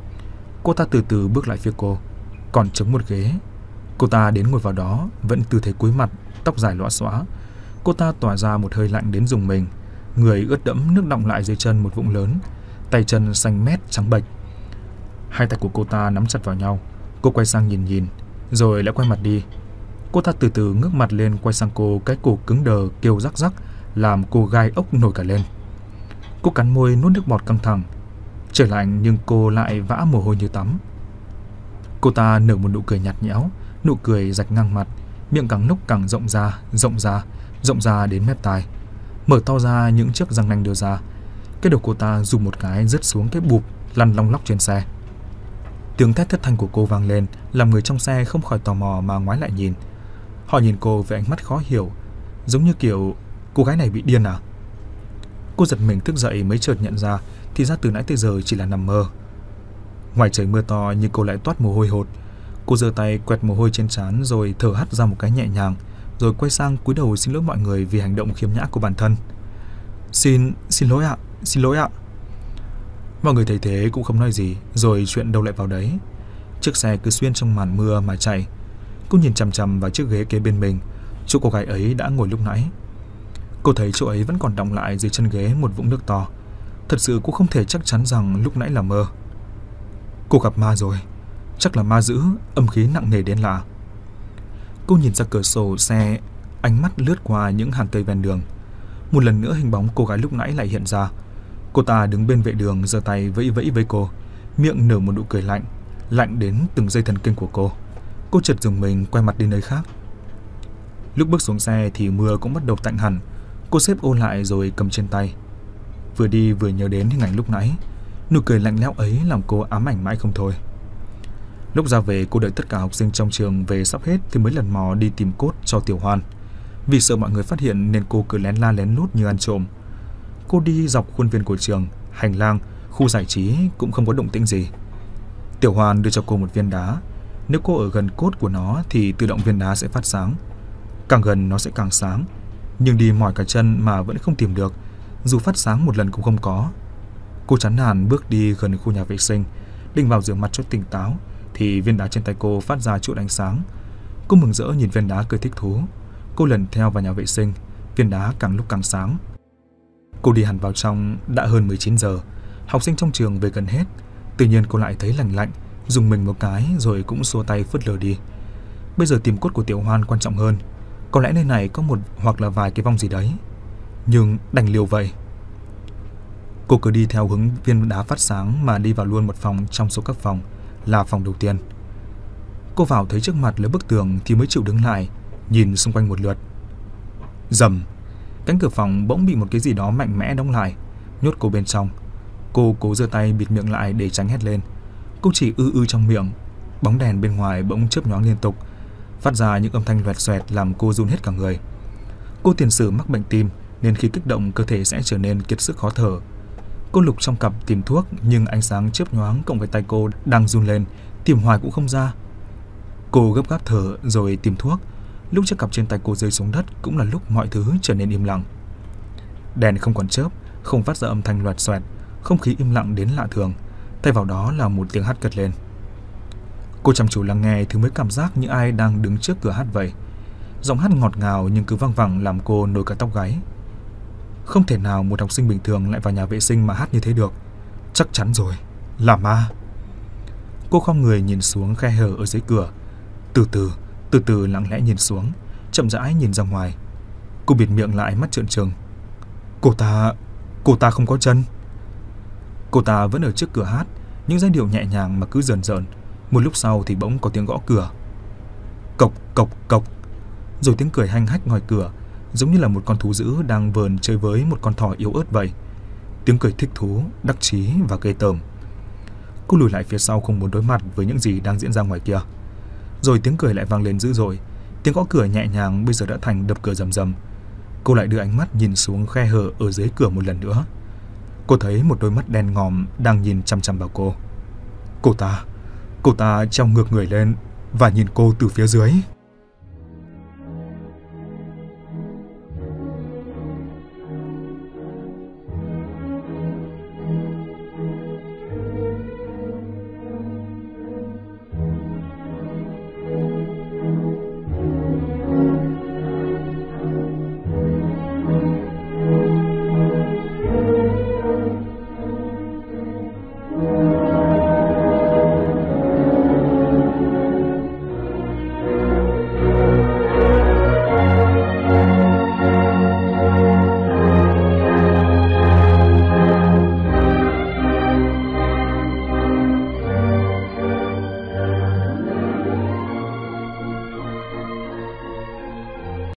Cô ta từ từ bước lại phía cô, còn trống một ghế. Cô ta đến ngồi vào đó, vẫn tư thế cúi mặt, tóc dài lõa xõa. Cô ta tỏa ra một hơi lạnh đến rùng mình, người ướt đẫm nước đọng lại dưới chân một vũng lớn, tay chân xanh mét trắng bệch. Hai tay của cô ta nắm chặt vào nhau. Cô quay sang nhìn nhìn, rồi lại quay mặt đi. Cô ta từ từ ngước mặt lên quay sang cô, cái cổ cứng đờ kêu rắc rắc, làm cô gai ốc nổi cả lên. Cô cắn môi nuốt nước bọt căng thẳng. Trời lạnh nhưng cô lại vã mồ hôi như tắm. Cô ta nở một nụ cười nhạt nhẽo, nụ cười rạch ngang mặt, miệng càng lúc càng rộng ra, rộng ra, rộng ra đến mép tai, mở to ra những chiếc răng nanh đưa ra. Cái đầu cô ta rụp một cái rớt xuống cái bụp, lăn long lóc trên xe. Tiếng thét thất thanh của cô vang lên, làm người trong xe không khỏi tò mò mà ngoái lại nhìn. Họ nhìn cô với ánh mắt khó hiểu, giống như kiểu cô gái này bị điên à. Cô giật mình thức dậy mới chợt nhận ra thì ra từ nãy tới giờ chỉ là nằm mơ. Ngoài trời mưa to nhưng cô lại toát mồ hôi hột. Cô giơ tay quẹt mồ hôi trên trán rồi thở hắt ra một cái nhẹ nhàng, rồi quay sang cúi đầu xin lỗi mọi người vì hành động khiếm nhã của bản thân. Xin, xin lỗi ạ, xin lỗi ạ. Mọi người thấy thế cũng không nói gì, rồi chuyện đâu lại vào đấy. Chiếc xe cứ xuyên trong màn mưa mà chạy. Cô nhìn chằm chằm vào chiếc ghế kế bên mình, chỗ cô gái ấy đã ngồi lúc nãy. Cô thấy chỗ ấy vẫn còn đọng lại dưới chân ghế một vũng nước to. Thật sự cô không thể chắc chắn rằng lúc nãy là mơ. Cô gặp ma rồi. Chắc là ma dữ, âm khí nặng nề đến lạ. Cô nhìn ra cửa sổ xe, ánh mắt lướt qua những hàng cây ven đường. Một lần nữa hình bóng cô gái lúc nãy lại hiện ra. Cô ta đứng bên vệ đường, giơ tay vẫy vẫy với cô, miệng nở một nụ cười lạnh, lạnh đến từng dây thần kinh của cô. Cô chợt giật mình, quay mặt đi nơi khác. Lúc bước xuống xe thì mưa cũng bắt đầu tạnh hẳn. Cô xếp ô lại rồi cầm trên tay. Vừa đi vừa nhớ đến hình ảnh lúc nãy. Nụ cười lạnh lẽo ấy làm cô ám ảnh mãi không thôi. Lúc ra về, cô đợi tất cả học sinh trong trường về sắp hết thì mới lần mò đi tìm cốt cho Tiểu Hoan. Vì sợ mọi người phát hiện nên cô cứ lén la lén lút như ăn trộm. Cô đi dọc khuôn viên của trường, hành lang, khu giải trí cũng không có động tĩnh gì. Tiểu Hoan đưa cho cô một viên đá. Nếu cô ở gần cốt của nó thì tự động viên đá sẽ phát sáng. Càng gần nó sẽ càng sáng. Nhưng đi mỏi cả chân mà vẫn không tìm được, dù phát sáng một lần cũng không có. Cô chán nản bước đi gần khu nhà vệ sinh, định vào rửa mặt cho tỉnh táo thì viên đá trên tay cô phát ra chút ánh sáng. Cô mừng rỡ nhìn viên đá cười thích thú. Cô lần theo vào nhà vệ sinh, viên đá càng lúc càng sáng. Cô đi hẳn vào trong, đã hơn mười chín giờ. Học sinh trong trường về gần hết. Tự nhiên cô lại thấy lạnh lạnh, dùng mình một cái rồi cũng xua tay phớt lờ đi. Bây giờ tìm cốt của Tiểu Hoan quan trọng hơn. Có lẽ nơi này có một hoặc là vài cái vong gì đấy, nhưng đành liều vậy. Cô cứ đi theo hướng viên đá phát sáng mà đi vào luôn một phòng trong số các phòng, là phòng đầu tiên. Cô vào thấy trước mặt là bức tường thì mới chịu đứng lại, nhìn xung quanh một lượt. Rầm, cánh cửa phòng bỗng bị một cái gì đó mạnh mẽ đóng lại, nhốt cô bên trong. Cô cố giơ tay bịt miệng lại để tránh hét lên. Cô chỉ ư ư trong miệng. Bóng đèn bên ngoài bỗng chớp nhoáng liên tục, phát ra những âm thanh loẹt xoẹt làm cô run hết cả người. Cô tiền sử mắc bệnh tim nên khi kích động cơ thể sẽ trở nên kiệt sức khó thở. Cô lục trong cặp tìm thuốc nhưng ánh sáng chớp nhoáng cộng với tay cô đang run lên, tìm hoài cũng không ra. Cô gấp gáp thở rồi tìm thuốc. Lúc chiếc cặp trên tay cô rơi xuống đất cũng là lúc mọi thứ trở nên im lặng. Đèn không còn chớp, không phát ra âm thanh loẹt xoẹt, không khí im lặng đến lạ thường. Thay vào đó là một tiếng hát cất lên. Cô chăm chú lắng nghe thì mới cảm giác như ai đang đứng trước cửa hát vậy. Giọng hát ngọt ngào nhưng cứ văng vẳng làm cô nổi cả tóc gáy. Không thể nào một học sinh bình thường lại vào nhà vệ sinh mà hát như thế được. Chắc chắn rồi, là ma. Cô khom người nhìn xuống khe hở ở dưới cửa. Từ từ, từ từ lặng lẽ nhìn xuống, chậm rãi nhìn ra ngoài. Cô bịt miệng lại, mắt trợn trừng. Cô ta, cô ta không có chân. Cô ta vẫn ở trước cửa hát, những giai điệu nhẹ nhàng mà cứ rờn rợn. Một lúc sau thì bỗng có tiếng gõ cửa. Cộc cộc cộc. Rồi tiếng cười hanh hách ngoài cửa, giống như là một con thú dữ đang vờn chơi với một con thỏ yếu ớt vậy. Tiếng cười thích thú, đắc chí và ghê tởm. Cô lùi lại phía sau không muốn đối mặt với những gì đang diễn ra ngoài kia. Rồi tiếng cười lại vang lên dữ dội. Tiếng gõ cửa nhẹ nhàng bây giờ đã thành đập cửa rầm rầm. Cô lại đưa ánh mắt nhìn xuống khe hở ở dưới cửa một lần nữa. Cô thấy một đôi mắt đen ngòm đang nhìn chăm chăm vào cô. Cô ta, cô ta treo ngược người lên và nhìn cô từ phía dưới.